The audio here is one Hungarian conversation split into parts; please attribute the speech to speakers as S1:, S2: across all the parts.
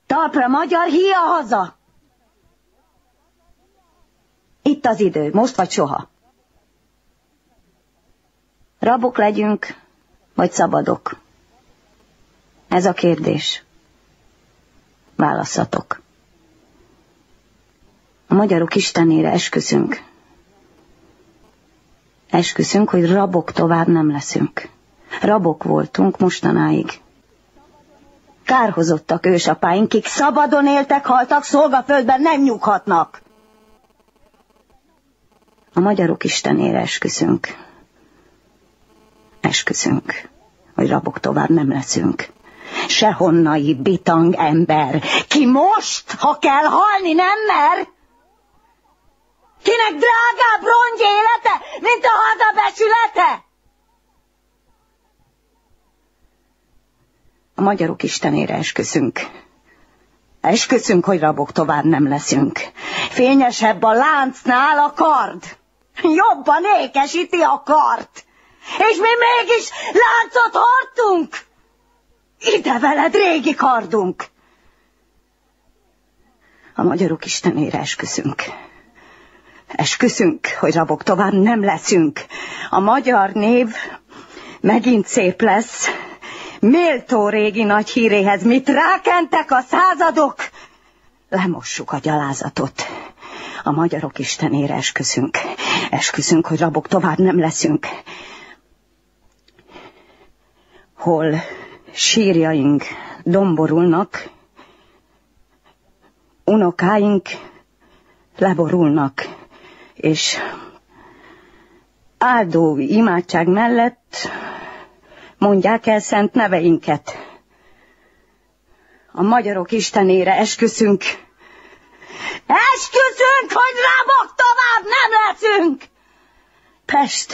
S1: Talpra magyar, hia haza! Itt az idő, most vagy soha. Rabok legyünk, vagy szabadok? Ez a kérdés. Válasszatok. A magyarok istenére esküszünk. Esküszünk, hogy rabok tovább nem leszünk. Rabok voltunk mostanáig. Kárhozottak ősapáink, kik szabadon éltek, haltak, szolgaföldben nem nyughatnak. A magyarok istenére esküszünk. Esküszünk, hogy rabok tovább nem leszünk. Sehonnai bitang ember, ki most, ha kell halni, nem mer? Kinek drágább rongy élete, mint a haza becsülete? A magyarok istenére esküszünk. Esküszünk, hogy rabok tovább nem leszünk. Fényesebb a láncnál a kard. Jobban ékesíti a kart. És mi mégis láncot hordtunk. Ide veled, régi kardunk. A magyarok istenére esküszünk. Esküszünk, hogy rabok tovább nem leszünk. A magyar név megint szép lesz. Méltó régi nagy híréhez mit rákentek a századok? Lemossuk a gyalázatot. A magyarok istenére esküszünk. Esküszünk, hogy rabok tovább nem leszünk. Hol sírjaink domborulnak, unokáink leborulnak, és áldó imádság mellett mondják el szent neveinket. A magyarok istenére esküszünk. Esküszünk, hogy rabok tovább nem leszünk! Pest,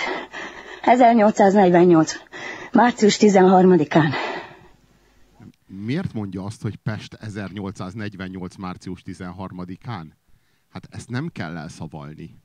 S1: 1848. március 13-án.
S2: Miért mondja azt, hogy Pest 1848. március 13-án? Hát ezt nem kell elszavalni.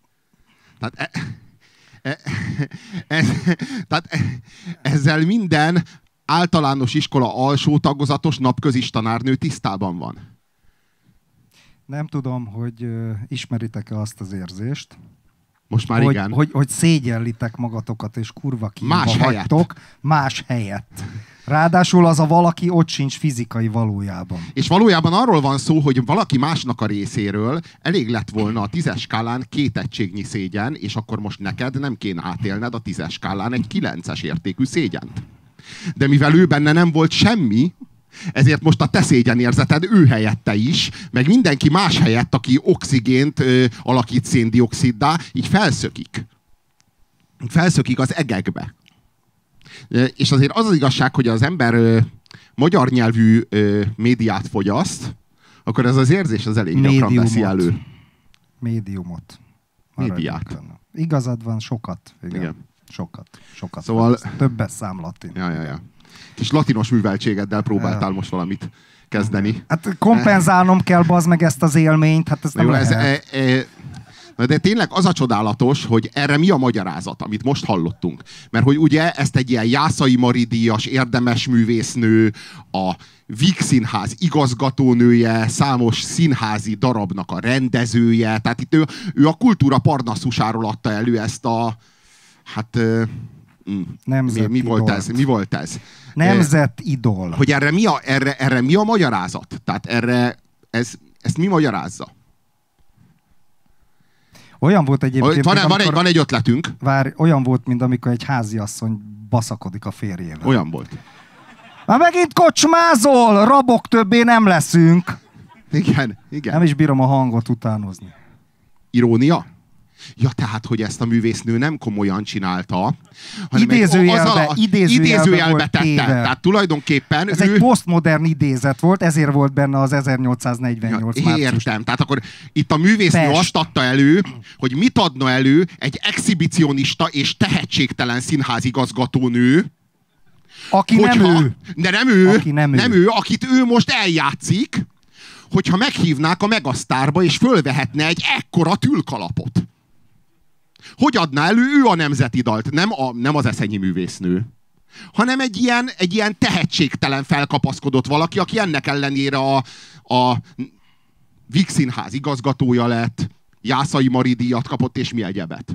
S2: Tehát ezzel minden általános iskola alsó tagozatos napközis tanárnő tisztában van.
S3: Nem tudom, hogy ismeritek-e azt az érzést,
S2: most már igen.
S3: Hogy szégyellitek magatokat, és kurva kívva
S2: más
S3: vagytok más helyett. Ráadásul az a valaki ott sincs fizikai valójában.
S2: És valójában arról van szó, hogy valaki másnak a részéről elég lett volna a 10-es skálán 2 egységnyi szégyen, és akkor most neked nem kéne átélned a 10-es skálán egy 9-es értékű szégyent. De mivel ő benne nem volt semmi, ezért most a te szégyenérzeted ő helyette is, meg mindenki más helyett, aki oxigént alakít széndioxiddá, így felszökik. Felszökik az egekbe. És azért az az igazság, hogy az ember magyar nyelvű médiát fogyaszt, akkor ez az érzés az elég gyakran veszi elő.
S3: Médiumot.
S2: Médiát.
S3: Igazad van, sokat.
S2: Igen.
S3: Sokat.
S2: Szóval...
S3: Többes szám latin.
S2: Ja. És latinos műveltségeddel próbáltál most valamit kezdeni.
S3: Hát kompenzálnom kell, bazd meg, ezt az élményt, hát ez nem lehet.
S2: De tényleg az a csodálatos, hogy erre mi a magyarázat, amit most hallottunk. Mert hogy ugye ezt egy ilyen Jászai Mari díjas érdemes művésznő, a Víg Színház igazgatónője, számos színházi darabnak a rendezője, tehát itt ő a kultúra parnaszusáról adta elő ezt a... Hát... Mi volt ez?
S3: Nemzetidol.
S2: Hogy erre mi a magyarázat? Tehát ezt mi magyarázza?
S3: Olyan volt egyébként...
S2: Van egy ötletünk.
S3: Olyan volt, mint amikor egy háziasszony baszakodik a férjével.
S2: Olyan volt.
S3: Már megint kocsmázol! Rabok többé nem leszünk.
S2: Igen.
S3: Nem is bírom a hangot utánozni.
S2: Irónia? Ja, tehát, hogy ezt a művésznő nem komolyan csinálta, hanem idézőjelbe tette. Tehát tulajdonképpen
S3: ez egy posztmodern idézet volt, ezért volt benne az 1848 március.
S2: Értem. Tehát akkor itt a művésznő azt adta elő, hogy mit adna elő egy exhibicionista és tehetségtelen színházigazgatónő,
S3: aki nem ő.
S2: De nem ő, akit ő most eljátszik, hogyha meghívnák a Megasztárba, és fölvehetne egy ekkora tülkalapot. Hogy adná elő ő a nemzeti dalt? Nem az eszenyi művésznő. hanem egy ilyen tehetségtelen felkapaszkodott valaki, aki ennek ellenére a Víg Színház igazgatója lett, Jászai Mari díjat kapott, és mi egyebet.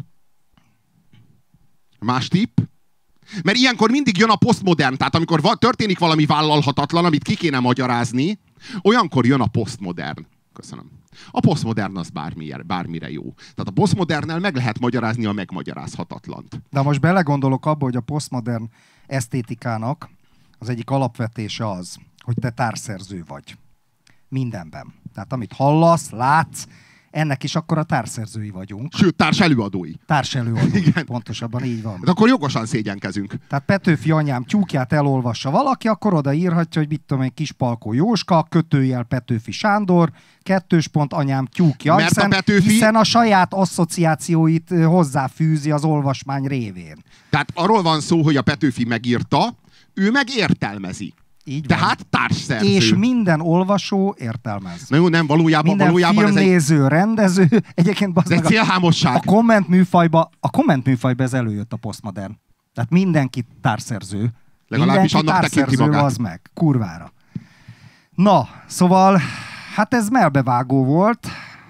S2: Más tipp? Mert ilyenkor mindig jön a posztmodern, tehát amikor történik valami vállalhatatlan, amit ki kéne magyarázni, olyankor jön a posztmodern. Köszönöm. A posztmodern az bármire jó. Tehát a posztmodernnel meg lehet magyarázni a megmagyarázhatatlant.
S3: De most belegondolok abba, hogy a posztmodern esztétikának az egyik alapvetése az, hogy te társszerző vagy. Mindenben. Tehát amit hallasz, látsz, ennek is akkor a társszerzői vagyunk.
S2: Sőt, társelőadói.
S3: Társelőadói, pontosabban így van.
S2: De akkor jogosan szégyenkezünk.
S3: Tehát Petőfi anyám tyúkját elolvassa valaki, akkor odaírhatja, hogy mit tudom én, Kispalkó Jóska, kötőjel Petőfi Sándor, 2. anyám tyúkja, hiszen a saját asszociációit hozzáfűzi az olvasmány révén.
S2: Tehát arról van szó, hogy a Petőfi megírta, ő meg értelmezi.
S3: Így
S2: tehát társszerző.
S3: És minden olvasó értelmez.
S2: Na jó, nem, valójában
S3: filmnéző, rendező, egyébként
S2: ez egy célhámosság.
S3: A komment műfajba ez előjött a posztmodern. Tehát mindenki társszerző.
S2: Legalábbis annak tekinti magát.
S3: Az meg, kurvára. Na, szóval, hát ez melbevágó volt.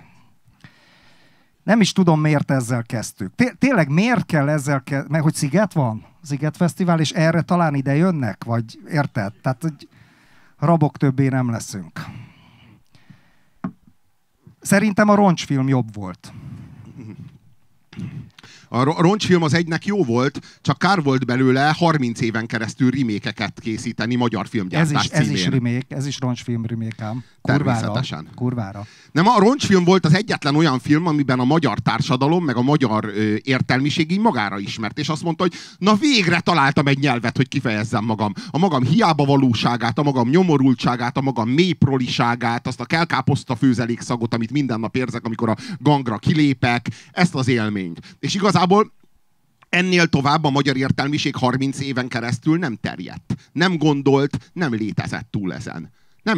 S3: Nem is tudom, miért ezzel kezdtük. Tényleg miért kell ezzel kezdeni? Mert hogy Sziget van? Sziget Fesztivál, és erre talán ide jönnek? Vagy érted? Tehát, hogy rabok többé nem leszünk. Szerintem a roncsfilm jobb volt.
S2: A roncsfilm az egynek jó volt, csak kár volt belőle 30 éven keresztül remékeket készíteni magyar filmgyártás címén.
S3: Ez is remake, ez is roncsfilm remake ám.
S2: Természetesen.
S3: Kurvára.
S2: Nem, a roncsfilm volt az egyetlen olyan film, amiben a magyar társadalom, meg a magyar értelmiség így magára ismert, és azt mondta, hogy na végre találtam egy nyelvet, hogy kifejezzem magam. A magam hiába valóságát, a magam nyomorultságát, a magam mélyproliságát, azt a kelkáposzta főzelékszagot, amit minden nap érzek, amikor a gangra kilépek, ezt az élményt. És igazából ennél tovább a magyar értelmiség 30 éven keresztül nem terjedt. Nem gondolt, nem létezett túl ezen.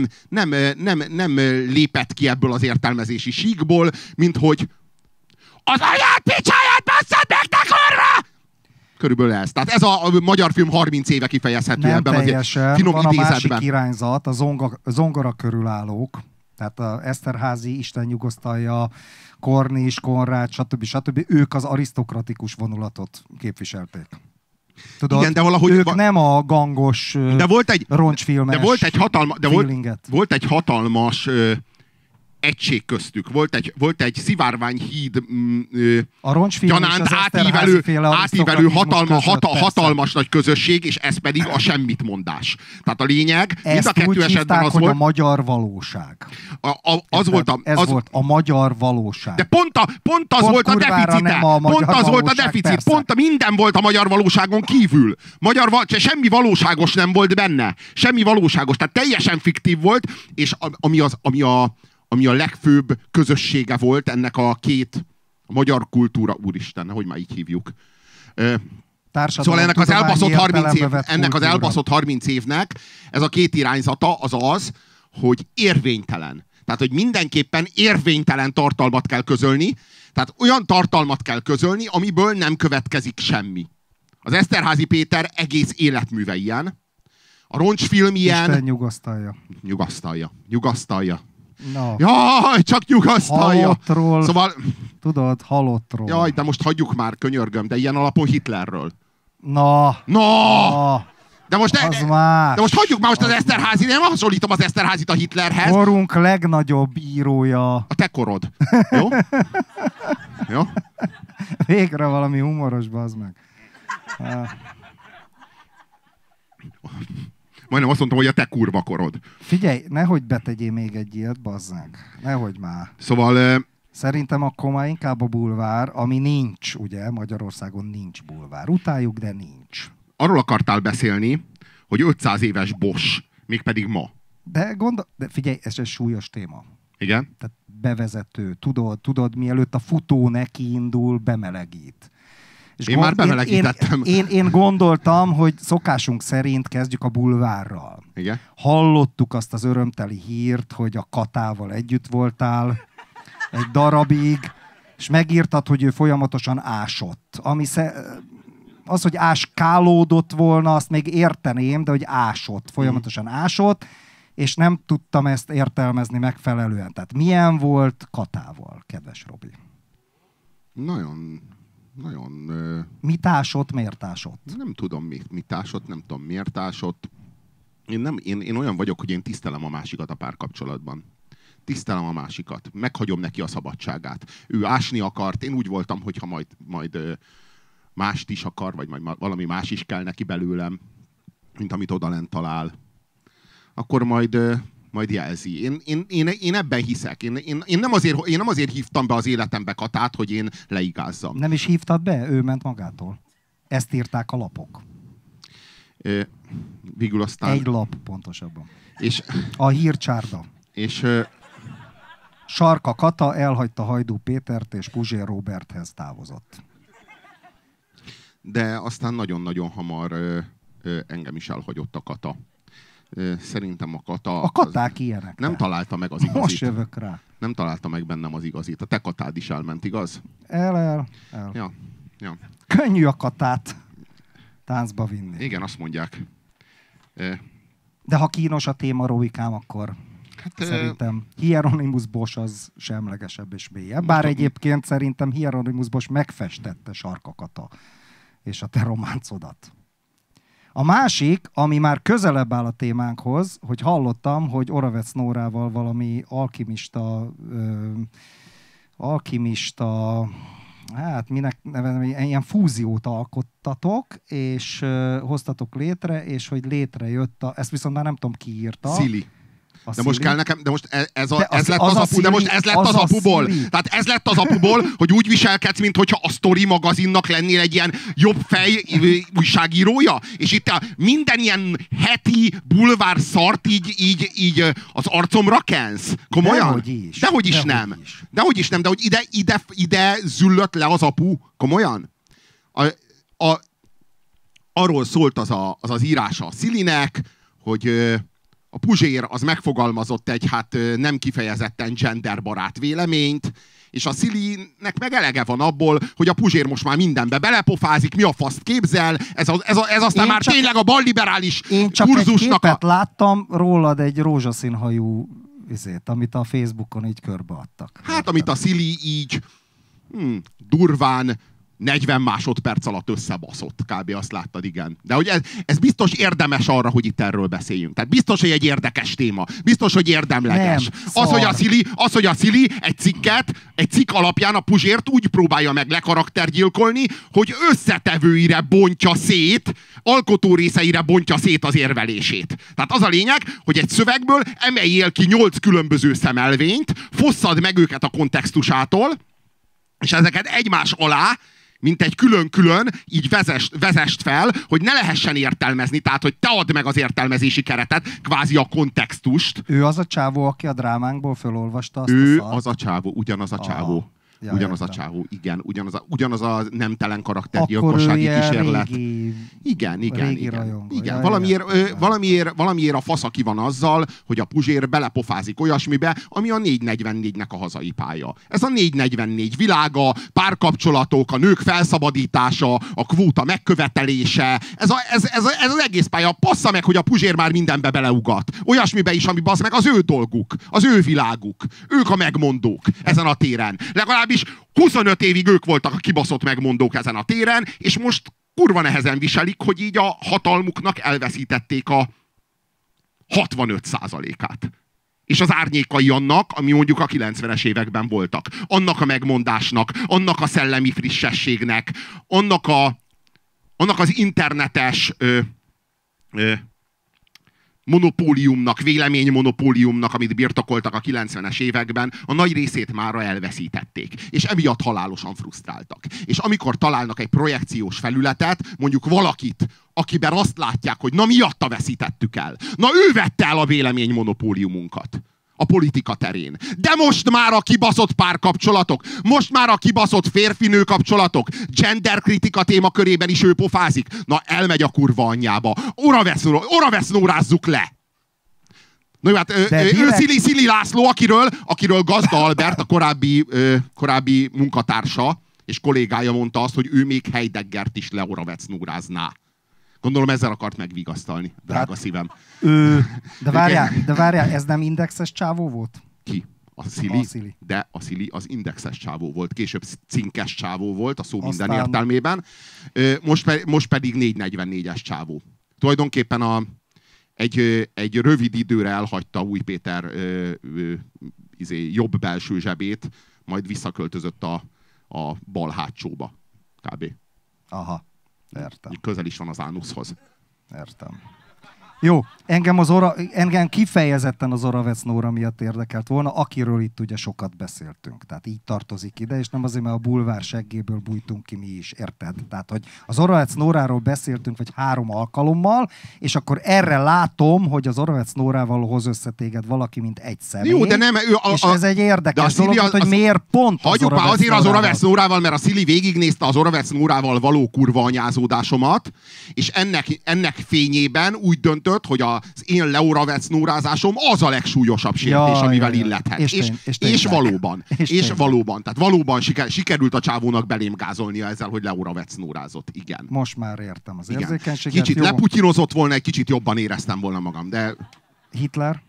S2: Nem lépett ki ebből az értelmezési síkból, mint hogy az anyád picsáját basszad meg, te kurva! Körülbelül ez. Tehát ez a magyar film 30 éve kifejezhető
S3: nem
S2: ebben
S3: teljesen.
S2: az finom
S3: van
S2: idézetben.
S3: A másik irányzat, a zongora körülállók, tehát a Eszterházy, Isten nyugosztalja, Kornis, Konrád, stb. Ők az arisztokratikus vonulatot képviselték. Tudod,
S2: igen, de valahogy
S3: ők nem a gangos roncsfilmes
S2: volt egy hatalmas egység köztük. Volt egy szivárványhíd gyanánt átívelő hatalmas nagy közösség, és ez pedig a semmitmondás. Tehát a lényeg, mind a kettő esetben az volt,
S3: a magyar valóság.
S2: Ez
S3: volt a magyar valóság.
S2: De pont az volt a deficite. Pont minden volt a magyar valóságon kívül. Semmi valóságos nem volt benne. Semmi valóságos. Tehát teljesen fiktív volt, és ami a legfőbb közössége volt ennek a magyar kultúra, úristen, hogy már így hívjuk. Szóval ennek az elbaszott 30 évnek ez a két irányzata az, hogy érvénytelen. Tehát, hogy mindenképpen érvénytelen tartalmat kell közölni, tehát olyan tartalmat kell közölni, amiből nem következik semmi. Az Eszterházy Péter egész életműve ilyen. A roncsfilm ilyen...
S3: Isten
S2: nyugasztalja.
S3: No.
S2: Jaj, csak nyugasztalja.
S3: Halottról.
S2: Szóval...
S3: Tudod, halottról.
S2: Jaj, de most hagyjuk már, könyörgöm, de ilyen alapon Hitlerről.
S3: No.
S2: De most hagyjuk már most az Eszterházi, nem hasonlítom az Eszterházit a Hitlerhez.
S3: Korunk legnagyobb írója.
S2: A te korod. Jó? Jó?
S3: Végre valami humoros, bazd meg.
S2: Majdnem azt mondtam, hogy a te kurva korod.
S3: Figyelj, nehogy betegyél még egy ilyet, bazzánk. Nehogy már.
S2: Szóval...
S3: Szerintem akkor már inkább a bulvár, ami nincs, ugye? Magyarországon nincs bulvár. Utáljuk, de nincs.
S2: Arról akartál beszélni, hogy 500 éves Bosch, mégpedig ma.
S3: De figyelj, ez egy súlyos téma.
S2: Igen?
S3: Tehát bevezető. Tudod, mielőtt a futó neki indul, bemelegít. És
S2: én már bemelegítettem.
S3: Én gondoltam, hogy szokásunk szerint kezdjük a bulvárral.
S2: Igen?
S3: Hallottuk azt az örömteli hírt, hogy a Katával együtt voltál egy darabig, és megírtad, hogy ő folyamatosan ásott. az, hogy áskálódott volna, azt még érteném, de hogy ásott, folyamatosan ásott, és nem tudtam ezt értelmezni megfelelően. Tehát milyen volt Katával, kedves Robi?
S2: Nagyon...
S3: Mit ásott, miért ásott?
S2: Nem tudom, mit ásott, nem tudom, miért ásott. Én olyan vagyok, hogy én tisztelem a másikat a párkapcsolatban. Tisztelem a másikat. Meghagyom neki a szabadságát. Ő ásni akart, én úgy voltam, hogyha majd mást is akar, vagy majd valami más is kell neki belőlem, mint amit odalent talál. Akkor majd jelzi. Én ebben hiszek. Én nem azért hívtam be az életembe Katát, hogy én leigázzam.
S3: Nem is hívtad be? Ő ment magától. Ezt írták a lapok.
S2: Végül aztán...
S3: Egy lap pontosabban.
S2: És...
S3: A hírcsárda.
S2: És...
S3: Sarka Kata elhagyta Hajdú Pétert, és Puzsér Roberthez távozott.
S2: De aztán nagyon-nagyon hamar engem is elhagyott a Kata. Szerintem a Kata...
S3: A Katák ilyenek.
S2: Nem találta meg az igazit.
S3: Most jövök rá.
S2: Nem találta meg bennem az igazit. A te Katád is elment, igaz?
S3: El.
S2: Ja.
S3: Könnyű a Katát táncba vinni.
S2: Igen, azt mondják.
S3: De ha kínos a téma, Robikám, akkor szerintem Hieronymus Bosch az semlegesebb és mélyebb. Bár egyébként szerintem Hieronymus Bosch megfestette Sarka Kata és a te románcodat. A másik, ami már közelebb áll a témánkhoz, hogy hallottam, hogy Oravec Nórával valami alkimista, hát minek nevezem, ilyen fúziót alkottatok, és hoztatok létre, és hogy létrejött ezt viszont már nem tudom ki írta.
S2: Szili. De most kell nekem, de most ez lett az apu, de most ez lett az apuból. Tehát ez lett az apuból, hogy úgy viselkedsz, mintha a Story magazinnak lennél egy ilyen jobb fej újságírója, és itt minden ilyen heti bulvár szart így az arcomra kensz. Komolyan? Dehogy is nem. Dehogy is nem, de hogy ide züllött le az apu. Komolyan? Arról szólt az írása a Szilinek, hogy a Puzsér az megfogalmazott egy nem kifejezetten genderbarát véleményt, és a Szilinek meg elege van abból, hogy a Puzsér most már mindenbe belepofázik, mi a faszt képzel, ez aztán már tényleg a balliberális kurzusnak...
S3: Én csak egy képet láttam rólad, egy rózsaszínhajú amit a Facebookon így körbeadtak.
S2: Hát, amit a Szili így durván 40 másodperc alatt összebaszott. Kb. Azt láttad, igen. De hogy ez biztos érdemes arra, hogy itt erről beszéljünk. Tehát biztos, hogy egy érdekes téma. Biztos, hogy érdemleges.
S3: Nem,
S2: az, hogy a Szili egy cikk alapján a Puzsért úgy próbálja meg lekaraktergyilkolni, hogy összetevőire bontja szét, alkotó részeire bontja szét az érvelését. Tehát az a lényeg, hogy egy szövegből emeljél ki 8 különböző szemelvényt, fosszad meg őket a kontextusától, és ezeket egymás alá, mint egy külön-külön, így vezest fel, hogy ne lehessen értelmezni, tehát, hogy te add meg az értelmezési keretet, kvázi a kontextust.
S3: Ő az a csávó, aki a drámánkból felolvasta azt
S2: ő
S3: a szart?
S2: Az a csávó, ugyanaz a csávó. Ja, ugyanaz a csávó, igen, ugyanaz a nemtelen karaktergyilkossági kísérlet. Igen. Valamiért a fasz, aki van azzal, hogy a Puzsér belepofázik olyasmibe, ami a 444-nek a hazai pálya. Ez a 444 világa, párkapcsolatok, a nők felszabadítása, a kvóta megkövetelése, ez az egész pálya. Passza meg, hogy a Puzsér már mindenbe beleugat. Olyasmibe is, ami basz meg az ő dolguk, az ő világuk. Ők a megmondók ezen a téren. Legalábbis 25 évig ők voltak a kibaszott megmondók ezen a téren, és most kurva nehezen viselik, hogy így a hatalmuknak elveszítették a 65%-át. És az árnyékai annak, ami mondjuk a 90-es években voltak. Annak a megmondásnak, annak a szellemi frissességnek, annak az internetes monopóliumnak, véleménymonopóliumnak, amit birtokoltak a 90-es években, a nagy részét mára elveszítették. És emiatt halálosan frusztráltak. És amikor találnak egy projekciós felületet, mondjuk valakit, akiben azt látják, hogy na miatta veszítettük el. Na ő vette el a véleménymonopóliumunkat a politika terén. De most már a kibaszott párkapcsolatok, most már a kibaszott férfi-nő kapcsolatok, genderkritika témakörében is ő pofázik. Na elmegy a kurva anyjába. Oravecnórázzuk le! No, hát Szili László, akiről Gazda Albert, a korábbi munkatársa, És kollégája mondta azt, hogy ő még Heideggert is leoravecnúrázná. Gondolom ezzel akart megvigasztalni, drága szívem.
S3: De várjál, ez nem indexes csávó volt?
S2: Ki? A Szili? De a Szili az indexes csávó volt, később cinkes csávó volt a szó minden értelmében, most pedig 444-es csávó. Tulajdonképpen egy rövid időre elhagyta Új Péter jobb belső zsebét, majd visszaköltözött a bal hátsóba, kb.
S3: Aha, értem.
S2: Közel is van az ánuszhoz.
S3: Értem. Jó, engem kifejezetten az Oravec Nóra miatt érdekelt volna, akiről itt ugye sokat beszéltünk. Tehát így tartozik ide, és nem azért, mert a bulvár seggéből bújtunk ki mi is, érted? Tehát, hogy az Oravec Nóráról beszéltünk, vagy 3 alkalommal, és akkor erre látom, hogy az Oravec Nórával hoz össze téged valaki, mint egy személy.
S2: Jó, de nem...
S3: És ez egy érdekes dolog, hogy miért pont
S2: hagyjuk már azért az Oravec Nórával, mert a Szili végignézte az Oravec Nórával való kurva anyázódásomat, és ennek fényében úgy döntött, hogy az én Leoravec nórázásom az a legsúlyosabb sértés, amivel illethet. És valóban. Tehát valóban sikerült a csávónak belém gázolnia ezzel, hogy Leoravec nórázott. Igen.
S3: Most már értem az érzékenységet.
S2: Kicsit leputyinozott volna, egy kicsit jobban éreztem volna magam, de...
S3: Hitler?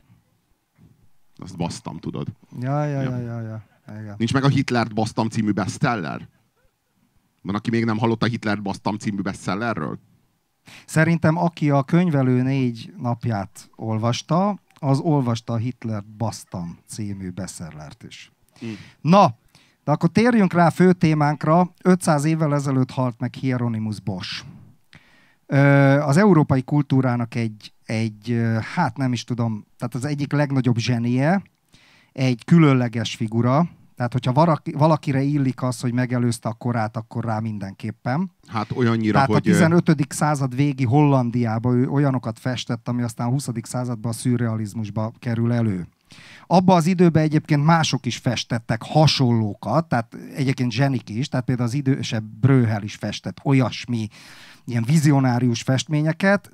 S2: Azt basztam, tudod.
S3: Ja. Igen.
S2: Nincs meg a Hitlert basztam című bestseller? Van, aki még nem hallott a Hitlert basztam című bestsellerről?
S3: Szerintem aki a Könyvelő 4 napját olvasta, az olvasta a Hitlert basztam című bestszellert is. Na, de akkor térjünk rá fő témánkra. 500 évvel ezelőtt halt meg Hieronymus Bosch. Az európai kultúrának egy hát nem is tudom, tehát az egyik legnagyobb zsenie, egy különleges figura. Tehát, hogyha valakire illik az, hogy megelőzte a korát, akkor rá mindenképpen.
S2: Hát olyannyira,
S3: tehát
S2: hogy...
S3: a 15. század végi Hollandiában ő olyanokat festett, ami aztán a 20. században a szürrealizmusba kerül elő. Abban az időben egyébként mások is festettek hasonlókat, tehát egyébként zsenik is, tehát például az idősebb Breughel is festett olyasmi, ilyen vizionárius festményeket,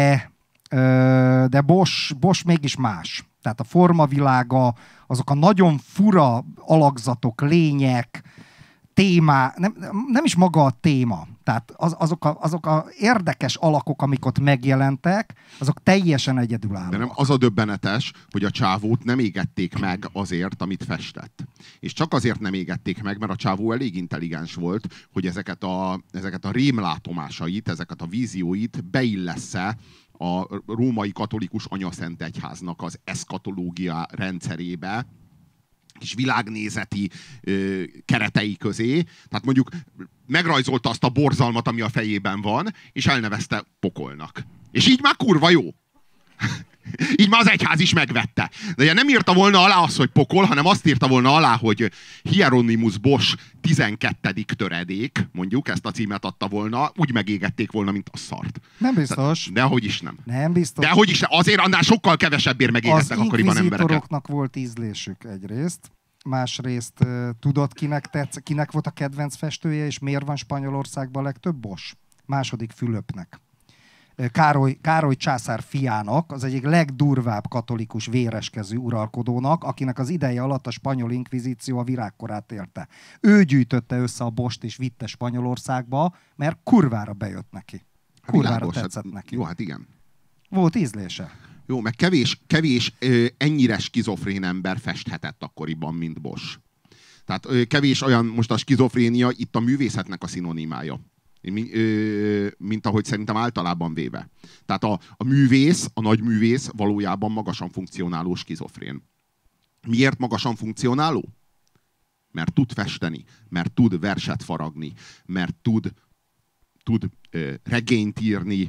S3: de Bosch mégis más. Tehát a formavilága, azok a nagyon fura alakzatok, lények, téma, nem is maga a téma. Tehát azok a érdekes alakok, amik ott megjelentek, azok teljesen egyedülállóak.
S2: De nem az a döbbenetes, hogy a csávót nem égették meg azért, amit festett. És csak azért nem égették meg, mert a csávó elég intelligens volt, hogy ezeket a rémlátomásait, ezeket a vízióit beillessze a római katolikus anyaszent egyháznak az eszkatológia rendszerébe, kis világnézeti keretei közé. Tehát mondjuk megrajzolta azt a borzalmat, ami a fejében van, és elnevezte pokolnak. És így már kurva jó. Így már az egyház is megvette. De ugye nem írta volna alá azt, hogy pokol, hanem azt írta volna alá, hogy Hieronymus Bosch 12. töredék, mondjuk, ezt a címet adta volna, úgy megégették volna, mint a szart.
S3: Nem biztos.
S2: Dehogy is nem.
S3: Nem biztos.
S2: Dehogy is nem. Azért annál sokkal kevesebbért megégettek akkoriban embereket.
S3: Az inkvizitoroknak volt ízlésük egyrészt. Másrészt tudod, kinek volt a kedvenc festője, és miért van Spanyolországban a legtöbb Bosch? Második Fülöpnek. Károly császár fiának, az egyik legdurvább katolikus véreskezű uralkodónak, akinek az ideje alatt a spanyol inkvizíció a virágkorát élte. Ő gyűjtötte össze a Boscht és vitte Spanyolországba, mert kurvára bejött neki. Kurvára tetszett neki.
S2: Jó, hát igen.
S3: Volt ízlése.
S2: Jó, meg kevés ennyire skizofrén ember festhetett akkoriban, mint Bosch. Tehát kevés olyan, most a skizofrénia itt a művészetnek a szinonimája. Mint ahogy szerintem általában véve. Tehát a művész, a nagy művész valójában magasan funkcionáló skizofrén. Miért magasan funkcionáló? Mert tud festeni, mert tud verset faragni, mert tud regényt írni.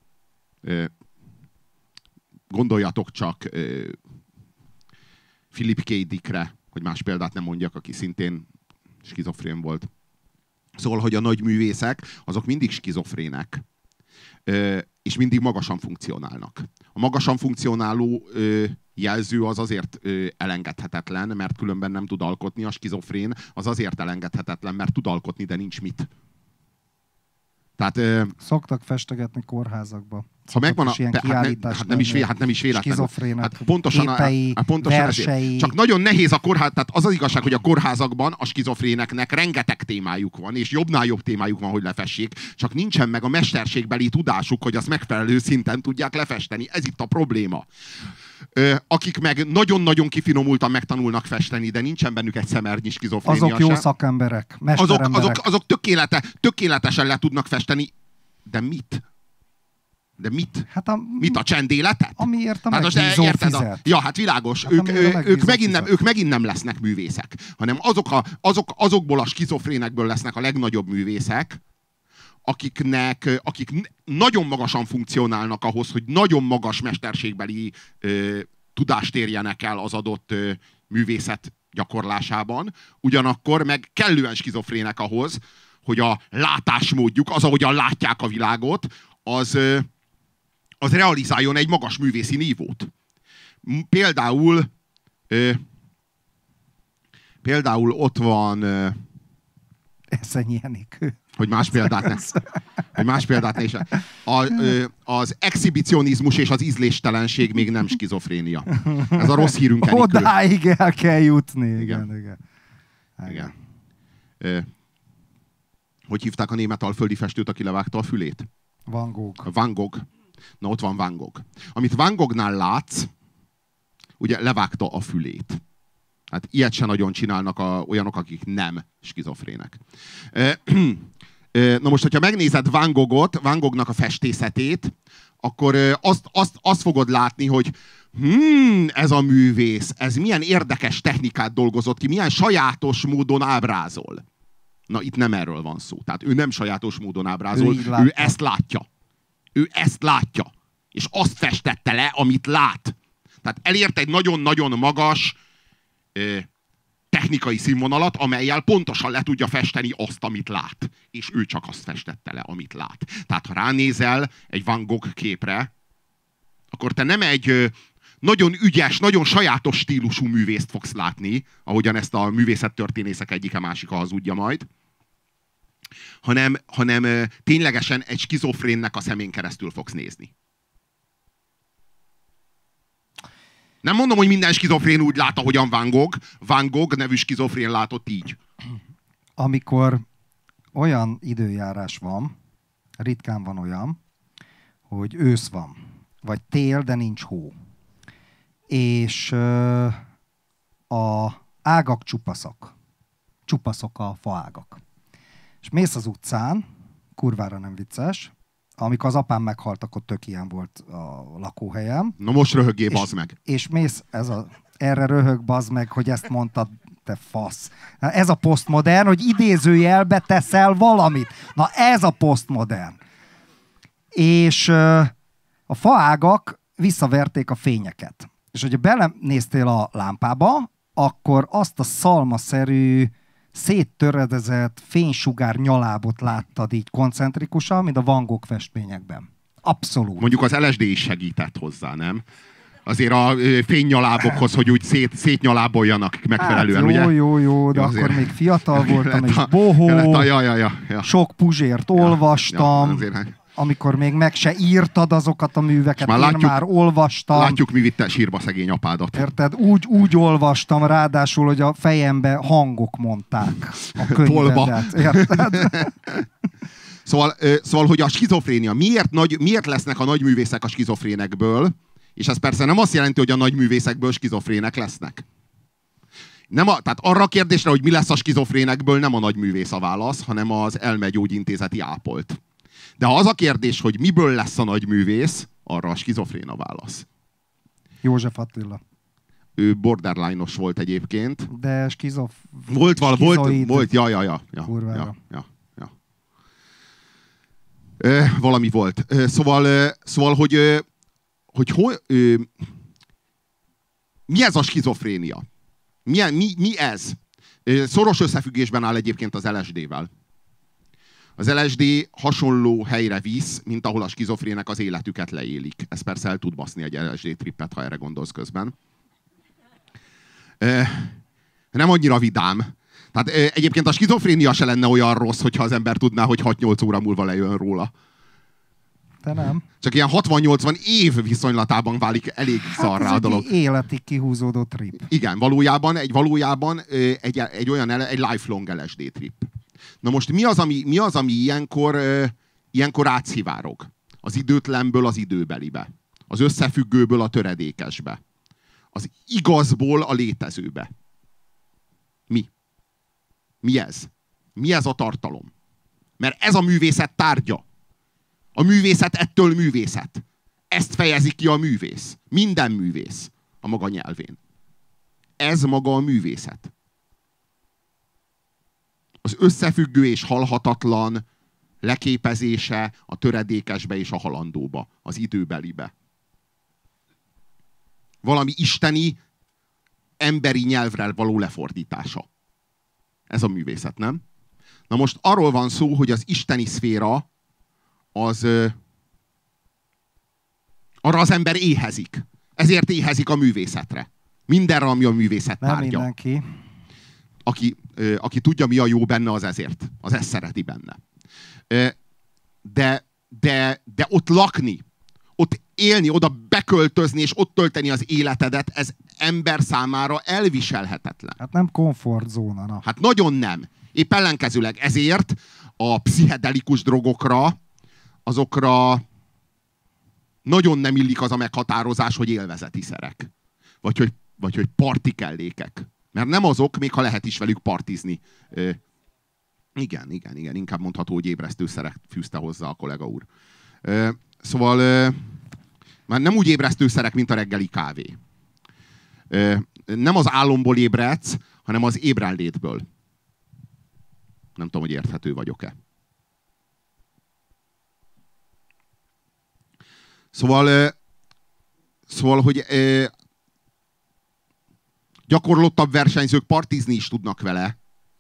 S2: Gondoljatok csak Philip K. Dickre, hogy más példát nem mondjak, aki szintén skizofrén volt. Szóval, hogy a nagy művészek, azok mindig skizofrének, és mindig magasan funkcionálnak. A magasan funkcionáló jelző az azért elengedhetetlen, mert különben nem tud alkotni. A skizofrén az azért elengedhetetlen, mert tud alkotni, de nincs mit. Tehát,
S3: szoktak festegetni kórházakba.
S2: Ha megvan a... nem is véletlen.
S3: Skizofrének,
S2: pontosan
S3: versei.
S2: Csak nagyon nehéz a kórház, tehát az az igazság, hogy a kórházakban a skizofréneknek rengeteg témájuk van, és jobbnál jobb témájuk van, hogy lefessék, csak nincsen meg a mesterségbeli tudásuk, hogy azt megfelelő szinten tudják lefesteni. Ez itt a probléma. Akik meg nagyon-nagyon kifinomultan megtanulnak festeni, de nincsen bennük egy szemernyi skizofrénia
S3: azok jó szakemberek, mesteremberek.
S2: Azok tökéletesen le tudnak festeni, de mit? De mit?
S3: Hát
S2: mit a csendéletet?
S3: Amiért a megbízó fizet.
S2: Ja, hát világos.
S3: Hát
S2: ők megint nem lesznek művészek, hanem azokból a skizofrénekből lesznek a legnagyobb művészek, akik nagyon magasan funkcionálnak ahhoz, hogy nagyon magas mesterségbeli tudást érjenek el az adott művészet gyakorlásában, ugyanakkor meg kellően skizofrének ahhoz, hogy a látásmódjuk, az, ahogyan látják a világot, az realizáljon egy magas művészi nívót. Például ott van...
S3: Eszenyi Enikő.
S2: Hogy más példát ne is. Az exhibicionizmus és az ízléstelenség még nem skizofrénia. Ez a rossz hírünk Enikő.
S3: Odáig el kell jutni. Igen.
S2: Hogy hívták a német alföldi festőt, aki levágta a fülét?
S3: Van Gogh.
S2: Na, ott van Van Gogh. Amit Van Goghnál látsz, ugye levágta a fülét. Hát ilyet se nagyon csinálnak olyanok, akik nem skizofrének. Na most, hogyha megnézed Van Goghnak a festészetét, akkor azt fogod látni, hogy ez a művész, ez milyen érdekes technikát dolgozott ki, milyen sajátos módon ábrázol. Na, itt nem erről van szó. Tehát ő nem sajátos módon ábrázol, ő ezt látja. Ő ezt látja. És azt festette le, amit lát. Tehát elért egy nagyon-nagyon magas technikai színvonalat, amellyel pontosan le tudja festeni azt, amit lát. És ő csak azt festette le, amit lát. Tehát ha ránézel egy Van Gogh képre, akkor te nem egy nagyon ügyes, nagyon sajátos stílusú művészt fogsz látni, ahogyan ezt a művészettörténészek egyike másika hazudja majd, hanem ténylegesen egy skizofrénnek a szemén keresztül fogsz nézni. Nem mondom, hogy minden skizofrén úgy lát, ahogyan Van Gogh. Van Gogh nevű skizofrén látott így.
S3: Amikor olyan időjárás van, ritkán van olyan, hogy ősz van, vagy tél, de nincs hó. És a ágak csupaszok a faágak. És mész az utcán, kurvára nem vicces, amikor az apám meghalt, akkor tök ilyen volt a lakóhelyem.
S2: Na most röhögjél, bazd meg.
S3: És mész, erre röhög, bazd meg, hogy ezt mondtad, te fasz. Na, ez a posztmodern, hogy idézőjelbe teszel valamit. Na ez a posztmodern. És a faágak visszaverték a fényeket. És hogyha belenéztél a lámpába, akkor azt a szalmaszerű, széttöredezett fénysugár nyalábot láttad így koncentrikusan, mint a Van Gogh festményekben. Abszolút.
S2: Mondjuk az LSD is segített hozzá, nem? Azért a fénynyalábokhoz, hogy úgy szétnyaláboljanak megfelelően,
S3: hát,
S2: ugye?
S3: Jó, de akkor még fiatal voltam, és bohó, sok Puzsért olvastam, amikor még meg se írtad azokat a műveket, már olvastam.
S2: Látjuk, mi vitte sírba szegény apádat.
S3: Érted? Úgy olvastam, ráadásul, hogy a fejembe hangok mondták a könyvedet. Érted?
S2: Szóval, hogy a skizofrénia, miért lesznek a nagyművészek a skizofrénekből, és ez persze nem azt jelenti, hogy a nagyművészekből skizofrének lesznek. Tehát arra a kérdésre, hogy mi lesz a skizofrénekből, nem a nagyművész a válasz, hanem az elmegyógyintézeti ápolt. De ha az a kérdés, hogy miből lesz a nagyművész, arra a skizofrén a válasz.
S3: József Attila.
S2: Ő borderline-os volt egyébként.
S3: De
S2: Volt. Ja. Valami volt. Szóval hogy mi ez a skizofrénia? Mi ez? Szoros összefüggésben áll egyébként az LSD-vel. Az LSD hasonló helyre visz, mint ahol a skizofrének az életüket leélik. Ez persze el tud baszni egy LSD trippet, ha erre gondolsz közben. Nem annyira vidám. Tehát egyébként a skizofrénia se lenne olyan rossz, hogyha az ember tudná, hogy 6-8 óra múlva lejön róla.
S3: Te nem.
S2: Csak ilyen 60-80 év viszonylatában válik elég szarrá a dolog.
S3: Egy életig kihúzódó trip.
S2: Igen, valójában egy olyan egy lifelong LSD trip. Na most mi az, ami ilyenkor átszivárog? Az időtlenből az időbelibe. Az összefüggőből a töredékesbe. Az igazból a létezőbe. Mi? Mi ez? Mi ez a tartalom? Mert ez a művészet tárgya. A művészet ettől művészet. Ezt fejezi ki a művész. Minden művész a maga nyelvén. Ez maga a művészet. Az összefüggő és halhatatlan leképezése a töredékesbe és a halandóba, az időbelibe. Valami isteni, emberi nyelvre való lefordítása. Ez a művészet, nem? Na most arról van szó, hogy az isteni szféra arra az ember éhezik. Ezért éhezik a művészetre. Mindenre, ami a művészet tárgya.
S3: Nem mindenki.
S2: Aki tudja, mi a jó benne, az ezt szereti benne. De ott lakni, ott élni, oda beköltözni, és ott tölteni az életedet, ez ember számára elviselhetetlen.
S3: Hát nem komfortzóna. Na.
S2: Hát nagyon nem. Épp ellenkezőleg ezért a pszichedelikus drogokra, azokra nagyon nem illik az a meghatározás, hogy élvezeti szerek. Vagy hogy partikellékek. Mert nem azok, még ha lehet is velük partizni. Igen. Inkább mondható, hogy ébresztőszerek fűzte hozzá a kollega úr. Szóval már nem úgy ébresztőszerek, mint a reggeli kávé. Nem az álomból ébredsz, hanem az ébrenlétből. Nem tudom, hogy érthető vagyok-e. Szóval, hogy gyakorlottabb versenyzők partizni is tudnak vele,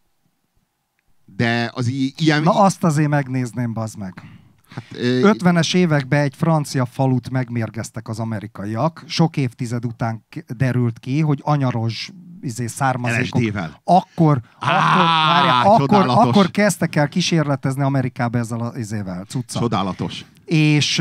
S2: de az ilyen...
S3: Na azt azért megnézném, bazd meg. Hát, 50-es években egy francia falut megmérgeztek az amerikaiak. Sok évtized után derült ki, hogy anyarozs származékok.
S2: LSD-vel.
S3: Akkor kezdtek el kísérletezni Amerikába ezzel az cuccal.
S2: Csodálatos.
S3: És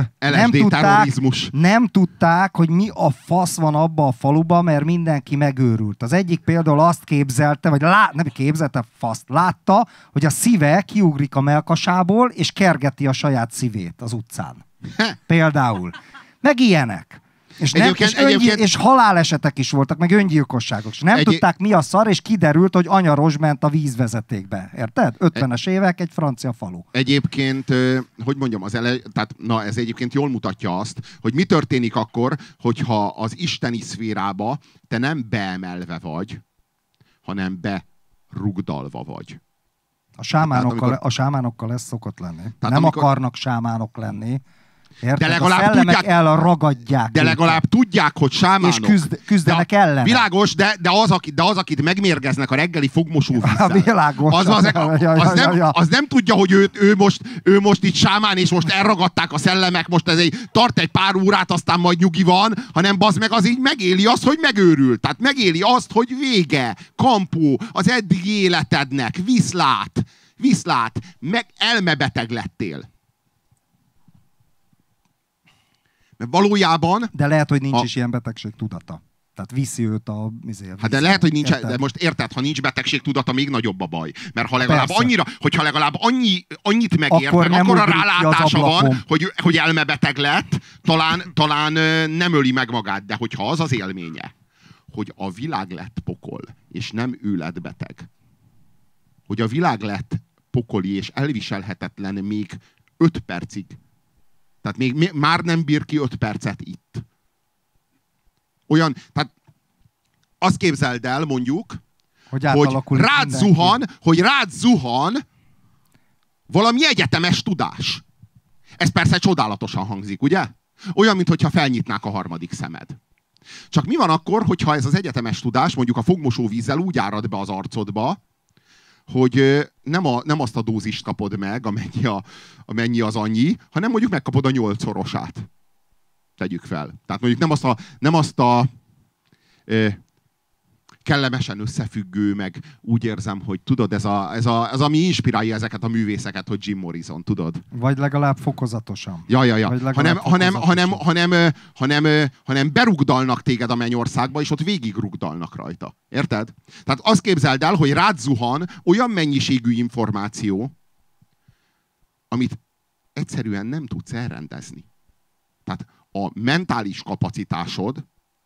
S3: nem tudták, hogy mi a fasz van abba a faluba, mert mindenki megőrült. Az egyik például azt képzelte, vagy nem képzelte, látta, hogy a szíve kiugrik a melkasából, és kergeti a saját szívét az utcán. Például. Meg ilyenek. És halálesetek is voltak, meg öngyilkosságok. És nem tudták, mi a szar, és kiderült, hogy anyarozs ment a vízvezetékbe. Érted? 50-es évek, egy francia falu.
S2: Egyébként, hogy mondjam, ez egyébként jól mutatja azt, hogy mi történik akkor, hogyha az isteni szférába te nem beemelve vagy, hanem berugdalva vagy.
S3: A sámánokkal ez szokott lenni. Nem akarnak sámánok lenni. Érted?
S2: De legalább tudják,
S3: elragadják.
S2: De legalább tudják, hogy sámánok.
S3: És küzdenek ellene.
S2: Világos, de az, akit megmérgeznek a reggeli fogmosóvízzel.
S3: Világos.
S2: Az nem tudja, hogy ő most itt sámán, és most elragadták a szellemek, most tart egy pár órát, aztán majd nyugi van, hanem bazd meg, az így megéli azt, hogy megőrült. Tehát megéli azt, hogy vége, kampó, az eddigi életednek, viszlát, meg elmebeteg lettél. Mert valójában...
S3: De lehet, hogy nincs is ilyen betegség tudata. Tehát viszi őt a...
S2: Hát de lehet, hogy nincs... De most érted, ha nincs betegség tudata, még nagyobb a baj. Mert ha legalább hogyha legalább annyit megért, meg akkora rálátása van, hogy elmebeteg lett, talán nem öli meg magát. De hogyha az az élménye, hogy a világ lett pokol, és nem ő lett beteg. Hogy a világ lett pokoli, és elviselhetetlen még 5 percig. Tehát már nem bír ki 5 percet itt. Tehát azt képzeld el, mondjuk, hogy rád zuhan valami egyetemes tudás. Ez persze csodálatosan hangzik, ugye? Olyan, mintha felnyitnák a harmadik szemed. Csak mi van akkor, hogyha ez az egyetemes tudás mondjuk a fogmosóvízzel úgy árad be az arcodba, hogy nem azt a dózist kapod meg, amennyi az annyi, hanem mondjuk megkapod a 8-szorosát. Tegyük fel. Tehát mondjuk nem azt a kellemesen összefüggő, meg úgy érzem, hogy tudod, ez ami inspirálja ezeket a művészeket, hogy Jim Morrison, tudod?
S3: Vagy legalább fokozatosan.
S2: Ja. Hanem berugdalnak téged a mennyországba, és ott végig rugdalnak rajta. Érted? Tehát azt képzeld el, hogy rád zuhan olyan mennyiségű információ, amit egyszerűen nem tudsz elrendezni. Tehát a mentális kapacitásod,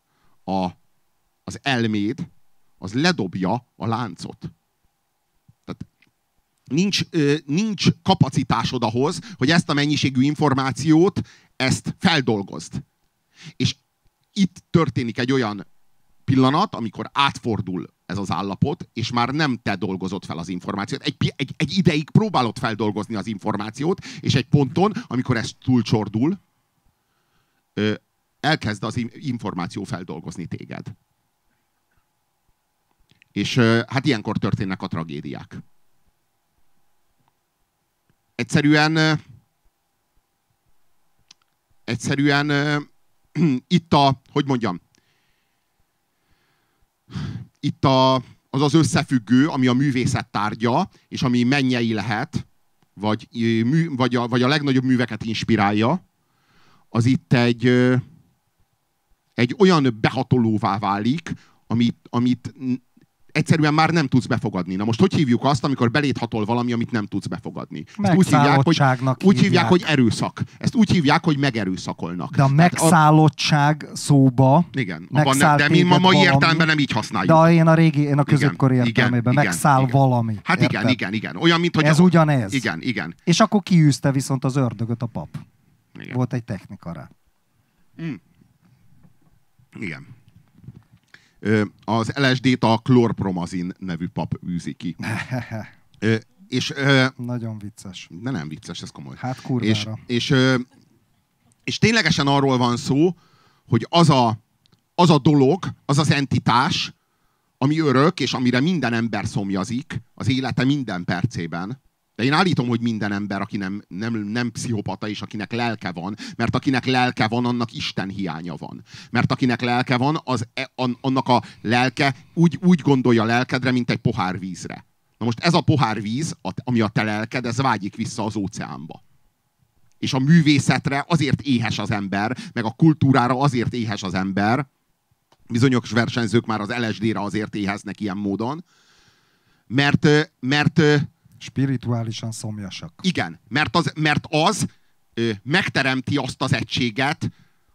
S2: az elméd, az ledobja a láncot. Tehát nincs kapacitásod ahhoz, hogy ezt a mennyiségű információt, ezt feldolgozd. És itt történik egy olyan pillanat, amikor átfordul ez az állapot, és már nem te dolgozod fel az információt. Egy ideig próbálod feldolgozni az információt, és egy ponton, amikor ez túlcsordul, elkezd az információ feldolgozni téged. És hát ilyenkor történnek a tragédiák. Egyszerűen itt az összefüggő, ami a művészet tárgya, és ami mennyei lehet, vagy a legnagyobb műveket inspirálja, az itt egy olyan behatolóvá válik, amit egyszerűen már nem tudsz befogadni. Na most hogy hívjuk azt, amikor beléd hatol valami, amit nem tudsz befogadni? Ezt úgy hívják, hogy erőszak. Ezt úgy hívják, hogy megerőszakolnak.
S3: De a megszállottság szóba...
S2: Igen, de mi ma mai értelemben nem így használjuk.
S3: De én a középkori értelmében megszáll valami.
S2: Hát igen. Olyan, mint hogy...
S3: Ez ugyanez.
S2: Igen.
S3: És akkor kiűzte viszont az ördögöt a pap.
S2: Igen.
S3: Volt egy technika rá.
S2: Igen. Az LSD-t a klorpromazin nevű pap űzi ki.
S3: Nagyon vicces.
S2: De nem vicces, ez komoly.
S3: Hát kurvára.
S2: És ténylegesen arról van szó, hogy az a dolog, az az entitás, ami örök, és amire minden ember szomjazik az élete minden percében. De én állítom, hogy minden ember, aki nem pszichopata, és akinek lelke van, mert akinek lelke van, annak Isten hiánya van. Mert akinek lelke van, annak a lelke úgy gondolja a lelkedre, mint egy pohár vízre. Na most ez a pohár víz, ami a te lelked, ez vágyik vissza az óceánba. És a művészetre azért éhes az ember, meg a kultúrára azért éhes az ember, bizonyos versenyzők már az LSD-re azért éheznek ilyen módon, mert
S3: spirituálisan szomjasak.
S2: Igen, mert az megteremti azt az egységet,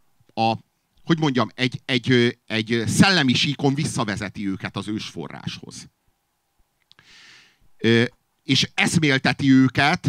S2: egy szellemi síkon visszavezeti őket az ősforráshoz. És eszmélteti őket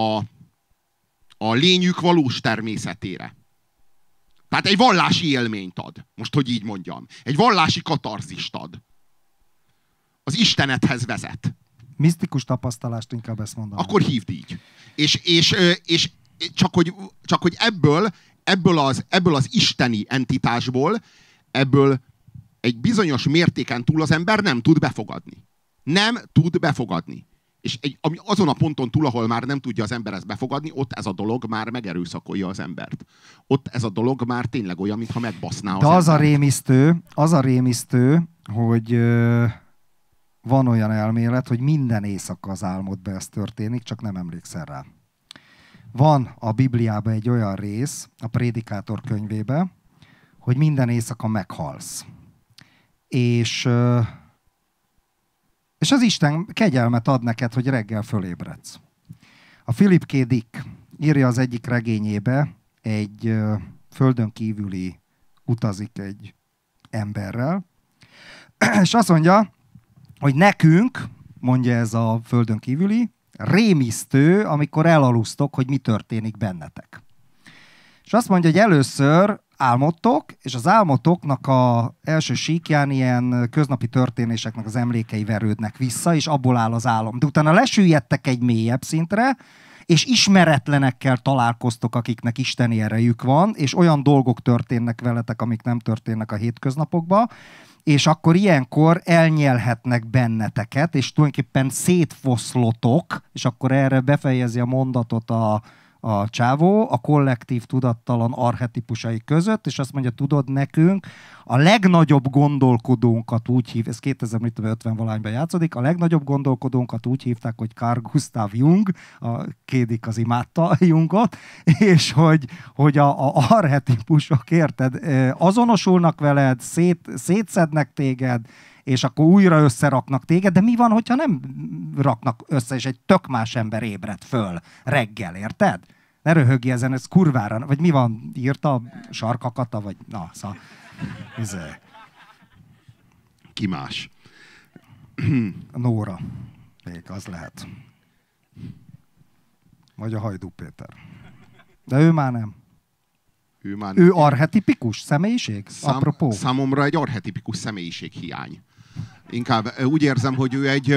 S2: a lényük valós természetére. Tehát egy vallási élményt ad, most hogy így mondjam. Egy vallási katarzist ad. Az Istenethez vezet.
S3: Misztikus tapasztalást, inkább ezt mondom.
S2: Akkor hívd így. És csak hogy ebből az isteni entitásból, ebből egy bizonyos mértéken túl az ember nem tud befogadni. Nem tud befogadni. És azon a ponton túl, ahol már nem tudja az ember ezt befogadni, ott ez a dolog már megerőszakolja az embert. Ott ez a dolog már tényleg olyan, mintha megbaszná az embert.
S3: Az a rémisztő, hogy van olyan elmélet, hogy minden éjszaka az álmodban ez történik, csak nem emlékszel rá. Van a Bibliában egy olyan rész, a Prédikátor könyvében, hogy minden éjszaka meghalsz. És az Isten kegyelmet ad neked, hogy reggel fölébredsz. A Philip K. Dick írja az egyik regényébe, egy földön kívüli utazik egy emberrel, és azt mondja, hogy nekünk, mondja ez a földön kívüli, rémisztő, amikor elalusztok, hogy mi történik bennetek. És azt mondja, hogy először álmodtok, és az álmotoknak az első síkján ilyen köznapi történéseknek az emlékei verődnek vissza, és abból áll az álom. De utána lesüllyedtek egy mélyebb szintre, és ismeretlenekkel találkoztok, akiknek isteni erejük van, és olyan dolgok történnek veletek, amik nem történnek a hétköznapokban, és akkor ilyenkor elnyelhetnek benneteket, és tulajdonképpen szétfoszlotok, és akkor erre befejezi a mondatot a a csávó a kollektív tudattalan archetipusai között, és azt mondja, tudod, nekünk a legnagyobb gondolkodónkat úgy hív, ez 2050-valahányban játszódik, a legnagyobb gondolkodónkat úgy hívták, hogy Carl Gustav Jung, a Kédik az imádta Jungot, és hogy a archetipusok, érted, azonosulnak veled, szétszednek téged, és akkor újra összeraknak téged, de mi van, hogyha nem raknak össze, és egy tök más ember ébred föl reggel, érted? Ne röhögj ezen, ez kurvára, vagy mi van, írta Sarkakata, vagy na, szóval...
S2: Ki más?
S3: Nóra. Még az lehet. Vagy a Hajdú Péter. De ő már nem. Ő archetipikus személyiség? Apropó.
S2: Számomra egy archetipikus személyiség hiány. Inkább úgy érzem, hogy ő egy...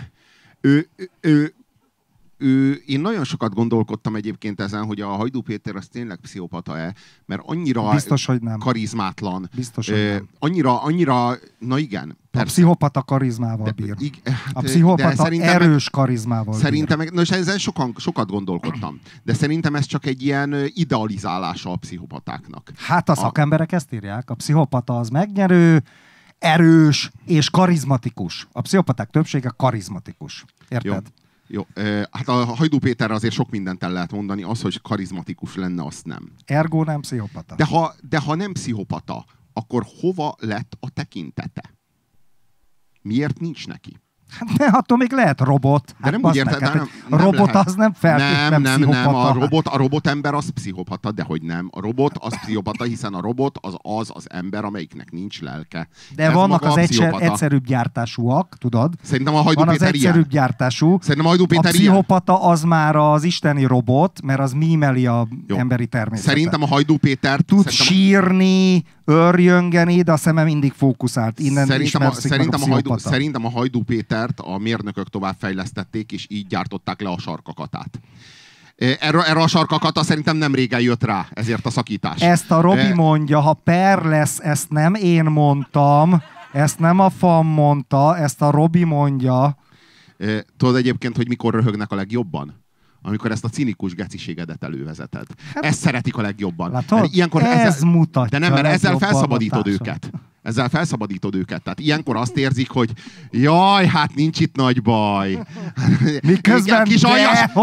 S2: Én nagyon sokat gondolkodtam egyébként ezen, hogy a Hajdú Péter az tényleg pszichopata-e, mert annyira
S3: biztos, hogy nem.
S2: Karizmátlan.
S3: Biztos, hogy nem.
S2: Annyira, na igen.
S3: Persze. A pszichopata karizmával bír. A pszichopata erős karizmával
S2: szerintem, bír. Nos, ezen sokat gondolkodtam. De szerintem ez csak egy ilyen idealizálása a pszichopatáknak.
S3: Hát a szakemberek ezt írják. A pszichopata az megnyerő, erős és karizmatikus. A pszichopaták többsége karizmatikus. Érted?
S2: Jó, hát a Hajdú Péterre azért sok mindent el lehet mondani, az, hogy karizmatikus lenne, azt nem.
S3: Ergo nem pszichopata.
S2: De ha nem pszichopata, akkor hova lett a tekintete? Miért nincs neki?
S3: Hát ne, attól még lehet robot.
S2: De nem úgy érted,
S3: a robot lehet. Az nem feltétlenül pszichopata.
S2: Nem, a robotember az pszichopata, de hogy nem. A robot az pszichopata, hiszen a robot az ember, amelyiknek nincs lelke.
S3: De ez vannak az egyszerűbb gyártásúak, tudod?
S2: Szerintem a Hajdú Péter
S3: van az egyszerűbb gyártású.
S2: Szerintem a Hajdú Péter
S3: a pszichopata az már az isteni robot, mert az mímeli a emberi természetet.
S2: Szerintem a Hajdú Péter...
S3: Tud sírni, örjöngeni, de a szeme mindig fókuszált. Innen
S2: szerintem a Hajdú Pétert a mérnökök továbbfejlesztették, és így gyártották le a Sarkakatát. Erre a Sarkakata szerintem nem régen jött rá, ezért a szakítás.
S3: Ezt a Robi mondja, ha per lesz, ezt nem én mondtam, ezt nem a fan mondta, ezt a Robi mondja.
S2: Tudod egyébként, hogy mikor röhögnek a legjobban? Amikor ezt a cinikus geciségedet elővezeted. Hát, ezt szeretik a legjobban.
S3: Látod? Ez mutatja.
S2: De nem, mert ezzel felszabadítod őket. Ezzel felszabadítod őket. Tehát ilyenkor azt érzik, hogy jaj, hát nincs itt nagy baj.
S3: Miközben
S2: a kis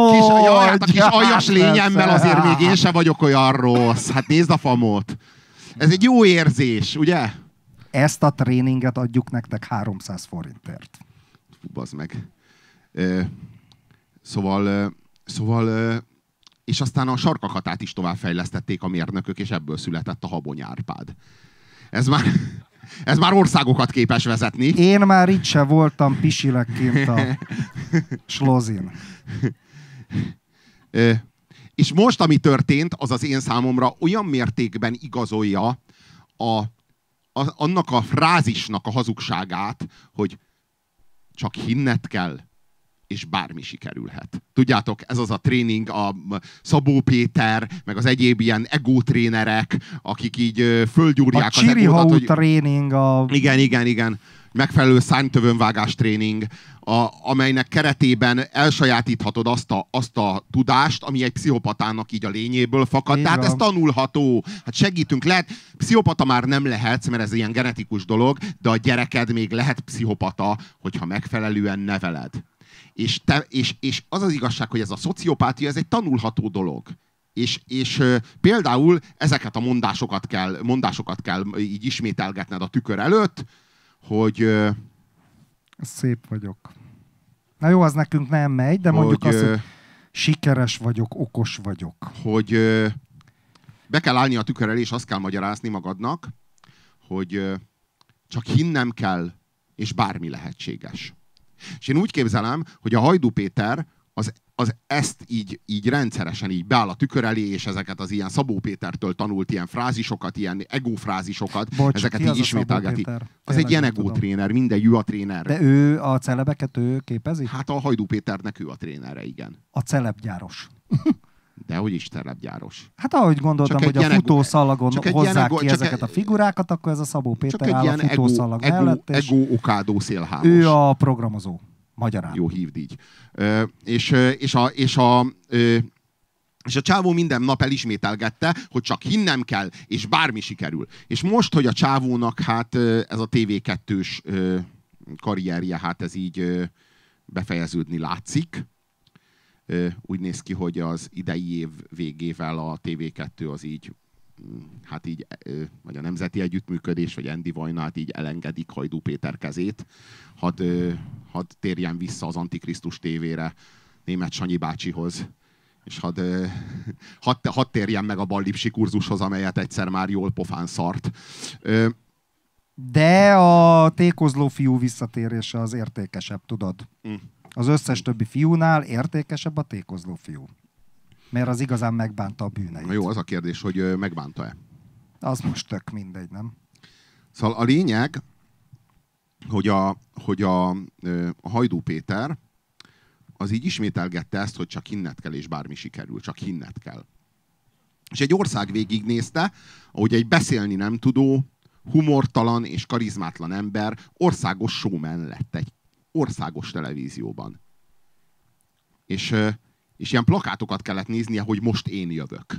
S2: aljas lényemmel azért még én sem vagyok olyan rossz. Hát nézd a famot. Ez egy jó érzés, ugye?
S3: Ezt a tréninget adjuk nektek 300 forintért.
S2: Fú, bazd meg. Szóval, és aztán a Sarkakatát is továbbfejlesztették a mérnökök, és ebből született a Habony Árpád. Ez már országokat képes vezetni.
S3: Én már itt se voltam pisilekként a slozin.
S2: És most, ami történt, az én számomra olyan mértékben igazolja annak a frázisnak a hazugságát, hogy csak hinned kell, és bármi sikerülhet. Tudjátok, ez az a tréning, a Szabó Péter, meg az egyéb ilyen egótrénerek, akik így földgyúrják az egódat. A
S3: Csirihau tréning.
S2: Igen. Megfelelő szárnytövönvágás tréning, amelynek keretében elsajátíthatod azt a tudást, ami egy pszichopatának így a lényéből fakad. Igen. Tehát ez tanulható. Hát segítünk, lehet. Pszichopata már nem lehetsz, mert ez ilyen genetikus dolog, de a gyereked még lehet pszichopata, hogyha megfelelően neveled. És az az igazság, hogy ez a szociopátia, ez egy tanulható dolog. És például ezeket a mondásokat kell így ismételgetned a tükör előtt, hogy...
S3: Szép vagyok. Na jó, az nekünk nem megy, de mondjuk azt, hogy sikeres vagyok, okos vagyok.
S2: Hogy be kell állni a tükör elé, és azt kell magyarázni magadnak, hogy csak hinnem kell, és bármi lehetséges. És én úgy képzelem, hogy a Hajdú Péter az ezt így rendszeresen így beáll a tükör elé, és ezeket az ilyen Szabó Pétertől tanult ilyen frázisokat, ilyen egófrázisokat, ezeket így ismételgeti. Az egy ilyen egótréner, minden jó a tréner.
S3: De ő a celebeket képezi?
S2: Hát a Hajdú Péternek ő a trénere, igen.
S3: A celebgyáros.
S2: De hogy is celebgyáros?
S3: Hát ahogy gondoltam, hogy a futószalagon hozzák ki ezeket a figurákat, akkor ez a Szabó Péter áll a futószalag mellett.
S2: Ego okádó szélhámos.
S3: Ő a programozó. Magyarán.
S2: Jó, hívd így. És a csávó minden nap elismételgette, hogy csak hinnem kell, és bármi sikerül. És most, hogy a csávónak hát ez a TV2-s karrierje, hát ez így befejeződni látszik. Úgy néz ki, hogy az idei év végével a TV2 az így, hát így, vagy a Nemzeti Együttműködés, vagy Andy Vajna, hát így elengedik Hajdú Péter kezét. Hadd térjen vissza az Antikrisztus tévére Németh Sanyi bácsihoz. És hadd térjen meg a ballipsi kurzushoz, amelyet egyszer már jól pofán szart.
S3: De a tékozló fiú visszatérése az értékesebb, tudod? Az összes többi fiúnál értékesebb a tékozló fiú. Mert az igazán megbánta a bűneit.
S2: Na jó, az a kérdés, hogy megbánta-e?
S3: Az most tök mindegy, nem?
S2: Szóval a lényeg, hogy a Hajdú Péter az így ismételgette ezt, hogy csak hinned kell, és bármi sikerül, csak hinned kell. És egy ország végignézte, ahogy egy beszélni nem tudó, humortalan és karizmátlan ember országos showman lett egy országos televízióban. És ilyen plakátokat kellett néznie, hogy most én jövök.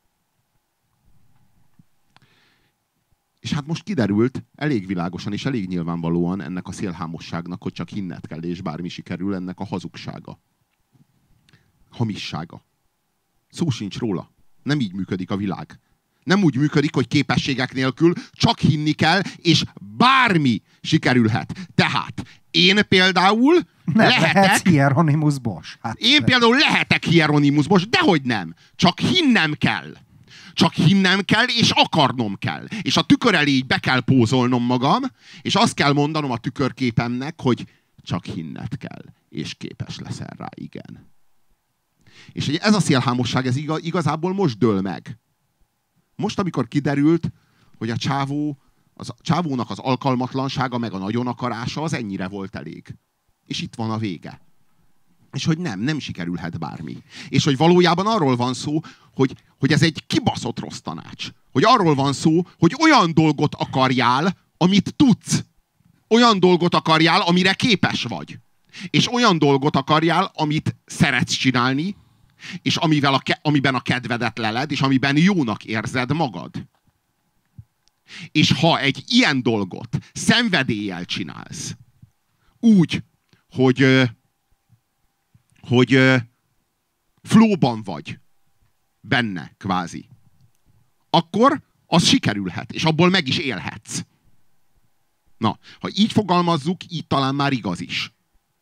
S2: És hát most kiderült elég világosan és elég nyilvánvalóan ennek a szélhámosságnak, hogy csak hinned kell, és bármi sikerül, ennek a hazugsága. Hamissága. Szó sincs róla. Nem így működik a világ. Nem úgy működik, hogy képességek nélkül csak hinni kell, és bármi sikerülhet. Tehát én például lehetek...
S3: Hieronymus Bosch. Hát
S2: én például lehetek Hieronymus Bosch, dehogy nem. Csak hinnem kell. Csak hinnem kell, és akarnom kell. És a tükör elé így be kell pózolnom magam, és azt kell mondanom a tükörképemnek, hogy csak hinned kell, és képes leszel rá, igen. És ez a szélhámosság, ez igazából most dől meg. Most, amikor kiderült, hogy a csávónak az alkalmatlansága, meg a nagyon akarása, az ennyire volt elég. És itt van a vége. És hogy nem sikerülhet bármi. És hogy valójában arról van szó, hogy ez egy kibaszott rossz tanács. Hogy arról van szó, hogy olyan dolgot akarjál, amit tudsz. Olyan dolgot akarjál, amire képes vagy. És olyan dolgot akarjál, amit szeretsz csinálni, és amiben a kedvedet leled, és amiben jónak érzed magad. És ha egy ilyen dolgot szenvedéllyel csinálsz, úgy, hogy flowban vagy benne, kvázi, akkor az sikerülhet, és abból meg is élhetsz. Na, ha így fogalmazzuk, így talán már igaz is.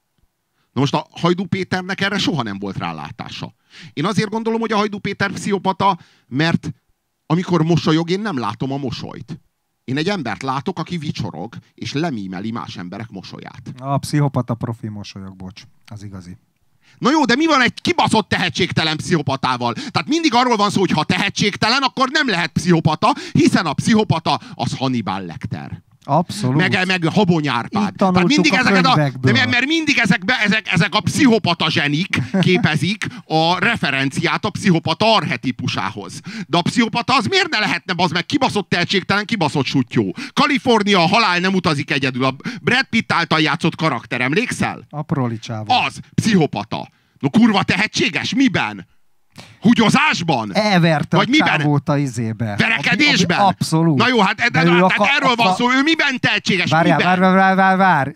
S2: Na most a Hajdú Péternek erre soha nem volt rálátása. Én azért gondolom, hogy a Hajdú Péter pszichopata, mert amikor mosolyog, én nem látom a mosolyt. Én egy embert látok, aki vicsorog, és lemímeli más emberek mosolyát.
S3: A pszichopata profi mosolyog, bocs. Az igazi.
S2: Na jó, de mi van egy kibaszott tehetségtelen pszichopatával? Tehát mindig arról van szó, hogy ha tehetségtelen, akkor nem lehet pszichopata, hiszen a pszichopata az Hannibal Lecter.
S3: Abszolút.
S2: Meg Habony Árpád. Tehát mindig mert mindig ezek a pszichopata zsenik képezik a referenciát a pszichopata archetípusához. De a pszichopata az miért ne lehetne, az meg kibaszott tehetségtelen, kibaszott sutyó. Kalifornia, a halál nem utazik egyedül. A Brad Pitt által játszott karakter, emlékszel?
S3: A proli csávó.
S2: Az, pszichopata. No kurva tehetséges? Miben? Húgyozásban?
S3: Elverte a csávót a izébe.
S2: Verekedésben?
S3: Abszolút.
S2: Na jó, hát erről van szó, ő miben tehetséges?
S3: Várj.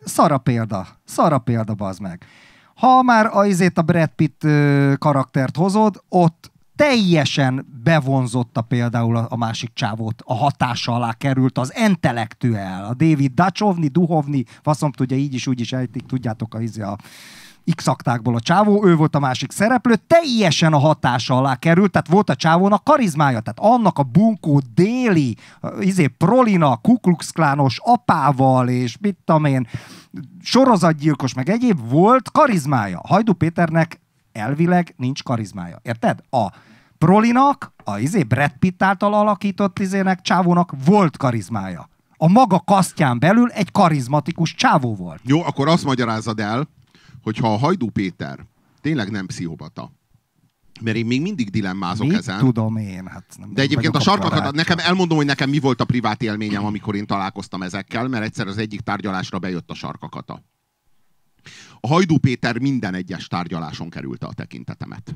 S3: Szara példa, bazd meg. Ha már a Brad Pitt karaktert hozod, ott teljesen bevonzotta például a másik csávót, a hatása alá került az intellektuel, a David Duchovny, faszom tudja, így is úgy is ejtik, tudjátok, a X-aktákból a csávó, ő volt a másik szereplő, teljesen a hatása alá került, tehát volt a csávónak karizmája, tehát annak a bunkó déli, prolina, Ku Klux Klános apával, és mit tudom én, sorozatgyilkos, meg egyéb volt karizmája. Hajdú Péternek elvileg nincs karizmája. Érted? A prolinak, Brad Pitt által alakított csávónak volt karizmája. A maga kasztján belül egy karizmatikus csávó volt.
S2: Jó, akkor azt magyarázzad el, hogyha a Hajdú Péter tényleg nem pszichopata, mert én még mindig dilemmázok ezen.
S3: Tudom én. Hát nem
S2: de egyébként a sarkakat, nekem elmondom, hogy nekem mi volt a privát élményem, amikor én találkoztam ezekkel, mert egyszer az egyik tárgyalásra bejött a sarkakata. A Hajdú Péter minden egyes tárgyaláson kerülte a tekintetemet.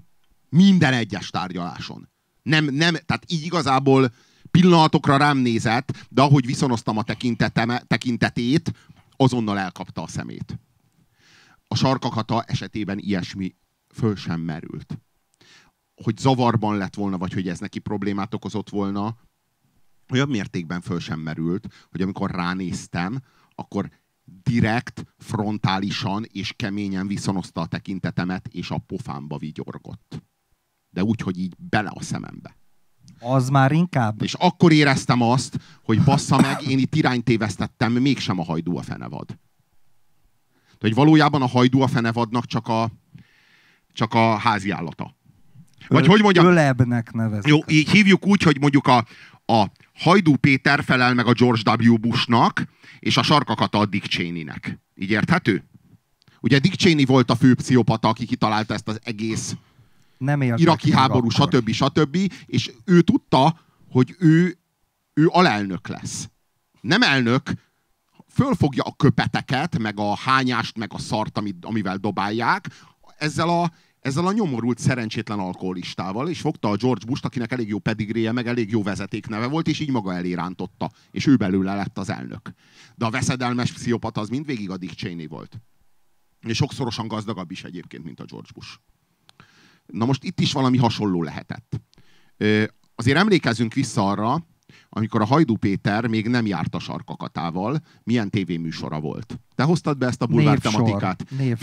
S2: Minden egyes tárgyaláson. Tehát így igazából pillanatokra rám nézett, de ahogy viszonoztam a tekintetét, azonnal elkapta a szemét. A Sarka Kata esetében ilyesmi föl sem merült. Hogy zavarban lett volna, vagy hogy ez neki problémát okozott volna, olyan mértékben föl sem merült, hogy amikor ránéztem, akkor direkt, frontálisan és keményen viszonozta a tekintetemet, és a pofámba vigyorgott. De úgy, hogy így bele a szemembe.
S3: Az már inkább.
S2: És akkor éreztem azt, hogy bassza meg, én itt irányt tévesztettem, mégsem a Hajdú a fenevad. Hogy valójában a Hajdú a fenevadnak csak a háziállata. Vagy hogy mondjam?
S3: Ölebnek nevezik.
S2: Jó, így hívjuk úgy, hogy mondjuk a Hajdú Péter felel meg a George W. Bushnak, és a Sarka Kata a Dick Cheneynek. Így érthető? Ugye Dick Cheney volt a fő pszichopata, aki kitalálta ezt az egész iraki háború, stb. És ő tudta, hogy ő alelnök lesz. Nem elnök, fölfogja a köpeteket, meg a hányást, meg a szart, amivel dobálják, ezzel a nyomorult, szerencsétlen alkoholistával, és fogta a George Bush-t, akinek elég jó pedigréje, meg elég jó vezetékneve volt, és így maga elé rántotta, és ő belőle lett az elnök. De a veszedelmes pszichopata az mindvégig a Dick Cheney volt. És sokszorosan gazdagabb is egyébként, mint a George Bush. Na most itt is valami hasonló lehetett. Azért emlékezzünk vissza arra, amikor a Hajdú Péter még nem járt a Sarka Katával, milyen tévéműsora volt. Te hoztad be ezt a bulvár tematikát?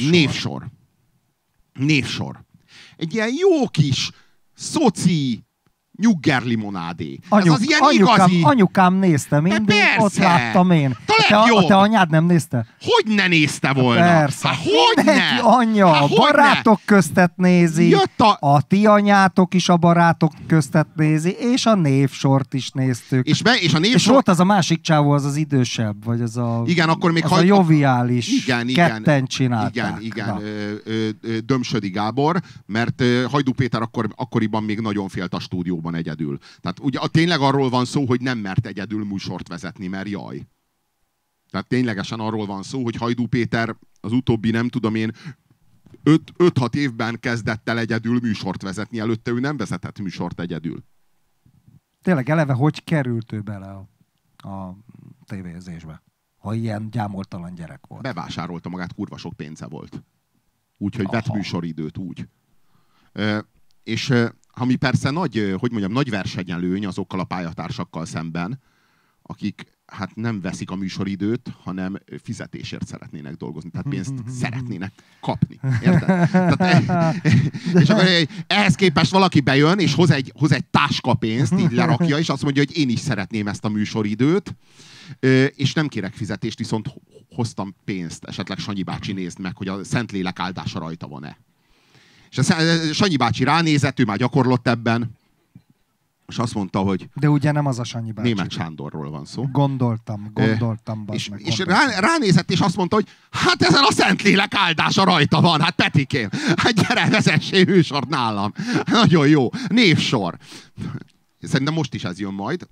S2: Névsor. Egy ilyen jó kis szoci nyuggerlimonádé. Ez az ilyen igazi...
S3: Anyukám nézte mindig, ott láttam én. Te anyád nem nézte?
S2: Hogy ne nézte volna?
S3: Persze.
S2: Hogy ne?
S3: Anya, barátok köztet nézi, a ti anyátok is a barátok köztet nézi, és a Névsort is néztük. És volt az a másik csávó, az idősebb, vagy az a...
S2: Igen, akkor még
S3: a joviális. Ketten csinálták.
S2: Igen. Dömsödi Gábor, mert Hajdú Péter akkoriban még nagyon félt a stúdióban egyedül. Tehát ugye tényleg arról van szó, hogy nem mert egyedül műsort vezetni, mert jaj. Tehát ténylegesen arról van szó, hogy Hajdú Péter az utóbbi, nem tudom én, 5-6 évben kezdett el egyedül műsort vezetni, előtte ő nem vezetett műsort egyedül.
S3: Tényleg eleve hogy került ő bele a tévézésbe? Ha ilyen gyámoltalan gyerek volt.
S2: Bevásárolta magát, kurva sok pénze volt. Úgyhogy vett műsoridőt úgy. És ami persze nagy versenyelőny azokkal a pályatársakkal szemben, akik hát nem veszik a műsoridőt, hanem fizetésért szeretnének dolgozni. Tehát pénzt szeretnének kapni. Érted? És akkor ehhez képest valaki bejön, és hoz egy táska pénzt, így lerakja, és azt mondja, hogy én is szeretném ezt a műsoridőt, és nem kérek fizetést, viszont hoztam pénzt. Esetleg Sanyi bácsi, nézd meg, hogy a Szentlélek áldása rajta van-e. És Sanyi bácsi ránézett, ő már gyakorlott ebben, és azt mondta, hogy...
S3: De ugye nem az a Sanyi bácsi.
S2: Németh Sándorról van szó.
S3: Gondoltam.
S2: És ránézett, és azt mondta, hogy hát ezen a Szentlélek áldása rajta van, hát Petikém, hát gyere, vezessél műsort nálam. Nagyon jó. Névsor. Szerintem most is ez jön majd.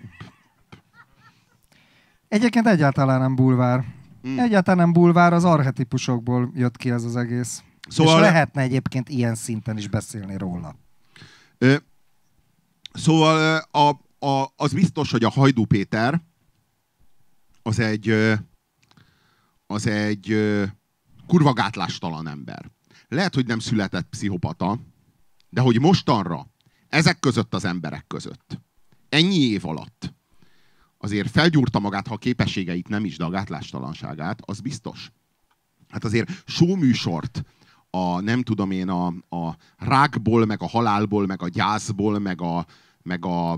S3: Egyébként egyáltalán nem bulvár. Egyáltalán nem bulvár, az archetipusokból jött ki ez az egész. Szóval... És lehetne egyébként ilyen szinten is beszélni róla.
S2: Szóval az biztos, hogy a Hajdú Péter az egy kurva gátlástalan ember. Lehet, hogy nem született pszichopata, de hogy mostanra ezek között az emberek között ennyi év alatt azért felgyúrta magát, ha a képességeit nem is, de a gátlástalanságát, az biztos. Hát azért show-műsort nem tudom én, a rákból, meg a halálból, meg a gyászból, meg a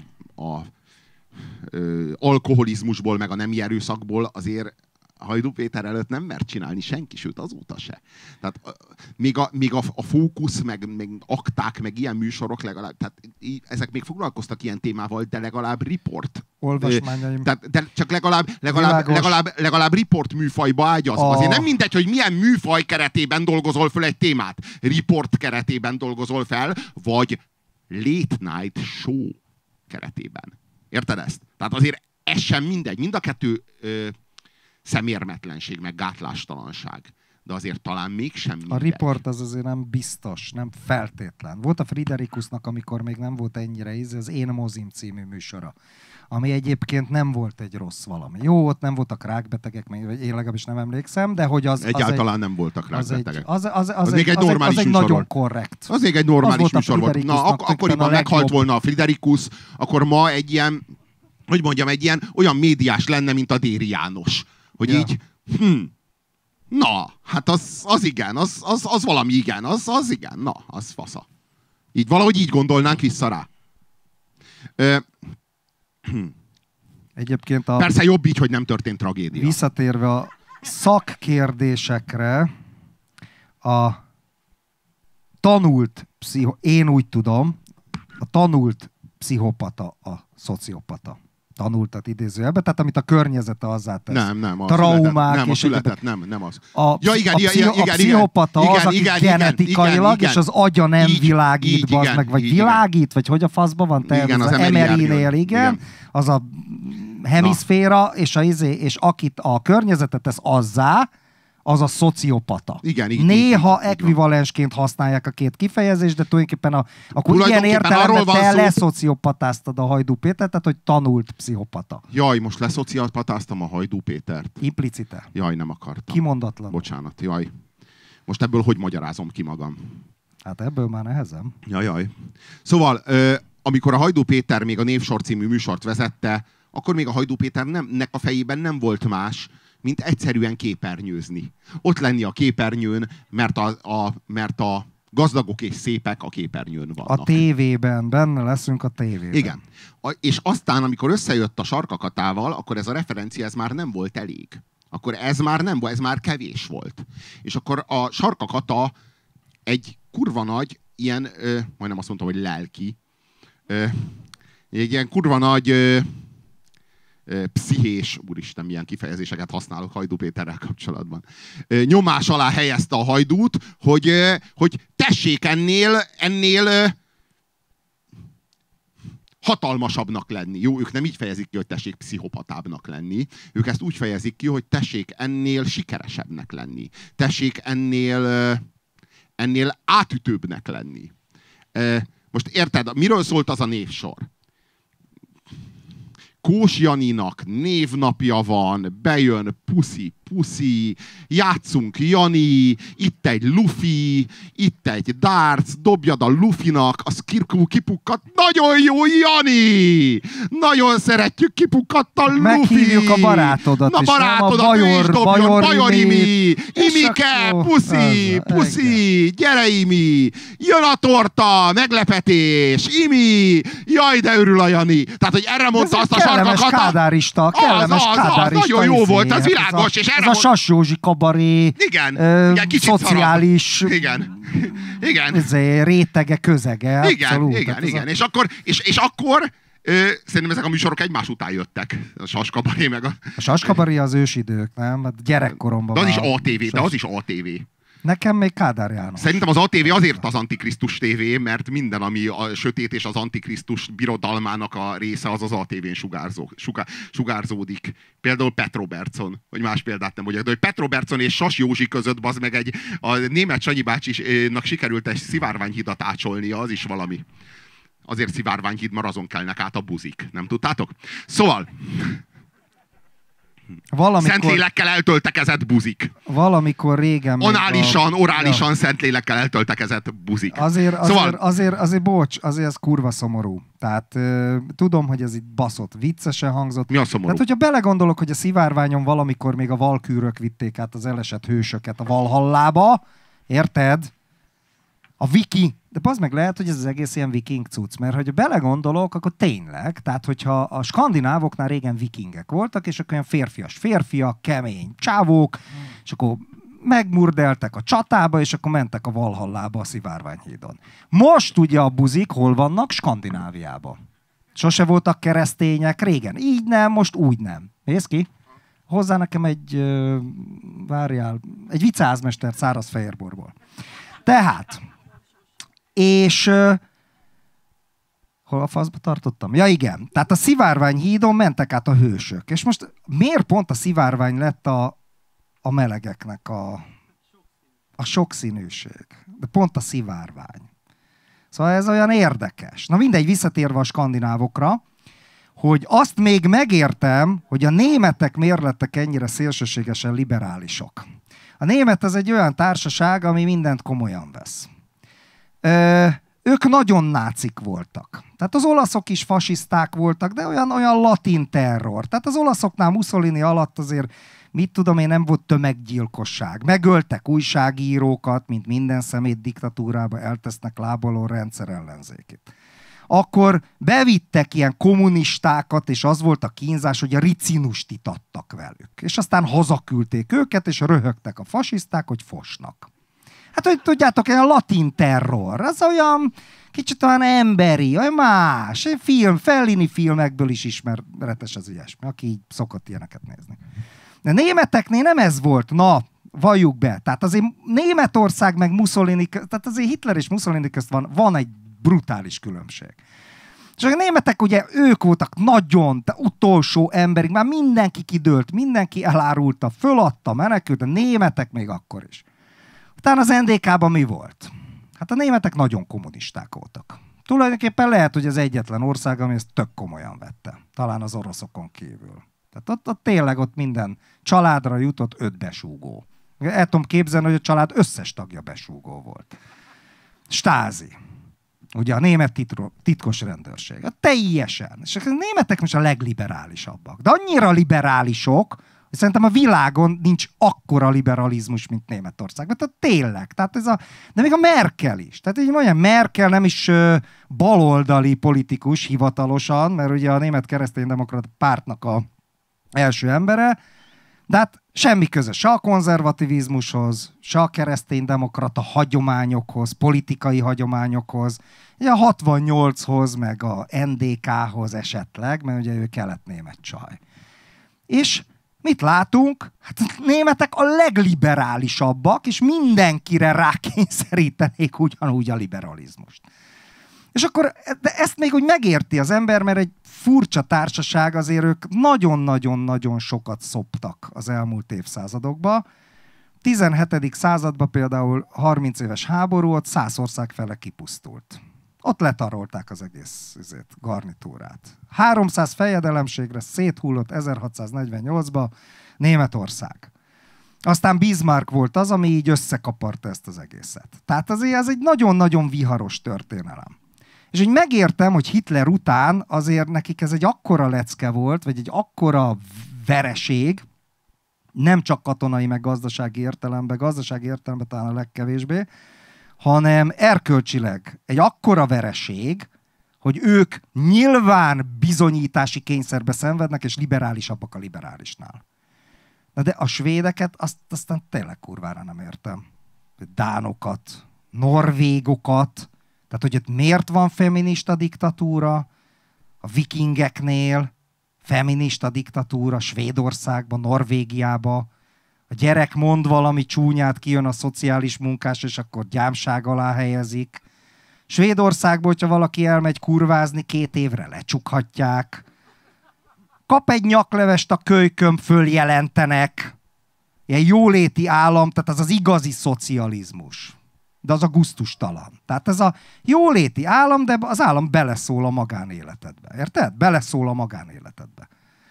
S2: alkoholizmusból, meg a nemi erőszakból azért Hajdú Péter előtt nem mert csinálni senki, sőt azóta se. Tehát még a fókusz, meg akták, meg ilyen műsorok legalább, tehát ezek még foglalkoztak ilyen témával, de legalább riport.
S3: Olvasmányaim.
S2: De csak legalább riport műfajba ágyazva. Azért nem mindegy, hogy milyen műfaj keretében dolgozol föl egy témát. Riport keretében dolgozol fel, vagy late night show keretében. Érted ezt? Tehát azért ez sem mindegy. Mind a kettő szemérmetlenség, meg gátlástalanság. de azért talán mégsem mindegy.
S3: A riport az azért nem biztos, nem feltétlen. Volt a Friderikusnak, amikor még nem volt ennyire az Én mozim című műsora, ami egyébként nem volt egy rossz valami. Jó, ott nem voltak rákbetegek, vagy én legalábbis nem emlékszem, de hogy az...
S2: Egyáltalán nem voltak rákbetegek.
S3: Az még egy normális műsor nagyon volt. Korrekt.
S2: Az még egy normális műsor volt. Na, akkoriban meghalt volna a Friderikus, akkor ma egy ilyen, hogy mondjam, egy ilyen olyan médiás lenne, mint a Déri János. Hogy így, na, hát az igen, az valami igen, az igen, na, az fasza. Így valahogy így gondolnánk vissza rá.
S3: Egyébként
S2: persze jobb így, hogy nem történt tragédia.
S3: Visszatérve a szakkérdésekre, a tanult én úgy tudom, a tanult pszichopata a szociopata. Tanultat idézőjelben, tehát amit a környezete hozzátesz.
S2: Nem, az
S3: traumák.
S2: Nem, a született, nem az.
S3: A pszichopata az, aki genetikailag, és az agya nem világít, meg, vagy világít, vagy hogy a faszban van te?
S2: Igen, az
S3: MRI-nél, igen. Az a hemiszféra, és akit a környezete tesz azzá, az a szociopata.
S2: Igen,
S3: néha ekvivalensként használják a két kifejezést, de tulajdonképpen akkor ilyen értelemben te leszociopatáztad a Hajdú Pétert, tehát hogy tanult pszichopata.
S2: Jaj, most leszociopatáztam a Hajdú Pétert.
S3: Implicite.
S2: Jaj, nem akartam.
S3: Kimondatlan.
S2: Bocsánat, jaj. Most ebből hogy magyarázom ki magam?
S3: Hát ebből már nehezem.
S2: Jaj. Szóval, amikor a Hajdú Péter még a Névsor című műsort vezette, akkor még a Hajdú Péternek a fejében nem volt más, mint egyszerűen képernyőzni. Ott lenni a képernyőn, mert a gazdagok és szépek a képernyőn vannak.
S3: A tévében, benne leszünk a tévében.
S2: Igen. És aztán, amikor összejött a Sarkakatával, akkor ez a referencia, ez már nem volt elég. Akkor ez már kevés volt. És akkor a Sarkakata egy kurva nagy, ilyen, majdnem azt mondtam, hogy lelki, egy ilyen kurva nagy... pszichés, úristen, milyen kifejezéseket használok Hajdú Péterrel kapcsolatban. Nyomás alá helyezte a Hajdút, hogy tessék ennél hatalmasabbnak lenni. Jó, ők nem így fejezik ki, hogy tessék pszichopatábbnak lenni. Ők ezt úgy fejezik ki, hogy tessék ennél sikeresebbnek lenni. Tessék ennél átütőbbnek lenni. Most érted, miről szólt az a névsor? Kós Janinak névnapja van, bejön puszi, játszunk Jani, itt egy lufi, itt egy darts, dobjad a lufinak, az kipukkat, nagyon jó Jani! Nagyon szeretjük, kipukkadt a lufi!
S3: Meghívjuk a barátodat
S2: is, Bajor Imi! Imike, puszi, gyere Imi! Jön a torta, meglepetés, Imi! Jaj, de örül a Jani! Tehát, hogy erre mondta azt a Sarkakata.
S3: Kádárista,
S2: nagyon jó volt, az világos, és erre
S3: a Sas Józsi kabaré,
S2: igen,
S3: szociális rétege, közege.
S2: Igen. És akkor szerintem ezek a műsorok egymás után jöttek. A Sas kabaré meg
S3: a Sas kabaré az ősidők, nem? Hát gyerekkoromban.
S2: De az is ATV.
S3: Nekem még Kádár János.
S2: Szerintem az ATV azért az Antikrisztus TV, mert minden, ami a sötét és az Antikrisztus birodalmának a része, az ATV-n sugárzódik. Például Pet Robertson, hogy más példát nem mondjak, de hogy Pet Robertson és Sas Józsi között bazd meg a német Sanyi bácsinak sikerült egy szivárványhidat ácsolnia, az is valami. Azért szivárványhíd, mert azon kelnek át a buzik. Nem tudtátok? Szóval... Szentlélekkel eltöltekezett buzik.
S3: Valamikor régen...
S2: Orálisan Szentlélekkel eltöltekezett buzik.
S3: Azért bocs, azért ez kurva szomorú. Tehát tudom, hogy ez itt baszott, viccesen hangzott.
S2: Mi a szomorú?
S3: Tehát, hogyha belegondolok, hogy a szivárványon valamikor még a valkűrök vitték át az elesett hősöket a Valhallába, érted? A viking... De az meg lehet, hogy ez az egész ilyen viking cucc, mert hogyha belegondolok, akkor tényleg, tehát hogyha a skandinávoknál régen vikingek voltak, és akkor olyan férfiak, kemény csávók, és akkor megmurdeltek a csatába, és akkor mentek a Valhallába a Szivárványhídon. Most ugye a buzik hol vannak? Skandináviában. Sose voltak keresztények régen. Így nem, most úgy nem. Nézd ki? Hozzá nekem egy viceházmester Szárazfehérborból. Tehát... És hol a faszba tartottam? Ja igen, tehát a Szivárványhídon mentek át a hősök. És most miért pont a Szivárvány lett a melegeknek a sokszínűség, de pont a szivárvány. Szóval ez olyan érdekes. Na mindegy, visszatérve a skandinávokra, hogy azt még megértem, hogy a németek miért lettek ennyire szélsőségesen liberálisok. A német az egy olyan társaság, ami mindent komolyan vesz. Ők nagyon nácik voltak. Tehát az olaszok is fasiszták voltak, de olyan latin terror. Tehát az olaszoknál Mussolini alatt azért, mit tudom én, nem volt tömeggyilkosság. Megöltek újságírókat, mint minden szemét diktatúrába eltesznek lábaló rendszer ellenzékét. Akkor bevittek ilyen kommunistákat, és az volt a kínzás, hogy a ricinust itattak velük. És aztán hazaküldték őket, és röhögtek a fasiszták, hogy fosnak. Hát, hogy tudjátok, egy latin terror, az olyan kicsit olyan emberi, olyan más. Fellini filmekből is ismeretes az ilyesmi, aki így szokott ilyeneket nézni. De németeknél nem ez volt, na, valljuk be. Tehát azért Németország meg Mussolini, tehát azért Hitler és Mussolini közt van egy brutális különbség. És a németek ugye, ők voltak nagyon, utolsó emberig, már mindenki kidőlt, mindenki elárulta, föladta, menekült, a németek még akkor is. Utána az NDK-ban mi volt? Hát a németek nagyon kommunisták voltak. Tulajdonképpen lehet, hogy az egyetlen ország, ami ezt tök komolyan vette. Talán az oroszokon kívül. Tehát ott tényleg ott minden családra jutott 5 besúgó. El tudom képzelni, hogy a család összes tagja besúgó volt. Stázi. Ugye a német titkos rendőrség. Teljesen. És a németek most a legliberálisabbak. De annyira liberálisok, hogy szerintem a világon nincs akkora liberalizmus, mint Németországban. Tehát tényleg. Tehát de még a Merkel is. Tehát így mondjam, Merkel nem is baloldali politikus hivatalosan, mert ugye a Német Kereszténydemokrata Pártnak a első embere, de hát semmi köze se a konzervativizmushoz, se a kereszténydemokrata hagyományokhoz, politikai hagyományokhoz, ugye a 68-hoz, meg a NDK-hoz esetleg, mert ugye ő kelet-német csaj. És mit látunk? Hát a németek a legliberálisabbak, és mindenkire rákényszerítenék ugyanúgy a liberalizmust. És akkor de ezt még úgy megérti az ember, mert egy furcsa társaság, azért ők nagyon-nagyon-nagyon sokat szoptak az elmúlt évszázadokba. 17. században például 30 éves háború, ott 100 ország fele kipusztult. Ott letarolták az egész garnitúrát. 300 fejedelemségre széthullott 1648-ba Németország. Aztán Bismarck volt az, ami így összekaparta ezt az egészet. Tehát azért ez egy nagyon-nagyon viharos történelem. És úgy megértem, hogy Hitler után azért nekik ez egy akkora lecke volt, vagy egy akkora vereség, nem csak katonai, meg gazdasági értelemben talán a legkevésbé, hanem erkölcsileg egy akkora vereség, hogy ők nyilván bizonyítási kényszerbe szenvednek, és liberálisabbak a liberálisnál. Na de a svédeket aztán tényleg kurvára nem értem. Dánokat, norvégokat, tehát hogy ott miért van feminista diktatúra, a vikingeknél feminista diktatúra, Svédországban, Norvégiában, a gyerek mond valami csúnyát, kijön a szociális munkás, és akkor gyámság alá helyezik. Svédországban, hogyha valaki elmegy kurvázni, 2 évre lecsukhatják. Kap egy nyaklevest a kölykön, följelentenek. Ilyen jóléti állam, tehát az az igazi szocializmus. De az a gusztustalan. Tehát ez a jóléti állam, de az állam beleszól a magánéletedbe. Érted? Beleszól a magánéletedbe.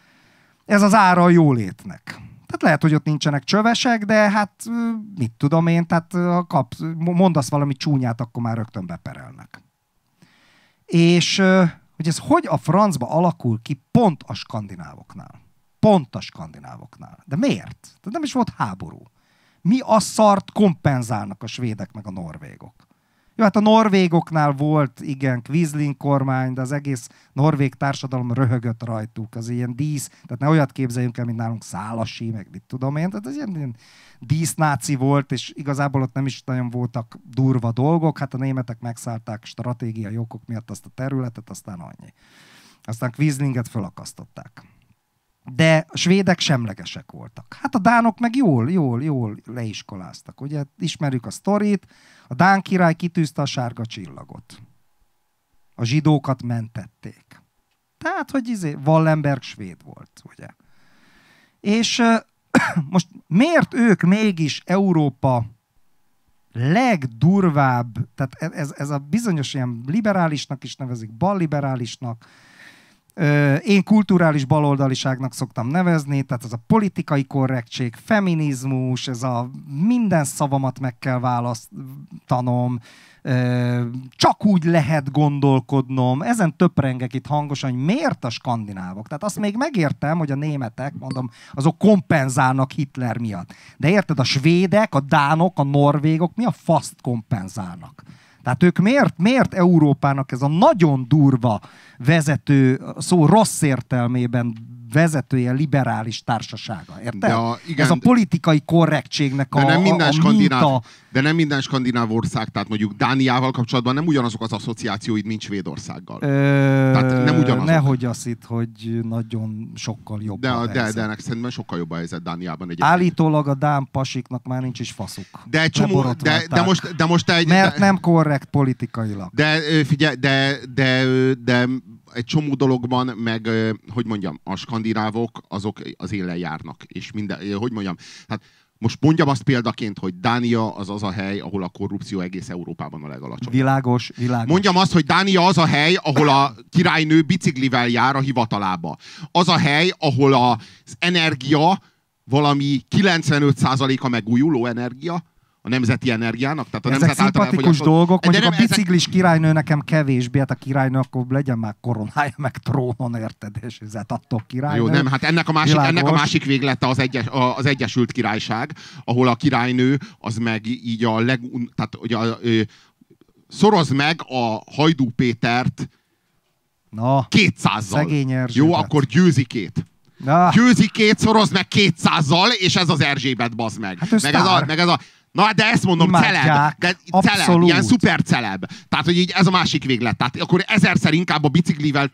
S3: Ez az ára a jólétnek. Tehát lehet, hogy ott nincsenek csövesek, de hát mit tudom én, tehát mondasz valami csúnyát, akkor már rögtön beperelnek. És hogy ez hogy a francba alakul ki pont a skandinávoknál. Pont a skandinávoknál. De miért? Tehát nem is volt háború. Mi a szart kompenzálnak a svédek meg a norvégok? Jó, hát a norvégoknál volt, igen, Quisling kormány, de az egész norvég társadalom röhögött rajtuk. Az ilyen dísz, tehát ne olyat képzeljünk el, mint nálunk Szálasi, meg mit tudom én. Tehát ez ilyen dísznáci volt, és igazából ott nem is nagyon voltak durva dolgok. Hát a németek megszállták stratégiai okok miatt azt a területet, aztán annyi. Aztán Quislinget fölakasztották. De a svédek semlegesek voltak. Hát a dánok meg jól leiskoláztak. Ugye ismerjük a sztorit, a dán király kitűzte a sárga csillagot. A zsidókat mentették. Tehát, hogy Wallenberg svéd volt, ugye. És most miért ők mégis Európa legdurvább, tehát ez a bizonyos ilyen liberálisnak is nevezik, balliberálisnak, én kulturális baloldaliságnak szoktam nevezni, tehát ez a politikai korrektség, feminizmus, ez a minden szavamat meg kell választanom, csak úgy lehet gondolkodnom, ezen töprengek itt hangosan, hogy miért a skandinávok. Tehát azt még megértem, hogy a németek, mondom, azok kompenzálnak Hitler miatt. De érted, a svédek, a dánok, a norvégok mi a faszt kompenzálnak? Tehát ők miért Európának ez a nagyon durva vezető, szó rossz értelmében vezetője liberális társasága, érted? Ez a politikai korrektségnek a minta.
S2: De nem minden skandináv ország, tehát mondjuk Dániával kapcsolatban nem ugyanazok az asszociációid, mint Svédországgal. Tehát nem ugyanazok.
S3: Nehogy azt hitt, hogy nagyon sokkal jobb a helyzet. De
S2: ennek szerintem sokkal jobb a helyzet Dániában egyébként.
S3: Állítólag a dán pasiknak már nincs is faszuk.
S2: De most
S3: mert nem korrekt politikailag.
S2: De figyelj, de egy csomó dologban, meg, hogy mondjam, a skandinávok azok az élen járnak. És minden, hogy mondjam, hát most mondjam azt példaként, hogy Dánia az a hely, ahol a korrupció egész Európában a legalacsonyabb.
S3: Világos.
S2: Mondjam azt, hogy Dánia az a hely, ahol a királynő biciklivel jár a hivatalába. Az a hely, ahol az energia valami 95%-a megújuló energia, a nemzeti energiának. Tehát a
S3: ezek
S2: nemzet
S3: szimpatikus dolgok, mondjuk a biciklis királynő nekem kevésbé, hát a királynő akkor legyen már koronája, meg trónon, érted, és ezért attól királynő.
S2: Jó, nem, hát ennek a másik véglete az Egyesült Királyság, ahol a királynő az meg így tehát ugye szorozd meg a Hajdú Pétert 200-zal.
S3: Szegény Erzsébet.
S2: Jó, akkor Győzikét. Győzikét szorozd meg 200-zal, és ez az Erzsébet, bazd meg.
S3: Hát
S2: meg ez a Na, de ezt mondom, celeb, ilyen szuper celeb. Tehát, hogy így ez a másik véglet. Tehát akkor ezerszer inkább a biciklivel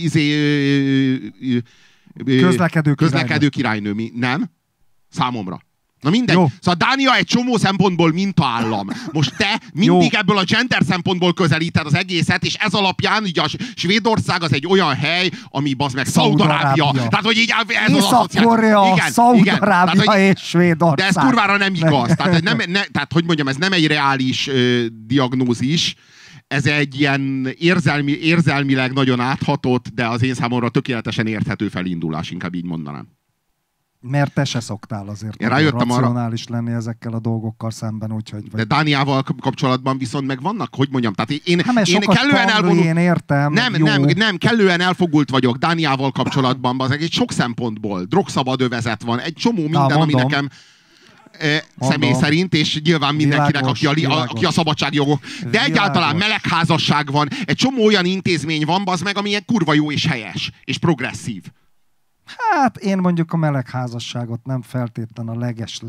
S2: közlekedő királynő. Nem? Számomra. Na mindegy. Jó. Szóval Dánia egy csomó szempontból mintaállam. Most te mindig ebből a gender szempontból közelíted az egészet, és ez alapján ugye a Svédország az egy olyan hely, ami bazd meg Szaúd-Arábia. Tehát, hogy így ez az
S3: Észak-Korea, Szaúd-Arábia és Svédország.
S2: De ez kurvára nem igaz. Tehát, hogy mondjam, ez nem egy reális diagnózis. Ez egy ilyen érzelmileg nagyon áthatott, de az én számomra tökéletesen érthető felindulás, inkább így mondanám.
S3: Mert te se szoktál azért racionális lenni ezekkel a dolgokkal szemben, úgyhogy...
S2: De Dániával kapcsolatban viszont meg vannak, hogy mondjam, tehát én
S3: kellően elfogult... Én értem,
S2: nem, kellően elfogult vagyok Dániával kapcsolatban, az egy sok szempontból. Drogszabad övezet van, egy csomó minden, ami nekem személy szerint, és nyilván mindenkinek, aki a szabadságjogok. De egyáltalán melegházasság van, egy csomó olyan intézmény van, az meg, ami ilyen kurva jó és helyes, és progresszív.
S3: Hát én mondjuk a melegházasságot nem feltétlen a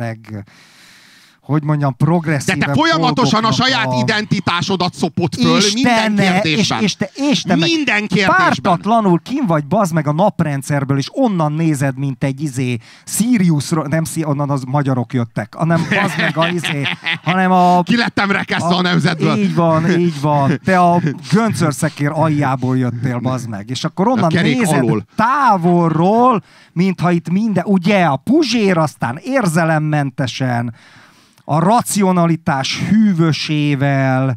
S3: hogy mondjam, progresszívebb.
S2: De te folyamatosan a saját identitásodat szopod föl minden kérdésben.
S3: És te
S2: minden kérdésben.
S3: Pártatlanul kim vagy, bazd meg a naprendszerből, és onnan nézed, mint egy Siriusról, nem onnan az magyarok jöttek, hanem bazd meg hanem a...
S2: Ki lettem rekesztve a nemzetből.
S3: Így van. Te a göncörszekér aljából jöttél, bazd meg. És akkor onnan nézed távolról, mintha itt minden, ugye a Puzsér, aztán érzelemmentesen, a racionalitás hűvösével,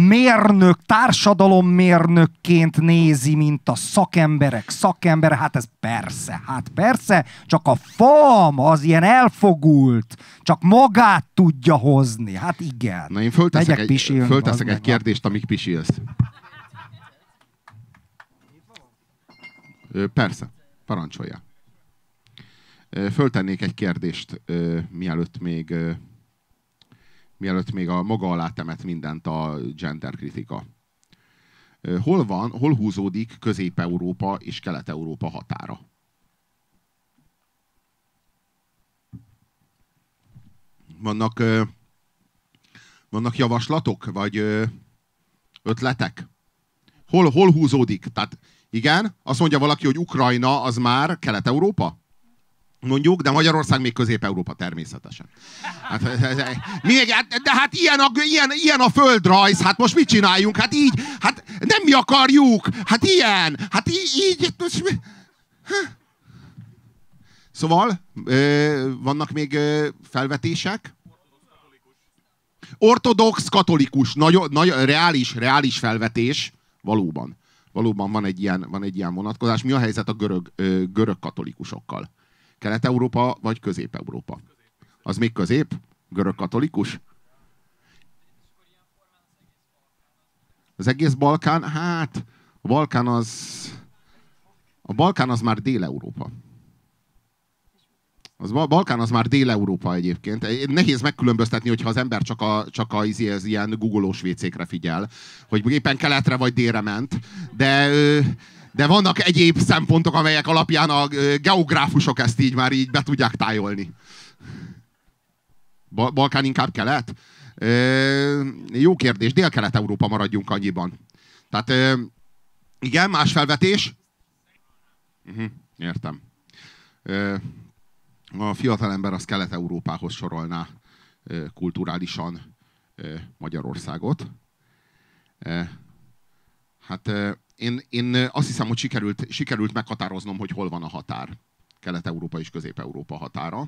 S3: társadalommérnökként nézi, mint a szakember, hát ez persze, csak a fam az ilyen elfogult, csak magát tudja hozni, hát igen.
S2: Na én fölteszek egy kérdést, amíg pisilsz. Persze, parancsolja. Föltennék egy kérdést, mielőtt még a maga alá temet mindent a genderkritika. Hol húzódik Közép-Európa és Kelet-Európa határa? Vannak javaslatok, vagy ötletek? Hol húzódik? Tehát igen, azt mondja valaki, hogy Ukrajna az már Kelet-Európa? Mondjuk, de Magyarország még Közép-Európa természetesen. De hát ilyen a földrajz, hát most mit csináljunk? Hát így, hát nem mi akarjuk, hát ilyen, hát így. Szóval, vannak még felvetések? Ortodox, katolikus, nagyon reális felvetés, valóban. Valóban van egy ilyen vonatkozás. Mi a helyzet a görög katolikusokkal? Kelet-Európa vagy Közép-Európa? Az még közép? Görög katolikus? Az egész Balkán? Hát, a Balkán az már Dél-Európa. A Balkán az már Dél-Európa egyébként. Nehéz megkülönböztetni, hogyha az ember csak az ilyen googolós vécékre figyel, hogy éppen keletre vagy délre ment, de vannak egyéb szempontok, amelyek alapján a geográfusok ezt így már így be tudják tájolni. Balkán inkább kelet? Jó kérdés. Dél-Kelet-Európa, maradjunk annyiban. Tehát igen, más felvetés? Értem. A fiatalember az Kelet-Európához sorolná kulturálisan Magyarországot. Hát én azt hiszem, hogy sikerült meghatároznom, hogy hol van a határ. Kelet-Európa és Közép-Európa határa.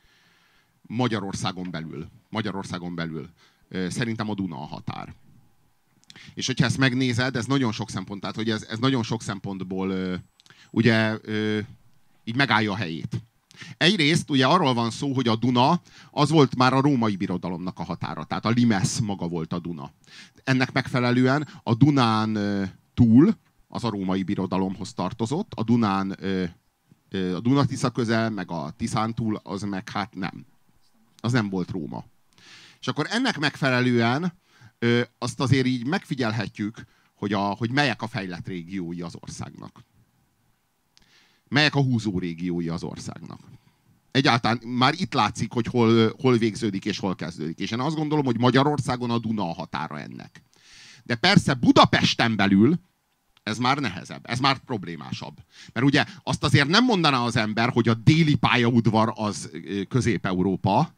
S2: Magyarországon belül. Szerintem a Duna a határ. És hogyha ezt megnézed, ez nagyon sok szempont, tehát hogy ez nagyon sok szempontból ugye így megállja a helyét. Egyrészt ugye arról van szó, hogy a Duna az volt már a római birodalomnak a határa, tehát a limes maga volt a Duna. Ennek megfelelően a Dunán túl az a római birodalomhoz tartozott, a Duna-Tisza közel, meg a Tiszán túl, az meg hát nem. Az nem volt Róma. És akkor ennek megfelelően azt azért így megfigyelhetjük, hogy melyek a fejlett régiói az országnak. Melyek a húzó régiói az országnak. Egyáltalán már itt látszik, hogy hol végződik és hol kezdődik. És én azt gondolom, hogy Magyarországon a Duna a határa ennek. De persze Budapesten belül ez már nehezebb, ez már problémásabb. Mert ugye azt azért nem mondaná az ember, hogy a déli pályaudvar az Közép-Európa,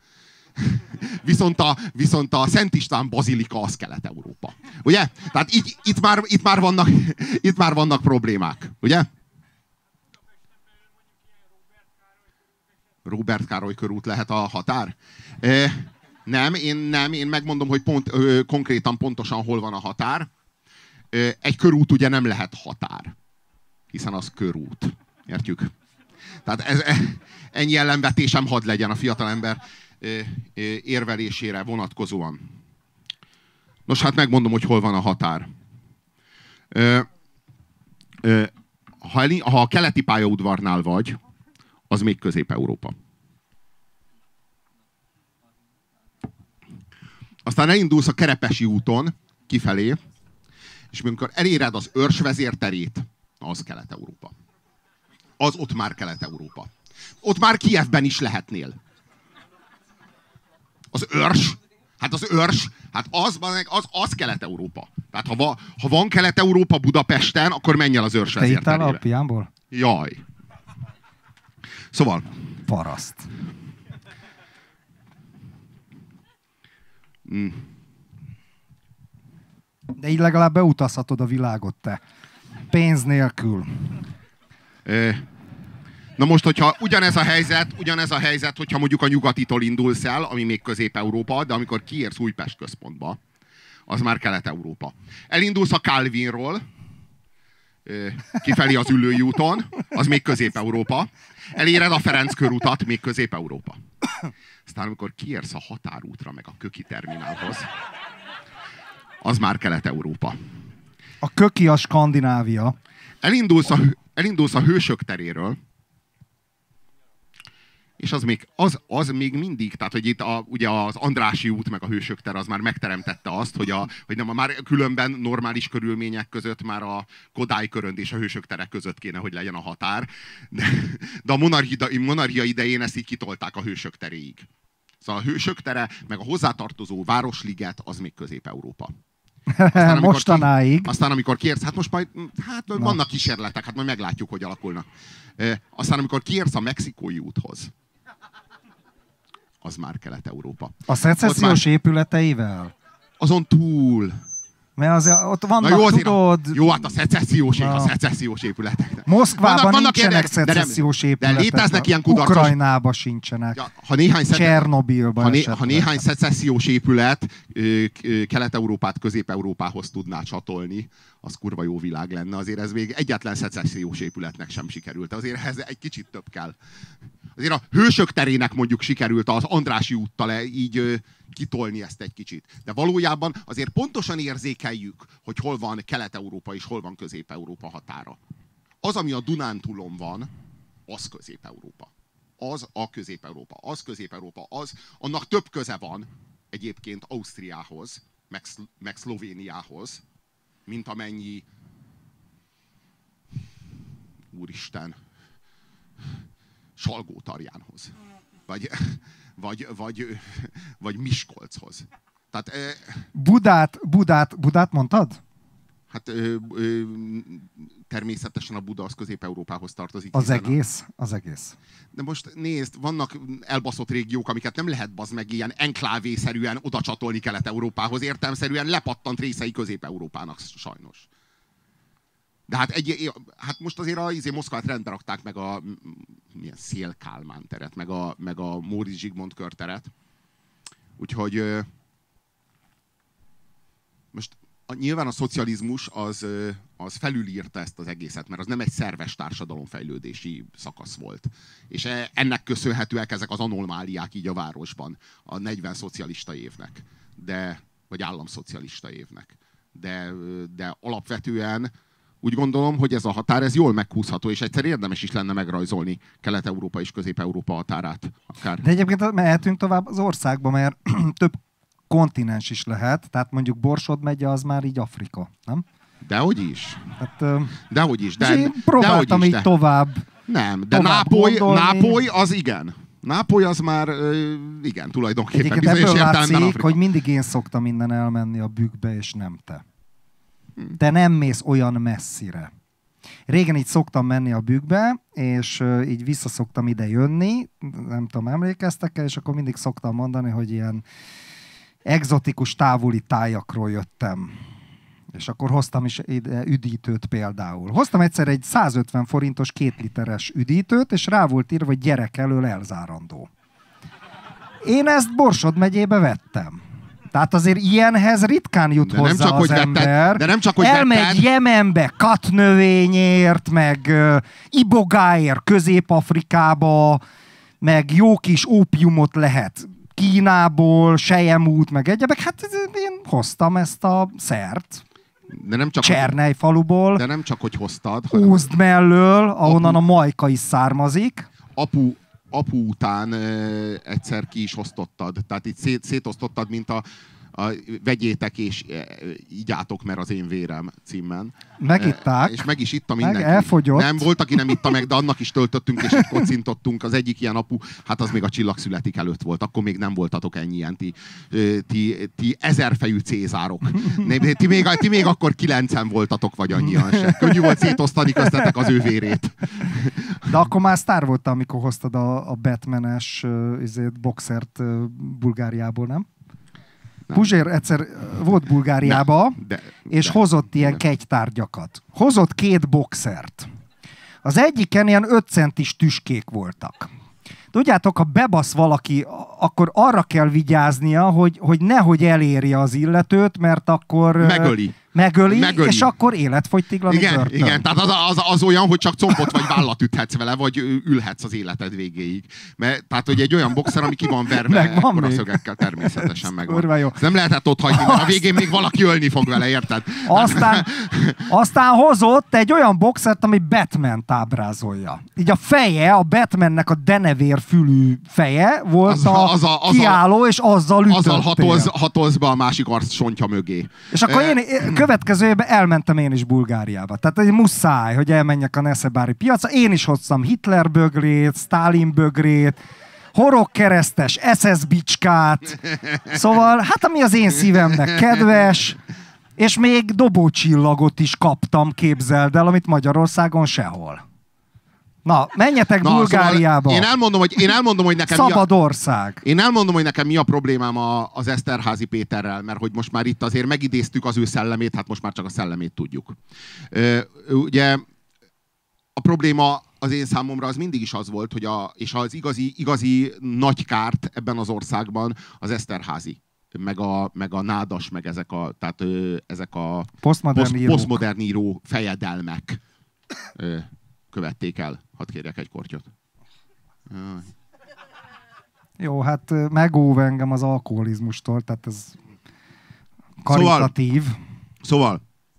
S2: viszont a Szent István bazilika az Kelet-Európa. Ugye? Tehát itt már vannak problémák. Ugye? Róbert Károly körút lehet a határ? Én megmondom, hogy konkrétan pontosan hol van a határ. Egy körút ugye nem lehet határ, hiszen az körút. Értjük? Tehát ennyi ellenvetésem hadd legyen a fiatalember érvelésére vonatkozóan. Nos, hát megmondom, hogy hol van a határ. Ha a keleti pályaudvarnál vagy, az még Közép-Európa. Aztán elindulsz a Kerepesi úton kifelé, és amikor eléred az Örs vezérterét, az Kelet-Európa. Az ott már Kelet-Európa. Ott már Kijevben is lehetnél. Az Örs, hát az Kelet-Európa. Tehát ha van Kelet-Európa Budapesten, akkor menj el az Örs vezérterére.
S3: Te ittál Alpiánból?
S2: Jaj. Szóval.
S3: Paraszt. De így legalább beutazhatod a világot, te. Pénz nélkül.
S2: Na most, hogyha ugyanez a helyzet, hogyha mondjuk a nyugatitól indulsz el, ami még Közép-Európa, de amikor kiérsz Újpest központba, az már Kelet-Európa. Elindulsz a Calvinról, kifelé az Üllői úton, az még Közép-Európa. Eléred a Ferenc körutat, még Közép-Európa. Aztán amikor kiérsz a határútra, meg a Köki terminálhoz, az már Kelet-Európa.
S3: A Köki a Skandinávia.
S2: Elindulsz a Hősök teréről, és az még mindig, tehát hogy itt ugye az Andrássy út meg a Hősök tere az már megteremtette azt, hogy nem, már különben normális körülmények között már a Kodály körönd és a Hősök tere között kéne, hogy legyen a határ. De a monarchia idején ezt így kitolták a Hősök teréig. Szóval a Hősök tere, meg a hozzátartozó Városliget, az még Közép-Európa.
S3: Mostanáig.
S2: Aztán amikor kiérsz, hát most majd vannak kísérletek, hát majd meglátjuk, hogy alakulnak. Aztán amikor kiérsz a Mexikói úthoz, az már Kelet-Európa.
S3: A szecessziós épületeivel?
S2: Azon túl.
S3: Mert azért ott vannak,
S2: jó,
S3: tudod...
S2: Jó, hát a szecessziós épületek.
S3: Moszkvában nincsenek szecessziós épületek.
S2: De léteznek ilyen kudarcos...
S3: Ukrajnában sincsenek. Ja, Csernobilban
S2: ha néhány szecessziós épület Kelet-Európát Közép-Európához tudná csatolni, az kurva jó világ lenne. Azért ez még egyetlen szecessziós épületnek sem sikerült. Azért ez egy kicsit több kell. Azért a Hősök terének mondjuk sikerült az Andrássy úttal így kitolni ezt egy kicsit. De valójában azért pontosan érzékeljük, hogy hol van Kelet-Európa és hol van Közép-Európa határa. Az, ami a Dunántúlon van, az Közép-Európa. Az a Közép-Európa. Az Közép-Európa. Annak több köze van egyébként Ausztriához, meg Szlovéniához, mint amennyi... Úristen... Salgótarjánhoz. Vagy Miskolchoz. Tehát,
S3: Budát mondtad?
S2: Hát természetesen a Buda az Közép-Európához tartozik.
S3: Az egész.
S2: De most nézd, vannak elbaszott régiók, amiket nem lehet bazd meg ilyen enklávészerűen oda csatolni Kelet-Európához, értelemszerűen lepattant részei Közép-Európának sajnos. De hát most azért Moszkvát rendbe rakták, meg a milyen Széll Kálmán teret, meg a Móricz Zsigmond körteret. Úgyhogy most nyilván a szocializmus az felülírta ezt az egészet, mert az nem egy szerves társadalomfejlődési szakasz volt. És ennek köszönhetőek ezek az anomáliák így a városban, a 40 szocialista évnek, vagy államszocialista évnek. De alapvetően úgy gondolom, hogy ez a határ, ez jól meghúzható, és egyszer érdemes is lenne megrajzolni Kelet-Európa és Közép-Európa határát. Akár.
S3: De egyébként mehetünk tovább az országba, mert több kontinens is lehet, tehát mondjuk Borsod megye az már így Afrika, nem?
S2: Dehogy is.
S3: Hát,
S2: dehogy is.
S3: Én próbáltam így tovább.
S2: Nem, de Nápoly az igen. Nápoly az már igen, tulajdonképpen
S3: egyébként
S2: bizonyos
S3: ebből
S2: értelemben
S3: látszik,
S2: Afrika.
S3: hogy mindig én szoktam innen elmenni a bükkbe, és nem te. Te nem mész olyan messzire. Régen így szoktam menni a bükkbe, és így vissza szoktam ide jönni, nem tudom, emlékeztek-e, és akkor mindig szoktam mondani, hogy ilyen egzotikus távoli tájakról jöttem. És akkor hoztam is ide üdítőt például. Hoztam egyszer egy 150 forintos 2 literes üdítőt, és rá volt írva, hogy gyerek elől elzárandó. Én ezt Borsod megyébe vettem. Tehát azért ilyenhez ritkán jut hozzá az ember.
S2: De nem csak, hogy
S3: elmegy Jemenbe katnövényért, meg ibogáért Közép-Afrikába, meg jó kis ópiumot lehet Kínából, selyemút, meg egyebek. Hát én hoztam ezt a szert. Csernej faluból.
S2: De nem csak, hogy hoztad.
S3: Ózd mellől, ahonnan a majka is származik.
S2: Apu után egyszer ki is osztottad. Tehát itt szétosztottad, mint a vegyétek és igyátok, mert az én vérem címen.
S3: Megitták.
S2: És meg is itta mindenki.
S3: Elfogyott.
S2: Nem, volt, aki nem itta meg, de annak is töltöttünk, és itt kocintottunk. Az egyik ilyen apu, hát az még a Csillag születik előtt volt. Akkor még nem voltatok ennyien. Ti 1000 fejű cézárok. Ti még akkor 9-en voltatok, vagy annyian se. Könnyű volt szétosztani köztetek az ő vérét.
S3: De akkor már sztár voltál, amikor hoztad a Batman-es boxert Bulgáriából, nem? Puzsér egyszer volt Bulgáriába, és hozott ilyen kegytárgyakat. Hozott 2 boxert. Az egyiken ilyen 5 centis tüskék voltak. Tudjátok, ha bebasz valaki, akkor arra kell vigyáznia, hogy nehogy elérje az illetőt, mert akkor... Megöli. És akkor életfogytiglani börtön.
S2: Igen, tehát az olyan, hogy csak combot vagy vállat üthetsz vele, vagy ülhetsz az életed végéig. Tehát, hogy egy olyan boxer, ami ki van verve ekkora szögekkel, természetesen megvan. Ezt nem lehetett ott hagyni, mert a végén még valaki ölni fog vele, érted?
S3: Aztán hozott egy olyan boxert, ami Batman ábrázolja. Így a feje, a Batmannek a denevérfülű feje volt a kiálló, és azzal ütöttél.
S2: Azzal hatolsz be a másik arc sontja mögé.
S3: És akkor én következő évben elmentem én is Bulgáriába. Tehát muszáj, hogy elmenjek a Neszebári piacra. Én is hoztam Hitler bögrét, Stalin bögrét, horogkeresztes SS bicskát. Szóval, hát ami az én szívemnek kedves, és még dobócsillagot is kaptam, képzeld el, amit Magyarországon sehol. Na, menjetek Bulgáriába.
S2: Szóval én elmondom, hogy nekem
S3: szabad ország.
S2: Én elmondom, hogy nekem mi a problémám az Eszterházy Péterrel, mert hogy most már itt azért megidéztük az ő szellemét, hát most már csak a szellemét tudjuk. Ugye a probléma az én számomra az mindig is az volt, hogy és az igazi nagy kárt ebben az országban az Eszterházy, meg a nádas, meg ezek a posztmodern író fejedelmek követték el. Hadd kérjek egy kortyot.
S3: Jó, hát megóv engem az alkoholizmustól, tehát ez karitatív.
S2: Szóval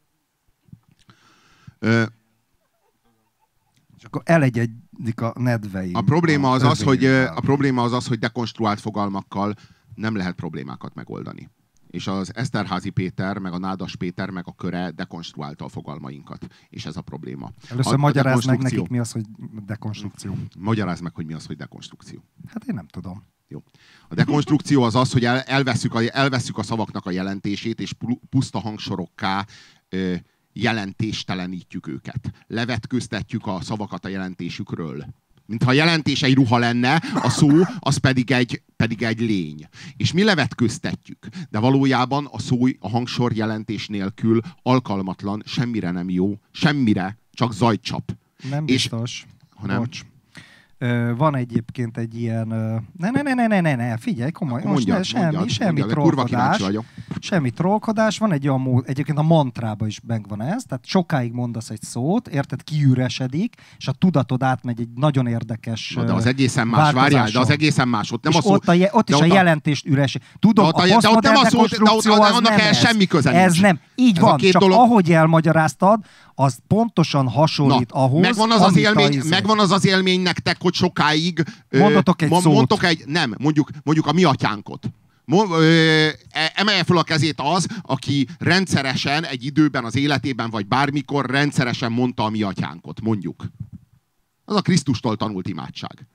S3: és akkor elegyedik a nedveim.
S2: A probléma az az, hogy dekonstruált fogalmakkal nem lehet problémákat megoldani. És az Eszterházy Péter, meg a Nádas Péter, meg a köre dekonstruálta a fogalmainkat. És ez a probléma.
S3: Először magyarázd meg nekik, mi az, hogy dekonstrukció.
S2: Magyarázd meg, hogy mi az, hogy dekonstrukció.
S3: Hát én nem tudom.
S2: Jó. A dekonstrukció az az, hogy elvesszük a szavaknak a jelentését, és puszta hangsorokká jelentéstelenítjük őket. Levetköztetjük a szavakat a jelentésükről. Mintha a jelentés egy ruha lenne, a szó az pedig egy lény. És mi levetköztetjük. De valójában a szó a hangsor jelentés nélkül alkalmatlan, semmire nem jó, semmire, csak zajt csap.
S3: Nem biztos.
S2: Bocs.
S3: Van egyébként egy ilyen... Ne, figyelj, komoly. Most semmi trollkodás. Semmi trollkodás. Van egy olyan mód, egyébként a mantrában is megvan ez, tehát sokáig mondasz egy szót, érted, kiüresedik, és a tudatod átmegy egy nagyon érdekes
S2: de az egészen más, várjál, de az egészen más. Ott nem
S3: és a szót, ott is a jelentést üres. Tudom, a posztmodern dekonstrukció az nem ez.
S2: Semmi köze nincs.
S3: Ez nem. Így van, csak ahogy elmagyaráztad, az pontosan hasonlít ahhoz,
S2: megvan az élmény nektek, hogy sokáig
S3: mondatok egy szót.
S2: Mondjuk a mi atyánkot. Emelje fel a kezét az, aki rendszeresen egy időben az életében, vagy bármikor rendszeresen mondta a mi atyánkot, mondjuk. Az a Krisztustól tanult imádság.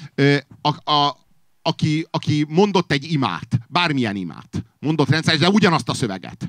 S2: Aki mondott egy imát, bármilyen imát, mondott rendszeresen, de ugyanazt a szöveget.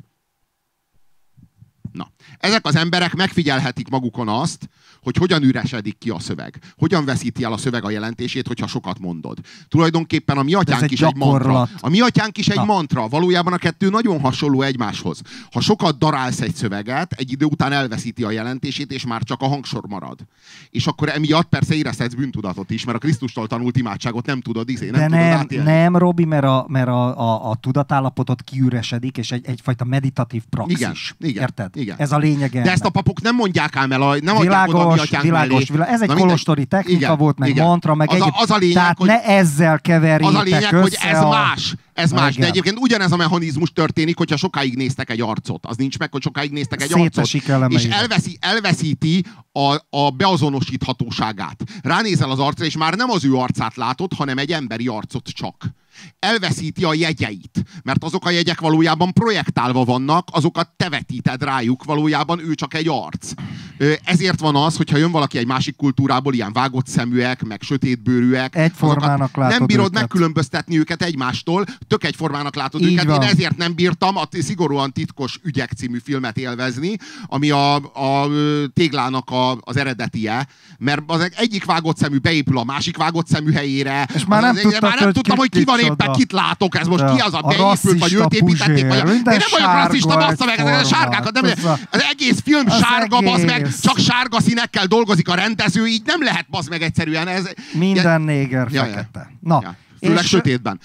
S2: Na, ezek az emberek megfigyelhetik magukon azt, hogy hogyan üresedik ki a szöveg. Hogyan veszíti el a szöveg a jelentését, hogyha sokat mondod. Tulajdonképpen a mi atyánk is egy mantra. A mi atyánk is egy mantra. Valójában a kettő nagyon hasonló egymáshoz. Ha sokat darálsz egy szöveget, egy idő után elveszíti a jelentését, és már csak a hangsor marad. És akkor emiatt persze érezhetsz bűntudatot is, mert a Krisztustól tanult imádságot nem tudod
S3: nem, Robi, mert a tudatállapotot kiüresedik, és egyfajta meditatív praxis.
S2: Igen.
S3: Érted?
S2: Igen.
S3: Ez a lényege.
S2: De ezt a papok nem mondják ám el, nem adják oda a mi atyánk
S3: világos. Ez egy kolostori technika volt, meg mantra, meg
S2: az a lényeg,
S3: tehát
S2: hogy
S3: ne ezzel keverjétek
S2: az a lényeg,
S3: össze
S2: hogy ez más. Ez más, de egyébként ugyanez a mechanizmus történik, hogyha sokáig néztek egy arcot. Az nincs meg, hogy sokáig néztek egy arcot. És elveszíti a beazonosíthatóságát. Ránézel az arcra, és már nem az ő arcát látod, hanem egy emberi arcot csak. Elveszíti a jegyeit, mert azok a jegyek valójában projektálva vannak, azokat te vetíted rájuk, valójában ő csak egy arc. Ezért van az, hogyha jön valaki egy másik kultúrából, ilyen vágott szeműek, meg sötétbőrűek,
S3: egyformának látod
S2: nem bírod
S3: őket.
S2: Megkülönböztetni őket egymástól, tök egyformának látod
S3: így
S2: őket.
S3: Van.
S2: Én ezért nem bírtam a Szigorúan titkos ügyek című filmet élvezni, ami a Téglának az eredetie, mert az egyik vágott szemű beépül a másik vágott szemű helyére.
S3: És már nem
S2: tudtam, hogy ki van éppen, kit látok, ez most ki az a beépült, vagy őt építették, vagy én nem vagyok rasszista, bassza meg, ez a sárgákat, nem, az egész film sárga, bazd meg, csak sárga színekkel dolgozik a rendező, így nem lehet, bazd meg egyszerűen.
S3: Minden néger fekete. Na,
S2: főleg sötétben.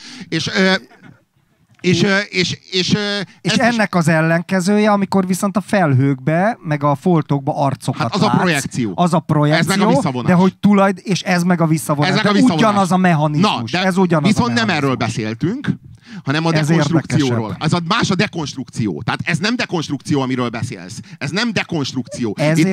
S2: És
S3: ennek az ellenkezője, amikor viszont a felhőkbe, meg a foltokba arcokat
S2: hát az látsz. A projekció.
S3: Az a projekció,
S2: ez meg a visszavonás.
S3: de hogy és ez meg a visszavonás. Ugyanaz a mechanizmus. Ez ugyanaz
S2: viszont nem erről beszéltünk, hanem a dekonstrukcióról. Más a dekonstrukció. Tehát ez nem dekonstrukció, amiről beszélsz. Ez nem dekonstrukció. Itt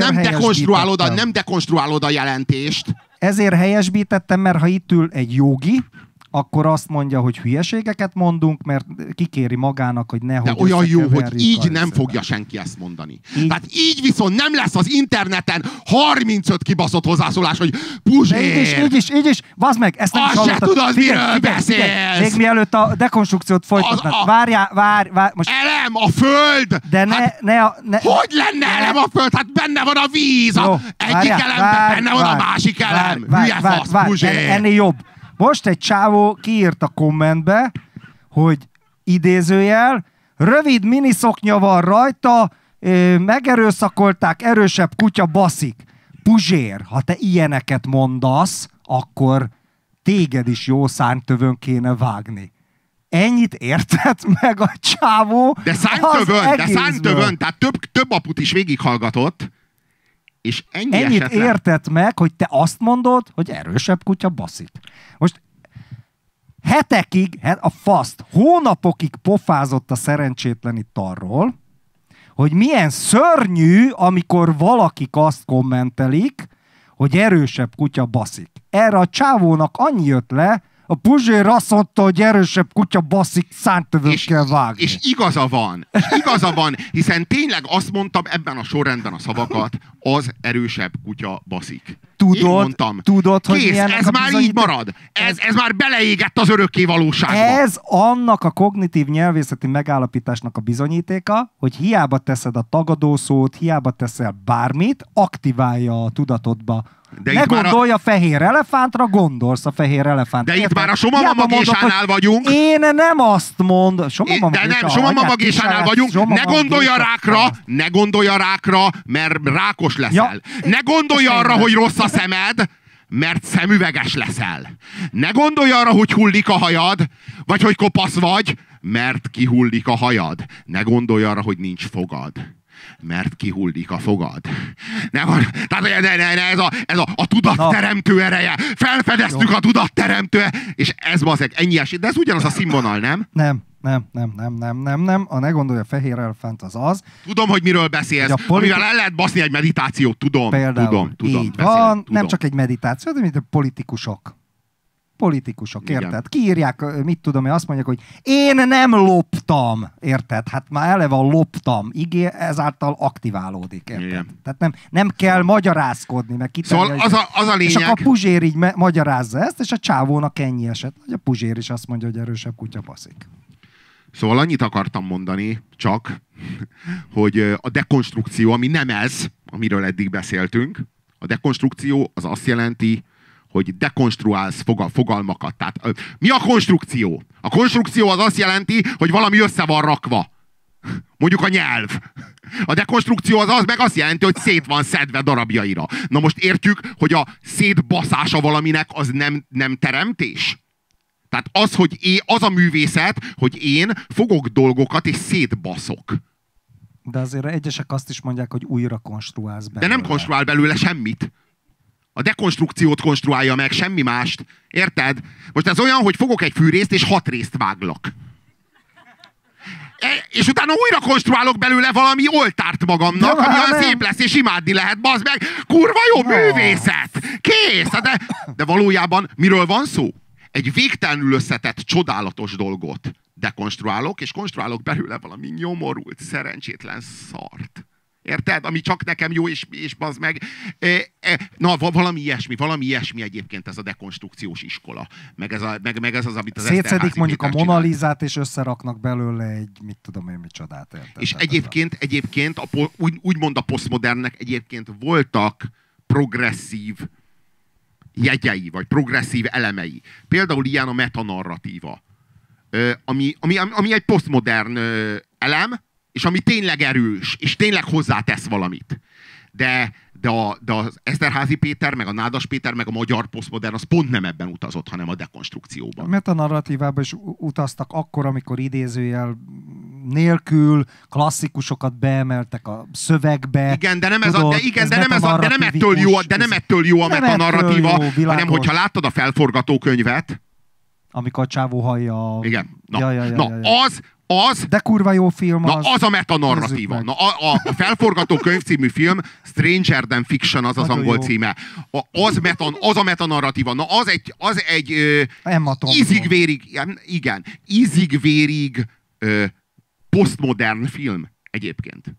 S2: nem dekonstruálod a jelentést.
S3: Ezért helyesbítettem, mert ha itt ül egy jogi, akkor azt mondja, hogy hülyeségeket mondunk, mert kikéri magának, hogy nehogy.
S2: De olyan jó, hogy így nem fogja senki ezt mondani. Tehát így viszont nem lesz az interneten 35 kibaszott hozzászólás, hogy Puzsér!
S3: Így is, vazd meg, ezt nem is hallottad.
S2: Azt se tudod, miről beszélsz!
S3: Még mielőtt a dekonstrukciót folytatnád. Várj, most...
S2: Elem a föld!
S3: De
S2: hogy lenne elem a föld? Hát benne van a víz! Egyik elemben benne van a másik elem! Hülye fasz, Puzsér!
S3: Ennél jobb. Most egy csávó kiírt a kommentbe, hogy idézőjel, rövid miniszoknya van rajta, megerőszakolták, erősebb kutya baszik. Puzsér, ha te ilyeneket mondasz, akkor téged is jó szárnytövön kéne vágni. Ennyit értett meg a csávó?
S2: De szárnytövön, tehát több aput is végighallgatott, és ennyit
S3: értett meg, hogy te azt mondod, hogy erősebb kutya baszik. Most hetekig, hónapokig pofázott a szerencsétlen itt arról, hogy milyen szörnyű, amikor valakik azt kommentelik, hogy erősebb kutya baszik. Erre a csávónak annyi jött le, a Puzsér azt mondta, hogy erősebb kutya baszik, szárnytövön kell vágni.
S2: És igaza van, hiszen tényleg azt mondtam ebben a sorrendben a szavakat, az erősebb kutya baszik.
S3: Tudod, hogy
S2: kész, ez már így marad. Ez már beleégett az örökké valóságba.
S3: Ez annak a kognitív nyelvészeti megállapításnak a bizonyítéka, hogy hiába teszed a tagadószót, hiába teszel bármit, aktiválja a tudatodba. Ne gondolj a fehér elefántra, gondolsz a fehér elefántra.
S2: De itt már a Somamamagésánál vagyunk.
S3: Én nem azt mondom.
S2: Somamamagésánál vagyunk. Ne gondolj a rákra, mert rákos leszel. Ne gondolj arra, hogy rossz a szemed, mert szemüveges leszel. Ne gondolj arra, hogy hullik a hajad, vagy hogy kopasz vagy, mert kihullik a hajad. Ne gondolj arra, hogy nincs fogad, mert kihullik a fogad. Tehát ez a tudatteremtő ereje. Felfedeztük a tudatteremtő, és ez bazeg, ennyi esély. De ez ugyanaz a színvonal, nem?
S3: Nem. A ne gondolj a fehér elefánt az.
S2: Tudom, hogy miről beszélsz. Amivel el lehet baszni egy meditációt, tudom.
S3: Például tudom. Így van, nem csak egy meditáció, de mint a politikusok, érted? Kiírják, mit tudom én, azt mondják, hogy én nem loptam, érted? Hát már eleve a loptam, ezáltal aktiválódik, érted? Igen. Tehát nem kell magyarázkodni, meg kitenni.
S2: Szóval az a lényeg...
S3: És akkor a Puzsér így magyarázza ezt, és a csávónak ennyi eset, hogy a Puzsér is azt mondja, hogy erősebb kutya baszik.
S2: Szóval annyit akartam mondani, csak, hogy a dekonstrukció, ami nem ez, amiről eddig beszéltünk, a dekonstrukció az azt jelenti, hogy dekonstruálsz fogalmakat. Tehát mi a konstrukció? A konstrukció az azt jelenti, hogy valami össze van rakva. Mondjuk a nyelv. A dekonstrukció az meg azt jelenti, hogy szét van szedve darabjaira. Na most értjük, hogy a szétbaszása valaminek az nem teremtés? Tehát az a művészet, hogy én fogok dolgokat és szétbaszok.
S3: De azért egyesek azt is mondják, hogy újra konstruálsz belőle.
S2: De nem konstruál belőle semmit. A dekonstrukciót konstruálja meg, semmi mást. Érted? Most ez olyan, hogy fogok egy fűrészt, és 6 részt váglak. És utána újra konstruálok belőle valami oltárt magamnak, ami olyan szép lesz, és imádni lehet, bazd meg. Kurva jó művészet! Kész! De valójában miről van szó? Egy végtelenül összetett, csodálatos dolgot dekonstruálok, és konstruálok belőle valami nyomorult, szerencsétlen szart. Érted? Ami csak nekem jó, és bazd meg. Na, valami ilyesmi egyébként ez a dekonstrukciós iskola. Meg ez az, amit az
S3: szétszedik mondjuk a Mona Lisát, és összeraknak belőle egy, mit tudom én, micsodát. Érted?
S2: És egyébként úgymond a posztmodernnek egyébként voltak progresszív jegyei, vagy progresszív elemei. Például ilyen a metanarratíva. Ami egy posztmodern elem, és ami tényleg erős, és tényleg hozzátesz valamit. De az Eszterházy Péter, meg a Nádas Péter, meg a magyar posztmodern, az pont nem ebben utazott, hanem a dekonstrukcióban.
S3: A metanarratívában is utaztak akkor, amikor idézőjel nélkül klasszikusokat beemeltek a szövegbe.
S2: Igen, de nem ettől jó a metanarratíva, hanem hogyha láttad a felforgatókönyvet,
S3: amikor a csávó hallja...
S2: Igen.
S3: De kurva jó film
S2: az. Na, az a metanarratíva. Na, a Felforgatókönyv című film, Stranger Than Fiction, az az angol címe. Az a metanarratíva. Na, az egy ízig-vérig posztmodern film egyébként.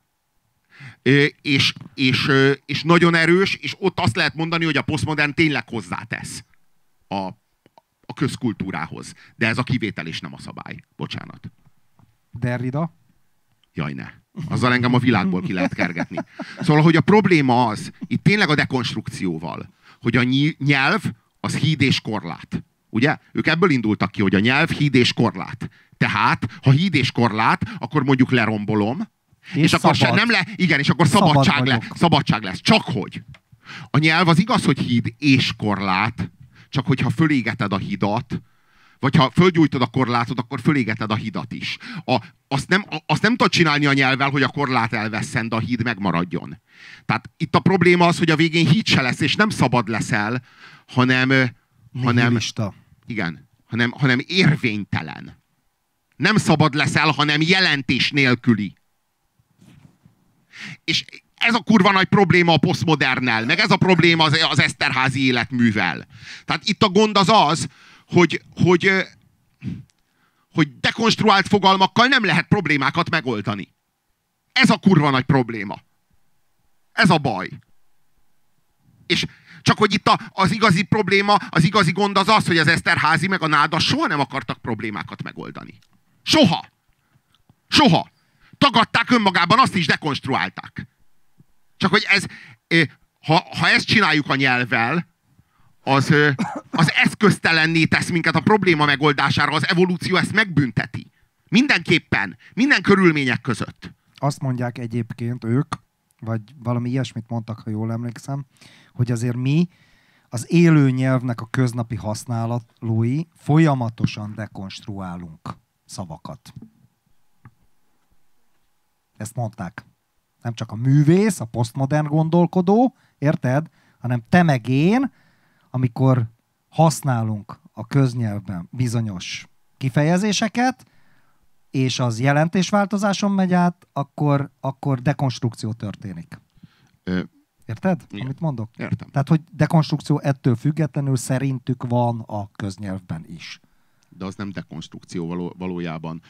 S2: És nagyon erős, és ott azt lehet mondani, hogy a posztmodern tényleg hozzátesz a közkultúrához. De ez a kivétel és nem a szabály. Bocsánat.
S3: Derrida?
S2: Jaj, ne. Azzal engem a világból ki lehet kergetni. Szóval, hogy a probléma az, itt tényleg a dekonstrukcióval, hogy a nyelv az híd és korlát. Ugye? Ők ebből indultak ki, hogy a nyelv híd és korlát. Tehát, ha híd és korlát, akkor mondjuk lerombolom, és akkor és akkor szabadság lesz. Csak hogy a nyelv az igaz, hogy híd és korlát, csak hogyha fölégeted a hidat, vagy ha fölgyújtod a korlátot, akkor fölégeted a hidat is. Azt nem tudod csinálni a nyelvvel, hogy a korlát elvesszen, de a híd megmaradjon. Tehát itt a probléma az, hogy a végén híd se lesz, és nem szabad leszel, hanem érvénytelen. Nem szabad leszel, hanem jelentés nélküli. És ez a kurva nagy probléma a posztmodernnel, meg ez a probléma az Eszterházy életművel. Tehát itt a gond az, hogy dekonstruált fogalmakkal nem lehet problémákat megoldani. Ez a kurva nagy probléma. Ez a baj. És csak hogy itt az igazi probléma, az igazi gond az, hogy az Eszterházy meg a Nádas soha nem akartak problémákat megoldani. Soha. Soha. Tagadták önmagában, azt is dekonstruálták. Csak hogy ha ezt csináljuk a nyelvvel, az eszköztelenné tesz minket a probléma megoldására, az evolúció ezt megbünteti. Mindenképpen, minden körülmények között.
S3: Azt mondják egyébként ők, vagy valami ilyesmit mondtak, ha jól emlékszem, hogy azért mi az élő nyelvnek a köznapi használói folyamatosan dekonstruálunk szavakat. Ezt mondták. Nem csak a művész, a posztmodern gondolkodó, érted? Hanem te meg én, amikor használunk a köznyelvben bizonyos kifejezéseket, és az jelentésváltozáson megy át, akkor dekonstrukció történik. Érted? Igen. Amit mondok?
S2: Értem.
S3: Tehát, hogy dekonstrukció ettől függetlenül szerintük van a köznyelvben is.
S2: De az nem dekonstrukció valójában.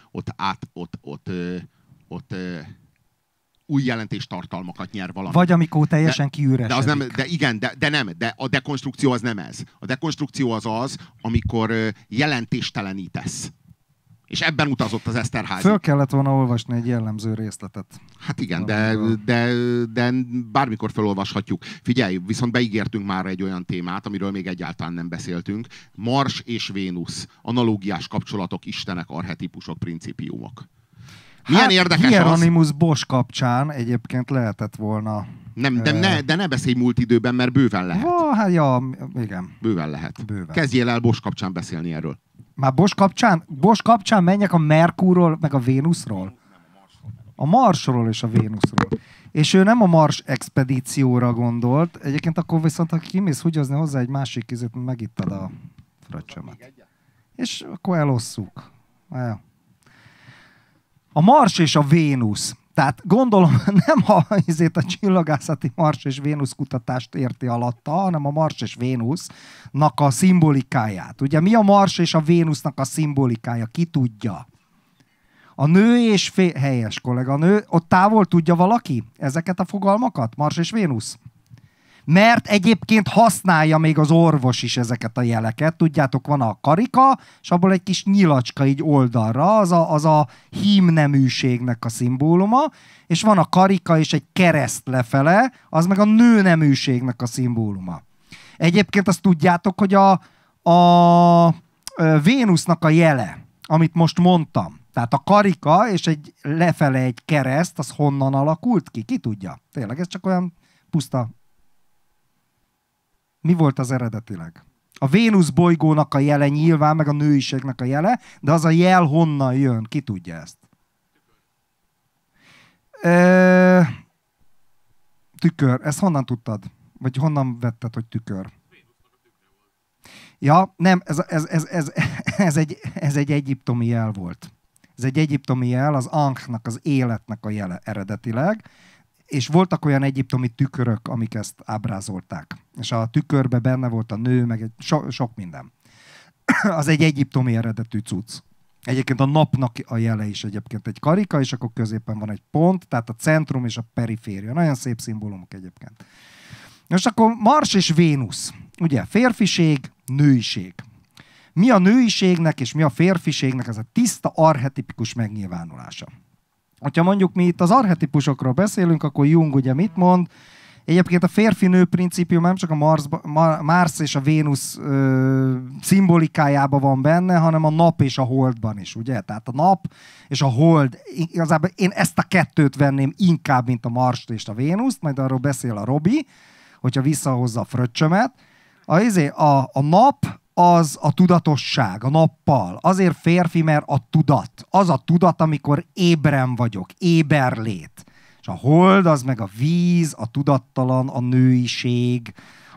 S2: Ott új jelentéstartalmakat nyer valami.
S3: Vagy amikor teljesen kiüresedik.
S2: De a dekonstrukció az nem ez. A dekonstrukció az, amikor jelentéstelenítesz. És ebben utazott az Eszterházy.
S3: Föl kellett volna olvasni egy jellemző részletet.
S2: Hát igen, de bármikor felolvashatjuk. Figyelj, viszont beígértünk már egy olyan témát, amiről még egyáltalán nem beszéltünk. Mars és Vénusz. Analógiás kapcsolatok, istenek, archetípusok, principiumok. Milyen érdekes
S3: Hieronymus Bosch kapcsán egyébként lehetett volna...
S2: De ne beszélj múlt időben, mert bőven lehet.
S3: Hát ja, igen.
S2: Bőven lehet. Kezdjél el Bosch kapcsán beszélni erről.
S3: Már Bosch kapcsán menjek a Merkurról, meg a Vénuszról? A Marsról és a Vénuszról. És ő nem a Mars expedícióra gondolt. Egyébként akkor viszont, ha kimész húgyozni hozzá egy másik kizét, megittad a fröccsömet. És akkor elosszuk. A Mars és a Vénusz. Tehát gondolom nem a csillagászati Mars és Vénusz kutatást érti alatta, hanem a Mars és Vénusznak a szimbolikáját. Ugye mi a Mars és a Vénusznak a szimbolikája? Ki tudja? A nő és helyes kolléganő, ott távol tudja valaki ezeket a fogalmakat? Mars és Vénusz? Mert egyébként használja még az orvos is ezeket a jeleket. Tudjátok, van a karika, és abból egy kis nyilacska így oldalra, az a hímneműségnek a szimbóluma, és van a karika és egy kereszt lefele, az meg a nőneműségnek a szimbóluma. Egyébként azt tudjátok, hogy a Vénusznak a jele, amit most mondtam, tehát a karika és egy lefele egy kereszt, az honnan alakult ki? Ki tudja? Tényleg, ez csak olyan puszta. Mi volt az eredetileg? A Vénusz bolygónak a jele nyilván, meg a nőiségnek a jele, de az a jel honnan jön? Ki tudja ezt? Tükör. Ezt honnan tudtad? Vagy honnan vetted, hogy tükör? Ja, nem, ez egy egyiptomi jel volt. Ez egy egyiptomi jel, az Ankh-nak, az életnek a jele eredetileg, és voltak olyan egyiptomi tükörök, amik ezt ábrázolták. És a tükörbe benne volt a nő, meg sok minden. Az egy egyiptomi eredetű cucc. Egyébként a napnak a jele is egyébként egy karika, és akkor középen van egy pont, tehát a centrum és a periféria. Nagyon szép szimbólumok egyébként. Most akkor Mars és Vénusz. Ugye férfiség, nőiség. Mi a nőiségnek és mi a férfiségnek ez a tiszta archetipikus megnyilvánulása? Ha mondjuk mi itt az archetipusokról beszélünk, akkor Jung ugye mit mond? Egyébként a férfi-nő principium nem csak a Mars és a Vénusz szimbolikájában van benne, hanem a nap és a holdban is, ugye? Tehát a nap és a hold, igazából én ezt a kettőt venném inkább, mint a Marst és a Vénuszt, majd arról beszél a Robi, hogyha visszahozza a fröccsömet. A nap az a tudatosság, a nappal. Azért férfi, mert a tudat. Az a tudat, amikor ébren vagyok, éberlét. És a hold az meg a víz, a tudattalan, a nőiség,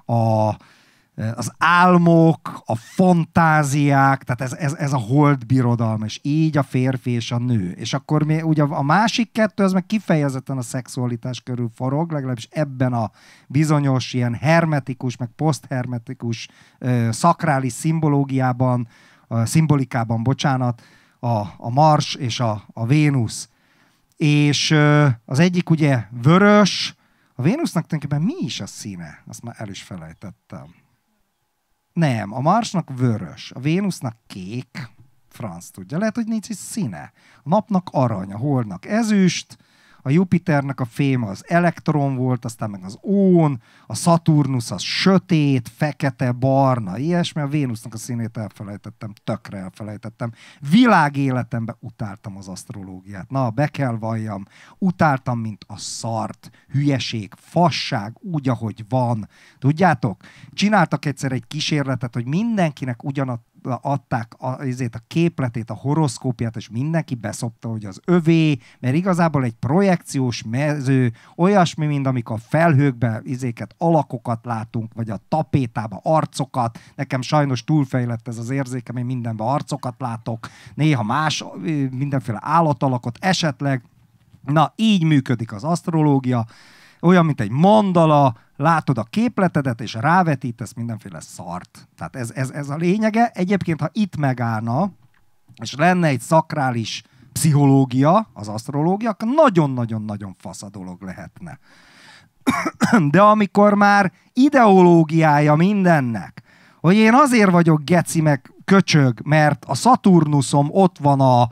S3: az álmok, a fantáziák, tehát ez a hold birodalma, és így a férfi és a nő. És akkor ugye a másik kettő, az meg kifejezetten a szexualitás körül forog, legalábbis ebben a bizonyos ilyen hermetikus, meg poszthermetikus szakrális szimbolikában, bocsánat, a Mars és a Vénusz. És az egyik ugye vörös, a Vénusznak tulajdonképpen mi is a színe? Azt már el is felejtettem. Nem, a Marsnak vörös, a Vénusznak kék, franc tudja. Lehet, hogy nincs is színe. A napnak arany, a holdnak ezüst, a Jupiternek a féme az elektron volt, aztán meg az ón, a Szaturnusz az sötét, fekete, barna, ilyesmi. A Vénusznak a színét elfelejtettem, tökre elfelejtettem. Világéletemben utáltam az asztrológiát. Na, be kell valljam. Utáltam, mint a szart, hülyeség, fasság, úgy, ahogy van. Tudjátok? Csináltak egyszer egy kísérletet, hogy mindenkinek adták a képletét, a horoszkópját, és mindenki beszopta, hogy az övé, mert igazából egy projekciós mező, olyasmi, mint amikor a felhőkben alakokat látunk, vagy a tapétában arcokat. Nekem sajnos túlfejlett ez az érzékem, én mindenben arcokat látok, néha más, mindenféle állatalakot esetleg. Na, így működik az asztrológia, olyan, mint egy mandala, látod a képletedet, és rávetítesz mindenféle szart. Tehát ez a lényege. Egyébként, ha itt megállna, és lenne egy szakrális pszichológia, az asztrológia, akkor nagyon-nagyon-nagyon fasz a dolog lehetne. De amikor már ideológiája mindennek, hogy én azért vagyok geci meg köcsög, mert a Szaturnuszom ott van a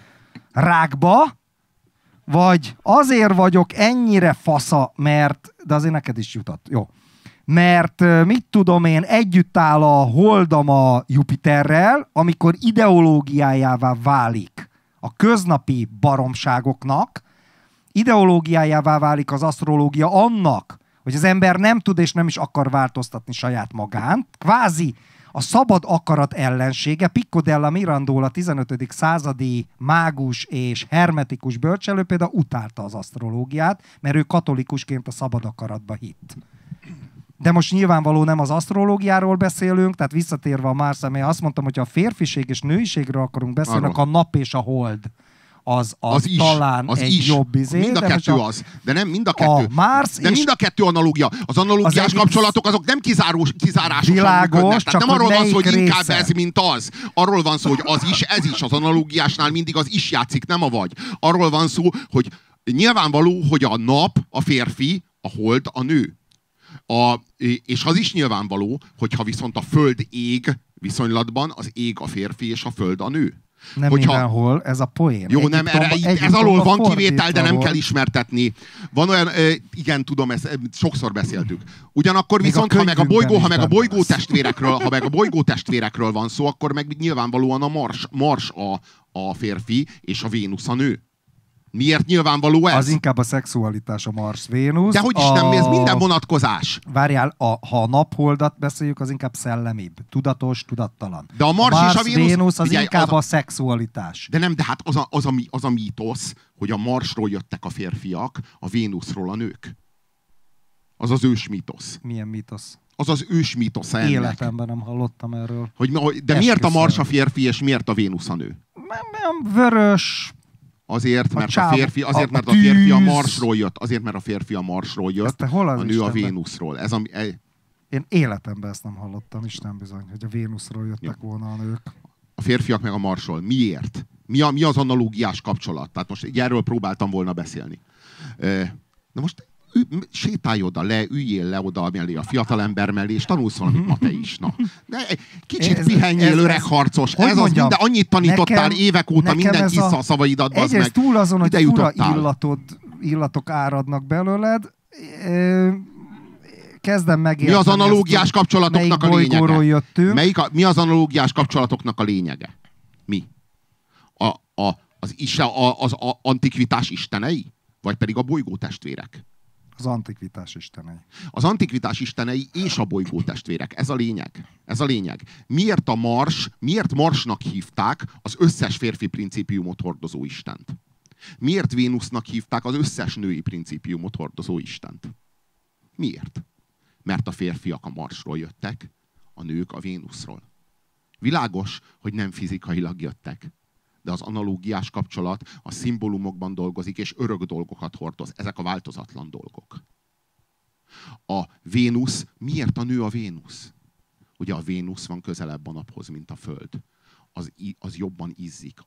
S3: rákba, vagy azért vagyok ennyire fasza, mert, de azért neked is jutott, jó. Mert mit tudom én, együtt áll a holdam a Jupiterrel, amikor ideológiájává válik a köznapi baromságoknak, ideológiájává válik az asztrológia annak, hogy az ember nem tud és nem is akar változtatni saját magán, kvázi a szabad akarat ellensége. Pico della Mirandola 15. századi mágus és hermetikus bölcselő például utálta az asztrológiát, mert ő katolikusként a szabad akaratba hitt. De most nyilvánvaló nem az asztrológiáról beszélünk, tehát visszatérve a Mars, mert azt mondtam, hogy a férfiség és nőiségről akarunk beszélni, akkor a nap és a hold az is, talán az egy is. Jobb izé.
S2: Mind a kettő az. De nem mind a kettő. De mind a kettő analógia. Az analógiás kapcsolatok azok nem kizárásosan működnek. Tehát nem arról van szó, hogy inkább ez, mint az. Arról van szó, hogy az is, ez is. Az analógiásnál mindig az is játszik, nem a vagy. Arról van szó, hogy nyilvánvaló, hogy a nap a férfi, a hold a nő. És az is nyilvánvaló, hogyha viszont a föld ég viszonylatban, az ég a férfi és a föld a nő.
S3: Nem mindenhol, ez a poén.
S2: Jó, nem, ez alól van kivétel, de nem kell ismertetni. Van olyan, igen, tudom, ezt sokszor beszéltük. Ugyanakkor még viszont, ha meg a bolygó testvérekről van szó, akkor meg nyilvánvalóan a Mars a férfi, és a Vénusz a nő. Miért nyilvánvaló ez?
S3: Az inkább a szexualitás, a Mars-Vénusz.
S2: De hogy is nem, ez minden vonatkozás.
S3: Várjál, ha a napholdat beszéljük, az inkább szellemibb. Tudatos, tudattalan.
S2: De a Mars és a
S3: Vénusz az inkább a szexualitás.
S2: De nem, de hát az a mítosz, hogy a Marsról jöttek a férfiak, a Vénuszról a nők. Az az ős mítosz.
S3: Milyen mítosz?
S2: Az az ős mítosz ennek.
S3: Életemben nem hallottam erről.
S2: De miért a Mars a férfi, és miért a Vénusz a nő?
S3: Vörös.
S2: Azért, mert a férfi a Marsról jött. Azért, mert a férfi a Marsról jött, a nő a Vénuszról.
S3: Én életemben ezt nem hallottam, Isten bizony, hogy a Vénuszról jöttek volna a nők.
S2: A férfiak meg a Marsról. Miért? Mi az analógiás kapcsolat? Tehát most erről próbáltam volna beszélni. Na most sétálj oda le, üljél le oda mellé a fiatalember mellé, és tanulsz valamit ma te is. Na. De kicsit pihenjél, öreg harcos. Ez az minden, annyit tanítottál évek óta, mindent hisz a szavaidat, bazd meg.
S3: Egyrészt túl azon, hogy fura illatok áradnak belőled, kezdem megérteni.
S2: Mi az analógiás kapcsolatoknak a lényege? Mi az analógiás kapcsolatoknak a lényege? Mi? Az antikvitás istenei? Vagy pedig a bolygótestvérek?
S3: Az antikvitás istenei.
S2: Az antikvitás istenei és a bolygótestvérek. Ez a lényeg. Ez a lényeg. Miért Marsnak hívták az összes férfi principiumot hordozó istent? Miért Vénusznak hívták az összes női principiumot hordozó istent? Miért? Mert a férfiak a Marsról jöttek, a nők a Vénuszról. Világos, hogy nem fizikailag jöttek. De az analógiás kapcsolat a szimbólumokban dolgozik, és örök dolgokat hordoz. Ezek a változatlan dolgok. A Vénusz, miért a nő a Vénusz? Ugye a Vénusz van közelebb a naphoz, mint a Föld. Az jobban izzik.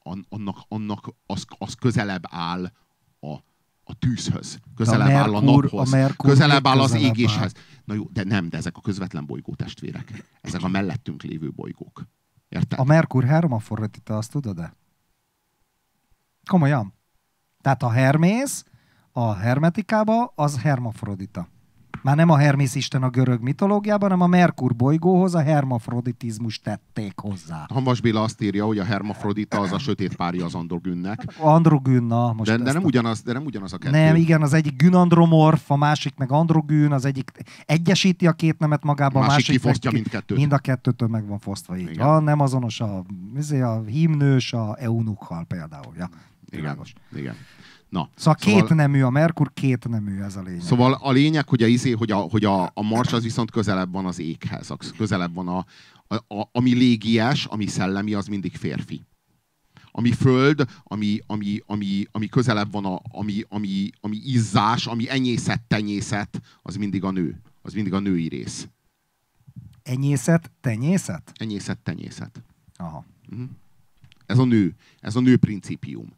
S2: Az közelebb áll a tűzhöz. Közelebb áll a naphoz. Közelebb áll az égéshez. Na jó, de ezek a közvetlen bolygótestvérek. Ezek a mellettünk lévő bolygók. Érted?
S3: A Merkur hermafrodita, azt tudod-e? Komolyan. Tehát a Hermész a hermetikába az hermafrodita. Már nem a Hermész isten a görög mitológiában, hanem a Merkur bolygóhoz a hermafroditizmus tették hozzá.
S2: Hamas Béla azt írja, hogy a hermafrodita az a sötét párja az androgynnek.
S3: Androgynna. Most
S2: de nem ugyanaz a kettő.
S3: Nem, igen, az egyik gynandromorf, a másik meg androgyn, az egyik egyesíti a két nemet magában, a másik
S2: kifosztja mindkettőt.
S3: Mind a kettőtől meg van fosztva így. Nem azonos a hímnős, a eunukhal például. Ja,
S2: igen. Na,
S3: szóval két nemű, a Merkur két nemű, ez a lényeg.
S2: Szóval a lényeg, hogy a Mars az viszont közelebb van az éghez. Közelebb van ami légies, ami szellemi, az mindig férfi. Ami föld, ami közelebb van, ami izzás, ami tenyészet, az mindig a nő. Az mindig a női rész.
S3: Tenyészet?
S2: Tenyészet.
S3: Aha.
S2: Ez a nő principium.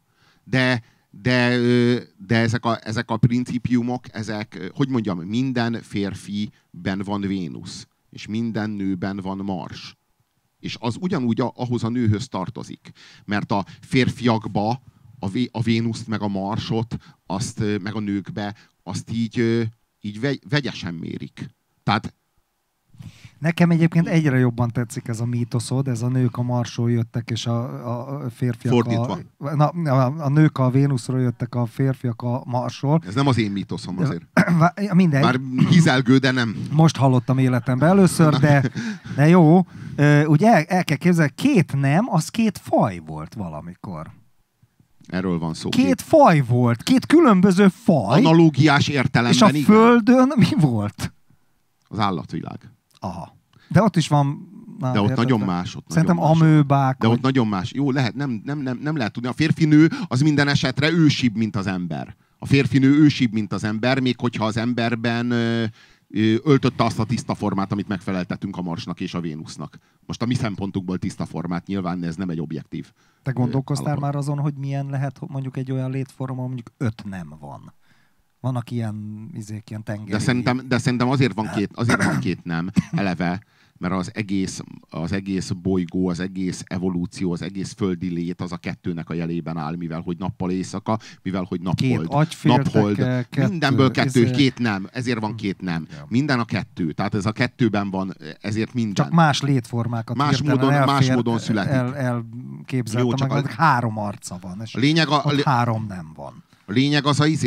S2: De ezek a principiumok, hogy mondjam, minden férfiben van Vénusz, és minden nőben van Mars. És az ugyanúgy ahhoz a nőhöz tartozik. Mert a férfiakba a Vénuszt meg a Marsot, meg a nőkbe, azt így vegyesen mérik. Tehát
S3: nekem egyébként egyre jobban tetszik ez a mítoszod, ez a nők a Marsról jöttek, és a férfiak
S2: fordítva.
S3: A nők a Vénuszról jöttek, a férfiak a Marsról.
S2: Ez nem az én mítoszom azért.
S3: Mindegy.
S2: Már hizelgő, de nem.
S3: Most hallottam életemben először, de jó. Ugye el kell képzelni, két nem, az két faj volt valamikor.
S2: Erről van szó.
S3: Két faj volt, két különböző faj.
S2: Analógiás értelemben.
S3: És a
S2: igen.
S3: Földön mi volt?
S2: Az állatvilág.
S3: Aha. De ott is van...
S2: De ott nagyon más.
S3: Szerintem amőbák.
S2: De ott nagyon más. Jó, lehet, nem lehet tudni. A férfinő az minden esetre ősibb, mint az ember. A férfinő ősibb, mint az ember, még hogyha az emberben öltötte azt a tiszta formát, amit megfeleltetünk a Marsnak és a Vénusznak. Most a mi szempontukból tiszta formát, nyilván ez nem egy objektív.
S3: Te gondolkoztál már azon, hogy milyen lehet mondjuk egy olyan létforma, mondjuk 5 nem van? Vannak ilyen tengeri...
S2: De szerintem azért van két nem, eleve, mert az egész bolygó, az egész evolúció, az egész földi lét az a kettőnek a jelében áll, mivel hogy nappal éjszaka, mivel hogy naphold. Mindenből két nem, ezért van két nem. Minden a kettő, tehát ez a kettőben van, ezért minden.
S3: Csak más létformákat
S2: más módon születik.
S3: Elképzeltem, meg 3 arca van, és ott 3 nem van.
S2: A lényeg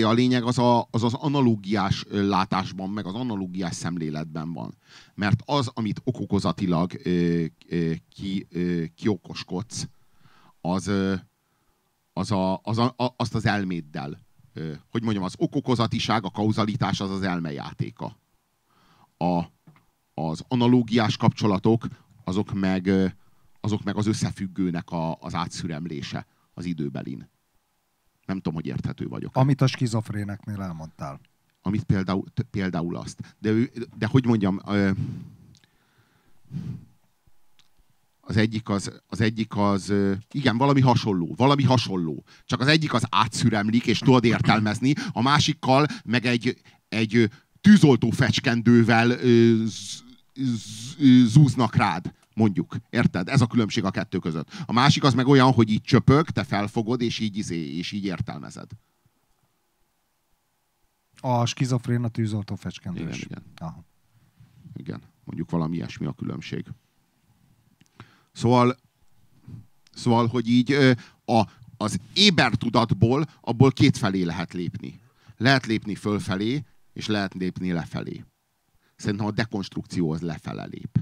S2: az analógiás látásban, meg az analógiás szemléletben van. Mert az, amit okokozatilag kiokoskodsz, azt az elméddel. Hogy mondjam, az okokozatiság, a kauzalitás az elmejátéka. Az analógiás kapcsolatok, azok azok meg az összefüggőnek az átszüremlése az időbelin. Nem tudom, hogy érthető vagyok.
S3: Amit a skizofréneknél elmondtál.
S2: Amit például azt. De hogy mondjam, az egyik az igen, valami hasonló. Csak az egyik az átszüremlik, és tudod értelmezni, a másikkal meg egy tűzoltó fecskendővel zúznak rád, mondjuk. Érted? Ez a különbség a kettő között. A másik az meg olyan, hogy így csöpög, te felfogod, és így értelmezed.
S3: A skizofrén a tűzoltó fecskendős.
S2: Igen. Aha. Igen, mondjuk valami ilyesmi a különbség. Szóval hogy így az éber tudatból abból kétfelé lehet lépni. Lehet lépni fölfelé, és lehet lépni lefelé. Szerintem a dekonstrukció az lefele lép.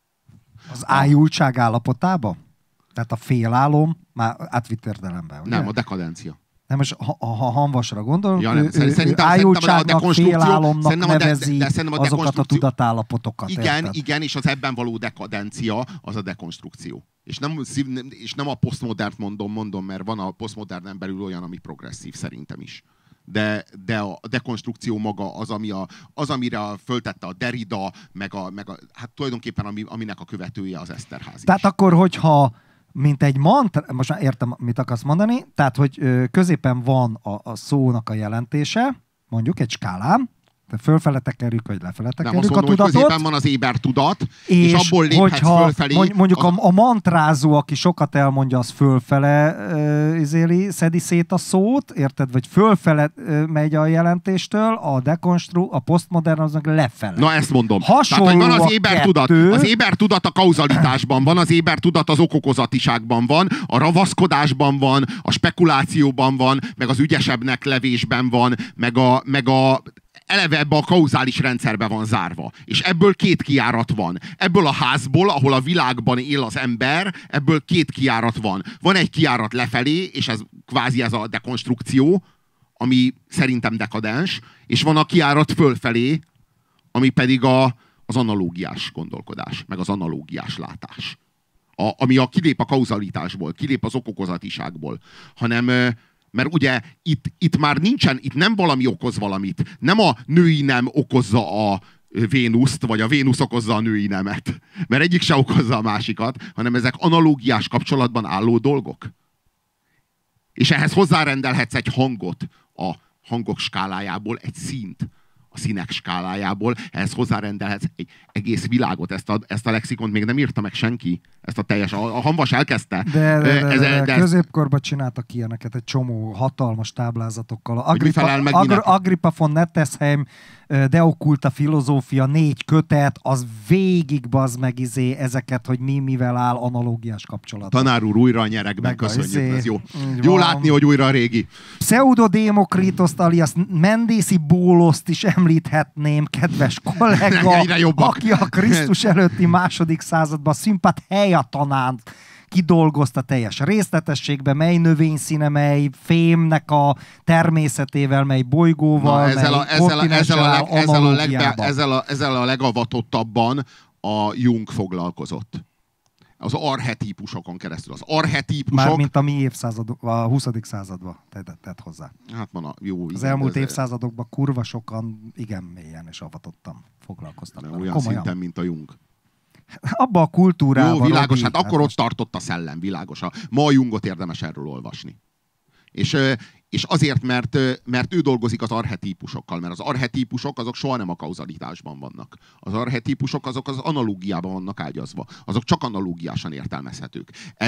S3: Az ájultság állapotába? Tehát a félálom, már átvitt értelemben.
S2: Nem, a dekadencia.
S3: Nem, most ha Hamvasra gondol,
S2: ja,
S3: ájultságnak, félálomnak nevezi azokat a tudatállapotokat.
S2: Igen, és az ebben való dekadencia az a dekonstrukció. És nem a posztmodernt mondom, mert van a posztmodernen belül olyan, ami progresszív szerintem is. De a dekonstrukció maga az, amire föltette a Derrida, meg hát tulajdonképpen aminek a követője az Eszterházy.
S3: Tehát akkor, hogyha mint egy mantra, most már értem, mit akarsz mondani, tehát, hogy középen van a szónak a jelentése, mondjuk egy skálán, tehát fölfele tekerjük, vagy lefele tekerjük a tudatot.
S2: Középen van az éber tudat, és abból léphetsz fölfelé.
S3: Mondjuk a mantrázó, aki sokat elmondja, az fölfele szedi szét a szót, érted? Vagy fölfele megy a jelentéstől, a posztmodern az meg lefele.
S2: Na ezt mondom.
S3: Hasonló
S2: tehát, van az ébertudat. Az ébertudat a kauzalitásban van, az ébertudat az okokozatiságban van, a ravaszkodásban van, a spekulációban van, meg az ügyesebbnek levésben van, meg a eleve ebbe a kauzális rendszerbe van zárva. És ebből két kijárat van. Ebből a házból, ahol a világban él az ember, ebből két kijárat van. Van egy kijárat lefelé, és ez kvázi ez a dekonstrukció, ami szerintem dekadens, és van a kijárat fölfelé, ami pedig az analógiás gondolkodás, meg az analógiás látás. Ami kilép a kauzalitásból, kilép az okokozatiságból, hanem mert ugye itt már nincsen, itt nem valami okoz valamit. Nem a női nem okozza a Vénuszt, vagy a Vénusz okozza a női nemet. Mert egyik se okozza a másikat, hanem ezek analógiás kapcsolatban álló dolgok. És ehhez hozzárendelhetsz egy hangot a hangok skálájából, egy színt a színek skálájából, ehhez hozzárendelhetsz egy egész világot. Ezt a lexikont még nem írta meg senki. Ezt a teljes, a Hamvas elkezdte.
S3: De középkorban csináltak ilyeneket, egy csomó hatalmas táblázatokkal. Agrippa von Nettesheim, De okkulta filozófia, 4 kötet, az végig bazd meg ezeket, hogy mivel áll analógiás kapcsolatban.
S2: Tanár úr, újra a nyerekben, köszönjük, ez jó. Jó látni, hogy újra a régi.
S3: Pseudodémokrítoszt alias Mendészi Bóloszt is említhetném, kedves kollega, aki a Krisztus előtti második században Szimpat Hejatanán kidolgozta teljes részletességben, mely növényszíne, mely fémnek a természetével, mely bolygóval,
S2: ezzel a legavatottabban a Jung foglalkozott. Az archetípusokon keresztül. Az archetípusok...
S3: Mármint a mi évszázadok, a 20. században tett hozzá.
S2: Hát van jó...
S3: Az elmúlt évszázadokban kurva sokan igen mélyen és avatottan foglalkoztak.
S2: Olyan szinten, mint a Jung.
S3: Abba a kultúrában...
S2: Jó, világos, hát akkor ott tartott a szellem, világos. Ma a Jungot érdemes erről olvasni. És azért, mert ő dolgozik az archetípusokkal, mert az archetípusok azok soha nem a kauzalitásban vannak. Az archetípusok azok az analógiában vannak ágyazva. Azok csak analógiásan értelmezhetők.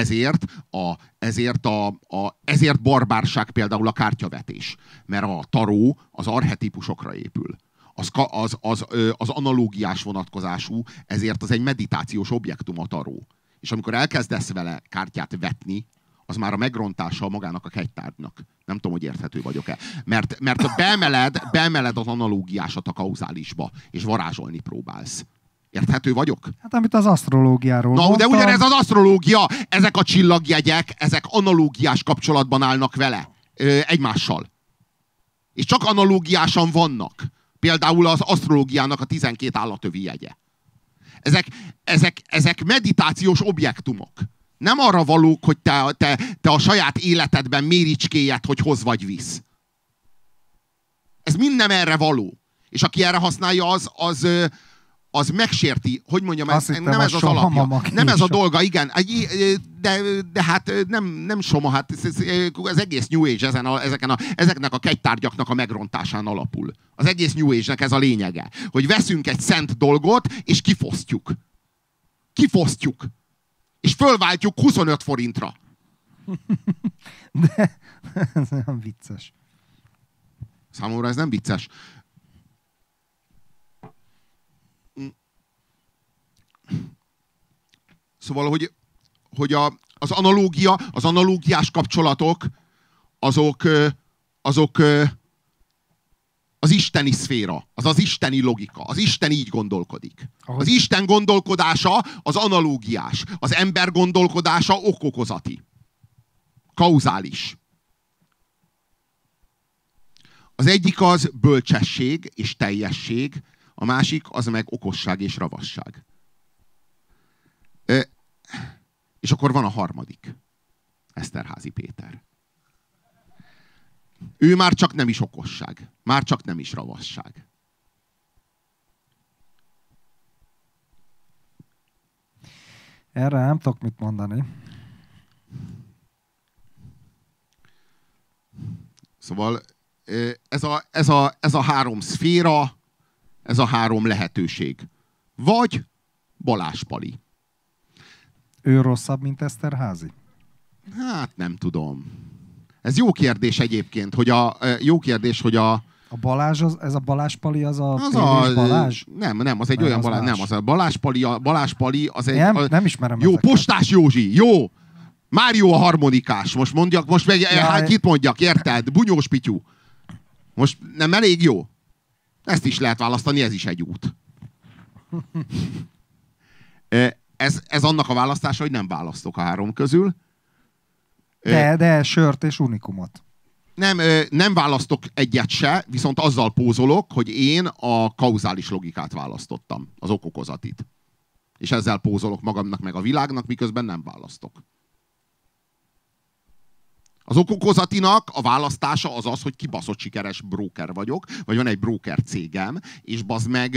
S2: Ezért barbárság például a kártyavetés. Mert a taró az archetípusokra épül. Az analógiás vonatkozású, ezért az egy meditációs objektum a taró. És amikor elkezdesz vele kártyát vetni, az már a megrontása magának a kegytárgynak. Nem tudom, hogy érthető vagyok-e. Mert beemeled az analógiásat a kauzálisba, és varázsolni próbálsz. Érthető vagyok?
S3: Hát amit az asztrológiáról mondtam.
S2: De ugyanez az asztrológia, ezek a csillagjegyek, ezek analógiás kapcsolatban állnak vele. Egymással. És csak analógiásan vannak. Például az asztrológiának a 12 állatövi jegye. Ezek meditációs objektumok. Nem arra valók, hogy te a saját életedben méricskéjed, hogy hoz vagy visz. Ez mind nem erre való. És aki erre használja, az megsérti, hogy mondjam, nem ez az alapja. Nem ez a dolga, igen. De hát nem soma, hát az egész New Age ezeknek a kegytárgyaknak a megrontásán alapul. Az egész New Age-nek ez a lényege. Hogy veszünk egy szent dolgot, és kifosztjuk. Kifosztjuk. És fölváltjuk 25 forintra.
S3: De ez nem vicces.
S2: Számomra ez nem vicces. Szóval, hogy az analógiás kapcsolatok, azok az isteni szféra, az isteni logika. Az Isten így gondolkodik. Az Isten gondolkodása az analógiás. Az ember gondolkodása okokozati. Kauzális. Az egyik az bölcsesség és teljesség, a másik az meg okosság és ravasság. És akkor van a harmadik. Eszterházy Péter. Ő már csak nem is okosság. Már csak nem is ravasság.
S3: Erre nem tudok mit mondani.
S2: Szóval ez a három szféra, ez a három lehetőség. Vagy Balázs Pali.
S3: Ő rosszabb, mint Eszterházy?
S2: Hát nem tudom. Ez jó kérdés egyébként, hogy jó kérdés, hogy a
S3: Balázs, ez a Balázs Pali, az a Balázs?
S2: Nem, az egy olyan Balázs. Nem, az a Balázs Pali az egy...
S3: Nem ismerem
S2: jó,
S3: ezeket.
S2: Postás Józsi, jó! Mário a harmonikás. Most meg hát itt mondjak, érted? Bunyós Pityu. Most nem elég jó? Ezt is lehet választani, ez is egy út. Ez annak a választása, hogy nem választok a három közül.
S3: De sört és unikumot.
S2: Nem választok egyet se, viszont azzal pózolok, hogy én a kauzális logikát választottam, az okokozatit. És ezzel pózolok magamnak meg a világnak, miközben nem választok. Az okokozatinak a választása az, hogy kibaszott sikeres broker vagyok, vagy van egy broker cégem, és bazd meg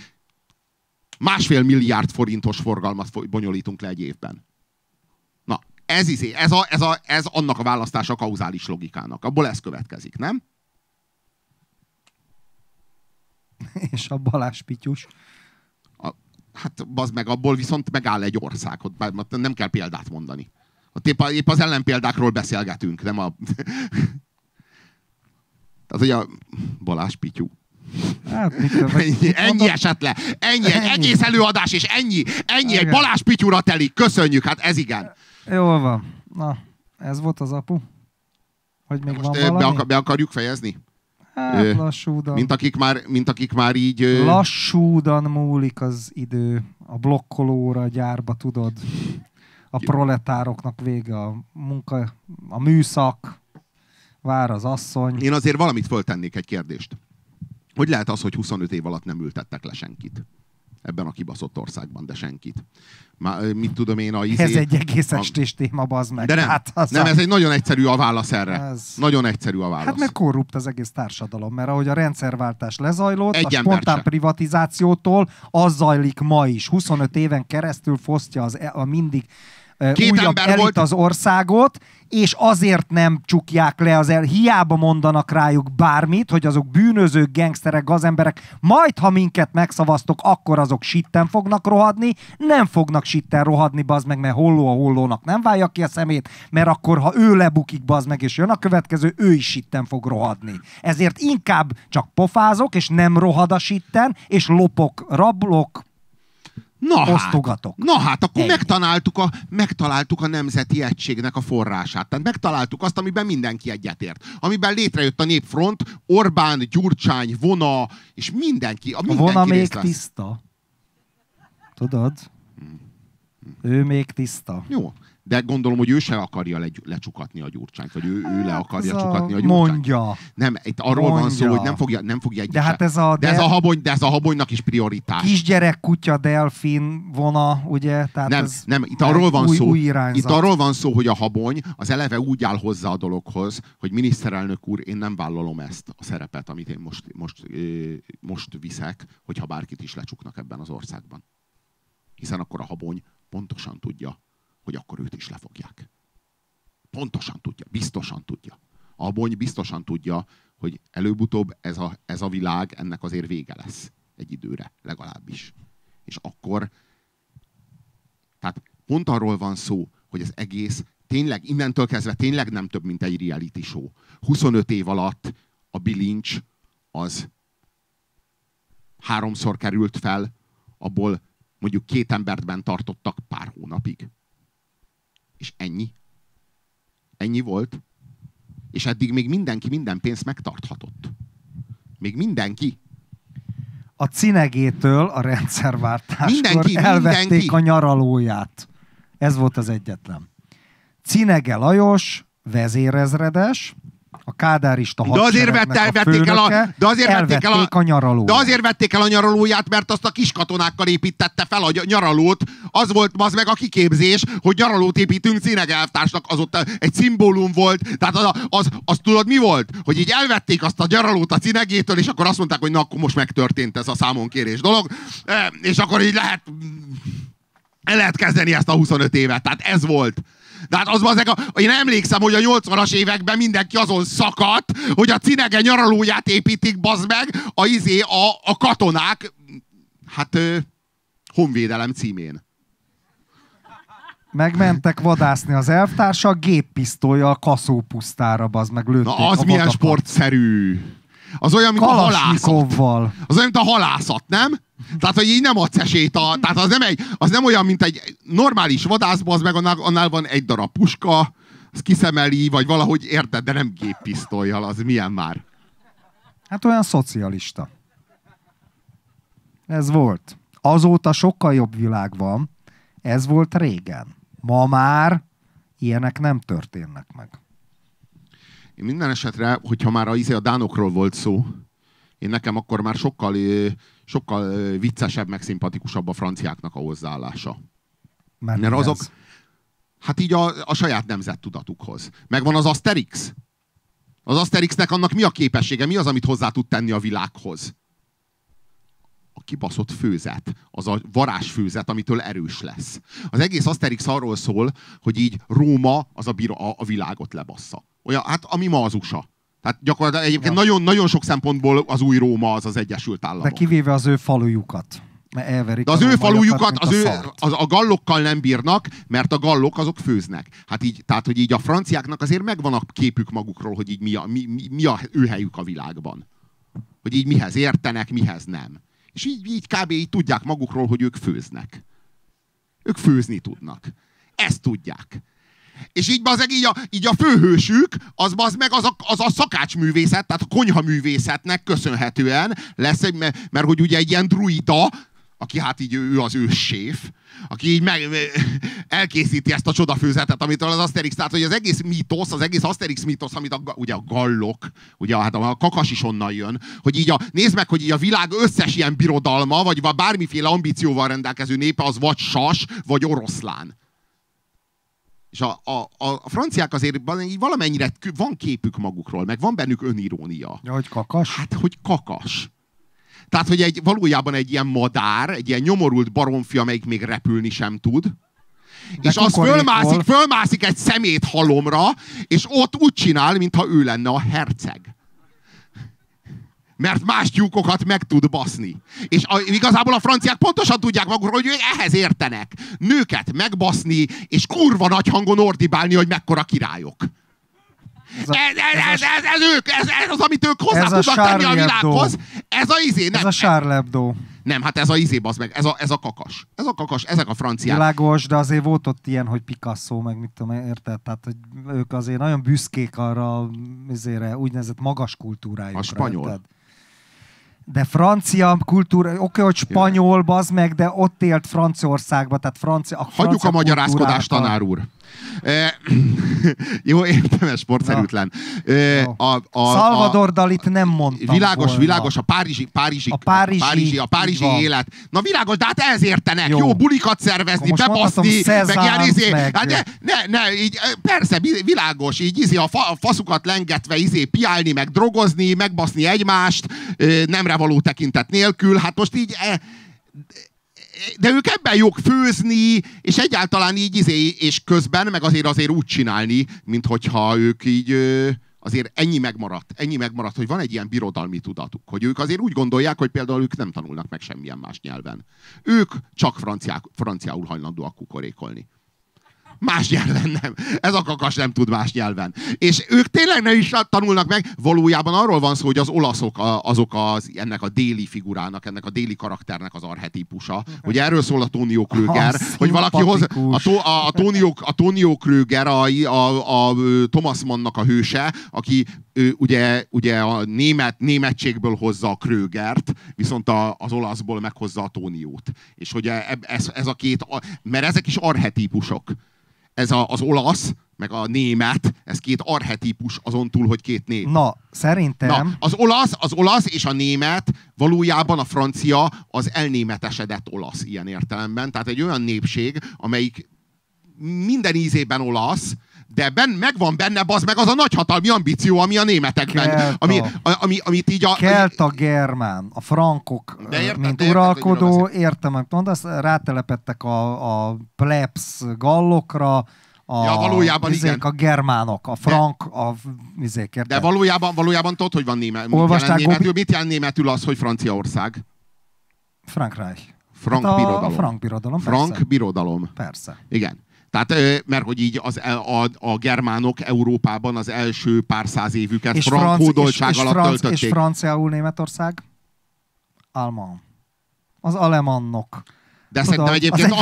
S2: 1,5 milliárd forintos forgalmat bonyolítunk le egy évben. Na, ez annak a választása a kauzális logikának. Abból ez következik, nem?
S3: És a Balázs Pityus?
S2: Hát bazd meg, abból viszont megáll egy ország. Nem kell példát mondani. Épp az ellenpéldákról beszélgetünk, nem a... Tehát, hogy a Balázs Pityu.
S3: Hát,
S2: ennyi esett le. Ennyi. Egy egész előadás, és ennyi. Egy Balázs Pityura telik. Köszönjük, hát ez igen.
S3: Jól van. Na, ez volt az apu. Hogy még
S2: most
S3: van valami?
S2: Be akarjuk fejezni?
S3: Hát lassúdan.
S2: Mint akik már így...
S3: Lassúdan múlik az idő. A blokkolóra, a gyárba, tudod. A proletároknak vége a munka, a műszak, vár az asszony.
S2: Én azért valamit föltennék, egy kérdést. Hogy lehet az, hogy 25 év alatt nem ültettek le senkit? Ebben a kibaszott országban, de senkit. Már, mit tudom én,
S3: Ez egy egész estés téma, bazd meg.
S2: De nem, ez egy nagyon egyszerű a válasz erre. Nagyon egyszerű a válasz.
S3: Hát mert korrupt az egész társadalom, mert ahogy a rendszerváltás lezajlott,
S2: egy
S3: a spontán privatizációtól az zajlik ma is. 25 éven keresztül fosztja a mindig újabb elit az országot, és azért nem csukják le hiába mondanak rájuk bármit, hogy azok bűnözők, gengszterek, gazemberek, majd ha minket megszavaztok, akkor azok sitten fognak rohadni, nem fognak sitten rohadni, bazd meg, mert holló a hollónak nem válja ki a szemét, mert akkor, ha ő lebukik, bazd meg, és jön a következő, ő is sitten fog rohadni. Ezért inkább csak pofázok, és nem rohad a sitten, és lopok, rablok, osztogatok.
S2: Na hát, akkor megtaláltuk a nemzeti egységnek a forrását. Tehát megtaláltuk azt, amiben mindenki egyetért. Amiben létrejött a Népfront, Orbán, Gyurcsány, Vona, és mindenki.
S3: A Vona még tiszta. Tudod? Ő még tiszta.
S2: Jó. De gondolom, hogy ő se akarja lecsukatni a Gyurcsányt, vagy ő le akarja csukatni a Gyurcsányt.
S3: Mondja.
S2: Nem, itt arról van szó, hogy nem fogja egyik
S3: de hát ez
S2: a habonynak is prioritás.
S3: Kisgyerek, kutya, delfin, vona, ugye? Tehát
S2: nem, itt arról van szó.
S3: Új irányzat.
S2: Itt arról van szó, hogy a habony az eleve úgy áll hozzá a dologhoz, hogy miniszterelnök úr, én nem vállalom ezt a szerepet, amit én most viszek, hogyha bárkit is lecsuknak ebben az országban. Hiszen akkor a habony pontosan tudja, hogy akkor őt is lefogják. Pontosan tudja, biztosan tudja. A habony biztosan tudja, hogy előbb-utóbb ez a világ, ennek azért vége lesz. Egy időre, legalábbis. És akkor, tehát pont arról van szó, hogy az egész tényleg, innentől kezdve tényleg nem több, mint egy reality show. 25 év alatt a bilincs az 3-szor került fel, abból mondjuk 2 embert bent tartottak pár hónapig. És ennyi. Ennyi volt. És eddig még mindenki minden pénzt megtarthatott. Még mindenki.
S3: A Cinegétől a rendszerváltáskor elvették a nyaralóját. Ez volt az egyetlen. Cinege Lajos, vezérezredes, a kádárista hadseregnek a főnöke, elvették a nyaralóját.
S2: De azért vették el a nyaralóját, mert azt a kis katonákkal építette fel a nyaralót. Az volt az meg a kiképzés, hogy nyaralót építünk Cinege elvtársnak. Az ott egy szimbólum volt. Tehát az tudod mi volt? Hogy így elvették azt a nyaralót a Cinegétől, és akkor azt mondták, hogy na, akkor most megtörtént ez a számonkérés dolog. És akkor így el lehet kezdeni ezt a 25 évet. Tehát ez volt. De hát én emlékszem, hogy a 80-as években mindenki azon szakadt, hogy a Cinege nyaralóját építik, bazd meg, a katonák, honvédelem címén.
S3: Megmentek vadászni az elvtársak, géppisztollyal kaszópusztára, bazd meg, lőtték.
S2: Na, az milyen sportszerű. Az olyan, mint a halászat. Az olyan, mint a halászat, nem? Tehát, hogy így nem adsz esélyt. Tehát az nem olyan, mint egy normális vadászban, az meg annál van egy darab puska, az kiszemeli, vagy valahogy érted, de nem géppisztollyal, az milyen már?
S3: Hát olyan szocialista. Ez volt. Azóta sokkal jobb világ van. Ez volt régen. Ma már ilyenek nem történnek meg.
S2: Én minden esetre, hogyha már a dánokról volt szó, nekem akkor már sokkal viccesebb, meg szimpatikusabb a franciáknak a hozzáállása. Mert azok, hát így a saját nemzettudatukhoz. Megvan az Asterix. Az Asterixnek annak mi a képessége? Mi az, amit hozzá tud tenni a világhoz? A kibaszott főzet. Az a varázsfőzet, amitől erős lesz. Az egész Asterix arról szól, hogy így Róma az a világot lebassza. Olyan, hát ami ma az USA. Tehát gyakorlatilag egyébként nagyon sok szempontból az új Róma az Egyesült Államok.
S3: De kivéve az ő falujukat.
S2: De az ő falujukat a gallokkal nem bírnak, mert a gallok azok főznek. Hát így, tehát, hogy így a franciáknak azért megvan a képük magukról, hogy így mi a ő helyük a világban. Hogy így mihez értenek, mihez nem. És így kb. Így tudják magukról, hogy ők főznek. Ők főzni tudnak. Ezt tudják. És így a főhősük, az a szakácsművészet, tehát a konyhaművészetnek köszönhetően lesz, mert hogy ugye egy ilyen druida, aki hát így ő az ősséf, aki így elkészíti ezt a csodafőzetet, amitől az Asterix, tehát hogy az egész mítosz, az egész Asterix mítosz, amit ugye a gallok, ugye hát a kakas is onnan jön, hogy így nézd meg, hogy így a világ összes ilyen birodalma, vagy bármiféle ambícióval rendelkező népe, az vagy sas, vagy oroszlán. És a franciák azért valamennyire van képük magukról, meg van bennük önirónia.
S3: Ja, hogy kakas?
S2: Hát, hogy kakas. Tehát, hogy valójában egy ilyen madár, egy ilyen nyomorult baromfi, amelyik még repülni sem tud, de és az fölmászik egy szeméthalomra, és ott úgy csinál, mintha ő lenne a herceg. Mert más tyúkokat meg tud baszni. És igazából a franciák pontosan tudják magukról, hogy ők ehhez értenek. Nőket megbaszni, és kurva nagy hangon ordibálni, hogy mekkora királyok. Ez az, amit ők hozzá tudnak tenni a világhoz. Ez a
S3: Charlie Hebdo.
S2: Nem, hát ez a az meg, ez a kakas. Ez a kakas, ezek a franciák.
S3: Világos, de azért volt ott ilyen, hogy Picasso, meg mit tudom, érted? Tehát, hogy ők azért nagyon büszkék arra úgynevezett magas kultúrájukra.
S2: A spanyol.
S3: Érted? De francia kultúra, oké, hogy spanyol, bazd meg, de ott élt Franciaországban, tehát francia
S2: hagyjuk a magyarázkodást, tanár úr. Jó, értem, sportszerűtlen.
S3: Salvador Dalit nem mondtam
S2: Világos, a párizsi élet. Na világos, de hát ez értenek. Jó, bulikat szervezni, bebaszni, meg ilyen így, persze, világos, így a faszukat lengetve piálni, meg drogozni, megbaszni egymást, nemre való tekintet nélkül. Hát most így... De ők ebben jók főzni, és egyáltalán így és közben meg azért úgy csinálni, mint hogyha ők így azért ennyi megmaradt, hogy van egy ilyen birodalmi tudatuk, hogy ők azért úgy gondolják, hogy például ők nem tanulnak meg semmilyen más nyelven. Ők csak franciául hajlandóak kukorékolni. Más nyelven nem. Ez a kakas nem tud más nyelven. És ők tényleg nem is tanulnak meg. Valójában arról van szó, hogy az olaszok ennek a déli figurának, ennek a déli karakternek az archetípusa. Hogy erről szól a Tonio Kröger, hogy valaki hoz... A Tonio Kröger, a Thomas Mannnak a hőse, aki ugye a németségből hozza a Krögert, viszont az olaszból meghozza a Tóniót. És hogy ez a két... Mert ezek is archetípusok. Ez az olasz, meg a német, ez két archetípus azon túl, hogy két nép.
S3: Na, szerintem...
S2: Az olasz és a német, valójában a francia az elnémetesedett olasz ilyen értelemben. Tehát egy olyan népség, amelyik minden ízében de megvan benne bazd meg az a nagyhatalmi ambíció, ami a németekben. Amit így
S3: Kelta germán, a frankok, mint uralkodó, értem, amit mondasz, rátelepettek a plebs gallokra,
S2: valójában igen.
S3: A germánok, a frank,
S2: de valójában tudod, hogy van németül. Mit jelent németül az, hogy Franciaország?
S3: Frankreich.
S2: Frank
S3: birodalom.
S2: Frank birodalom.
S3: Persze.
S2: Igen. Tehát, mert hogy így a germánok Európában az első pár száz évüket frank hódoltság alatt töltötték.
S3: És franciául Németország? Alman. Az alemannok.
S2: De szerintem egyébként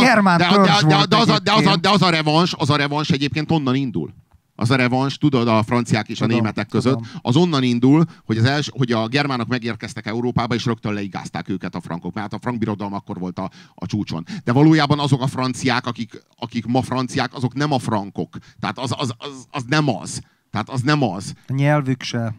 S2: az a revans egyébként onnan indul. Az a revans, tudod, a franciák és a németek között, az onnan indul, hogy a germánok megérkeztek Európába, és rögtön leigázták őket a frankok, mert a frank birodalom akkor volt a csúcson. De valójában azok a franciák, akik ma franciák, azok nem a frankok. Tehát az nem az. Tehát az nem az.
S3: A nyelvük se.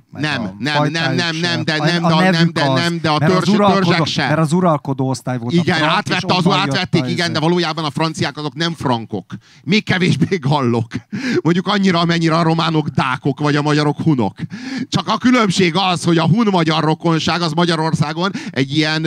S2: De a törzsek se.
S3: Mert az uralkodó osztály volt.
S2: Igen, átvették, igen, de valójában a franciák azok nem frankok. Még kevésbé gallok. Mondjuk annyira, amennyire a románok dákok, vagy a magyarok hunok. Csak a különbség az, hogy a hun-magyar rokonság az Magyarországon egy ilyen...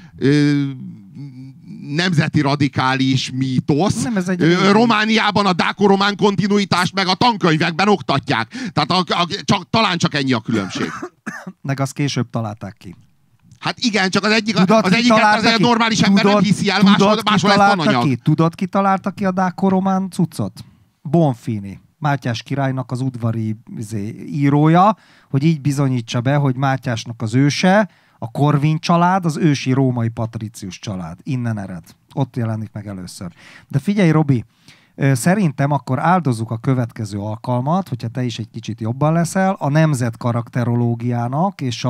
S2: nemzeti radikális mítosz. Romániában a dáko-román kontinuitást meg a tankönyvekben oktatják. Tehát talán csak ennyi a különbség.
S3: Meg azt később találták ki.
S2: Hát igen, csak az egyiket azért normális ember nem hiszi el, máshol ezt tananyag.
S3: Tudod, ki találta ki a dáko-román cuccot? Bonfini. Mátyás királynak az udvari írója, hogy így bizonyítsa be, hogy Mátyásnak az őse, a Corvin család, az ősi római patricius család. Innen ered. Ott jelenik meg először. De figyelj, Robi, szerintem akkor áldozzuk a következő alkalmat, hogyha te is egy kicsit jobban leszel, a nemzet karakterológiának, és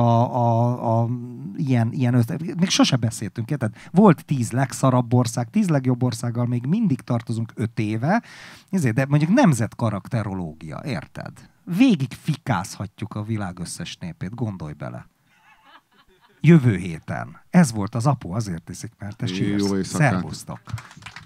S3: ilyen még sose beszéltünk, érted? Volt 10 legszarabb ország, 10 legjobb országgal még mindig tartozunk 5 éve, de mondjuk nemzet karakterológia, érted? Végig fikázhatjuk a világ összes népét, gondolj bele. Jövő héten. Ez volt az Apu, azért iszik, mert te sírsz. Szervusztok!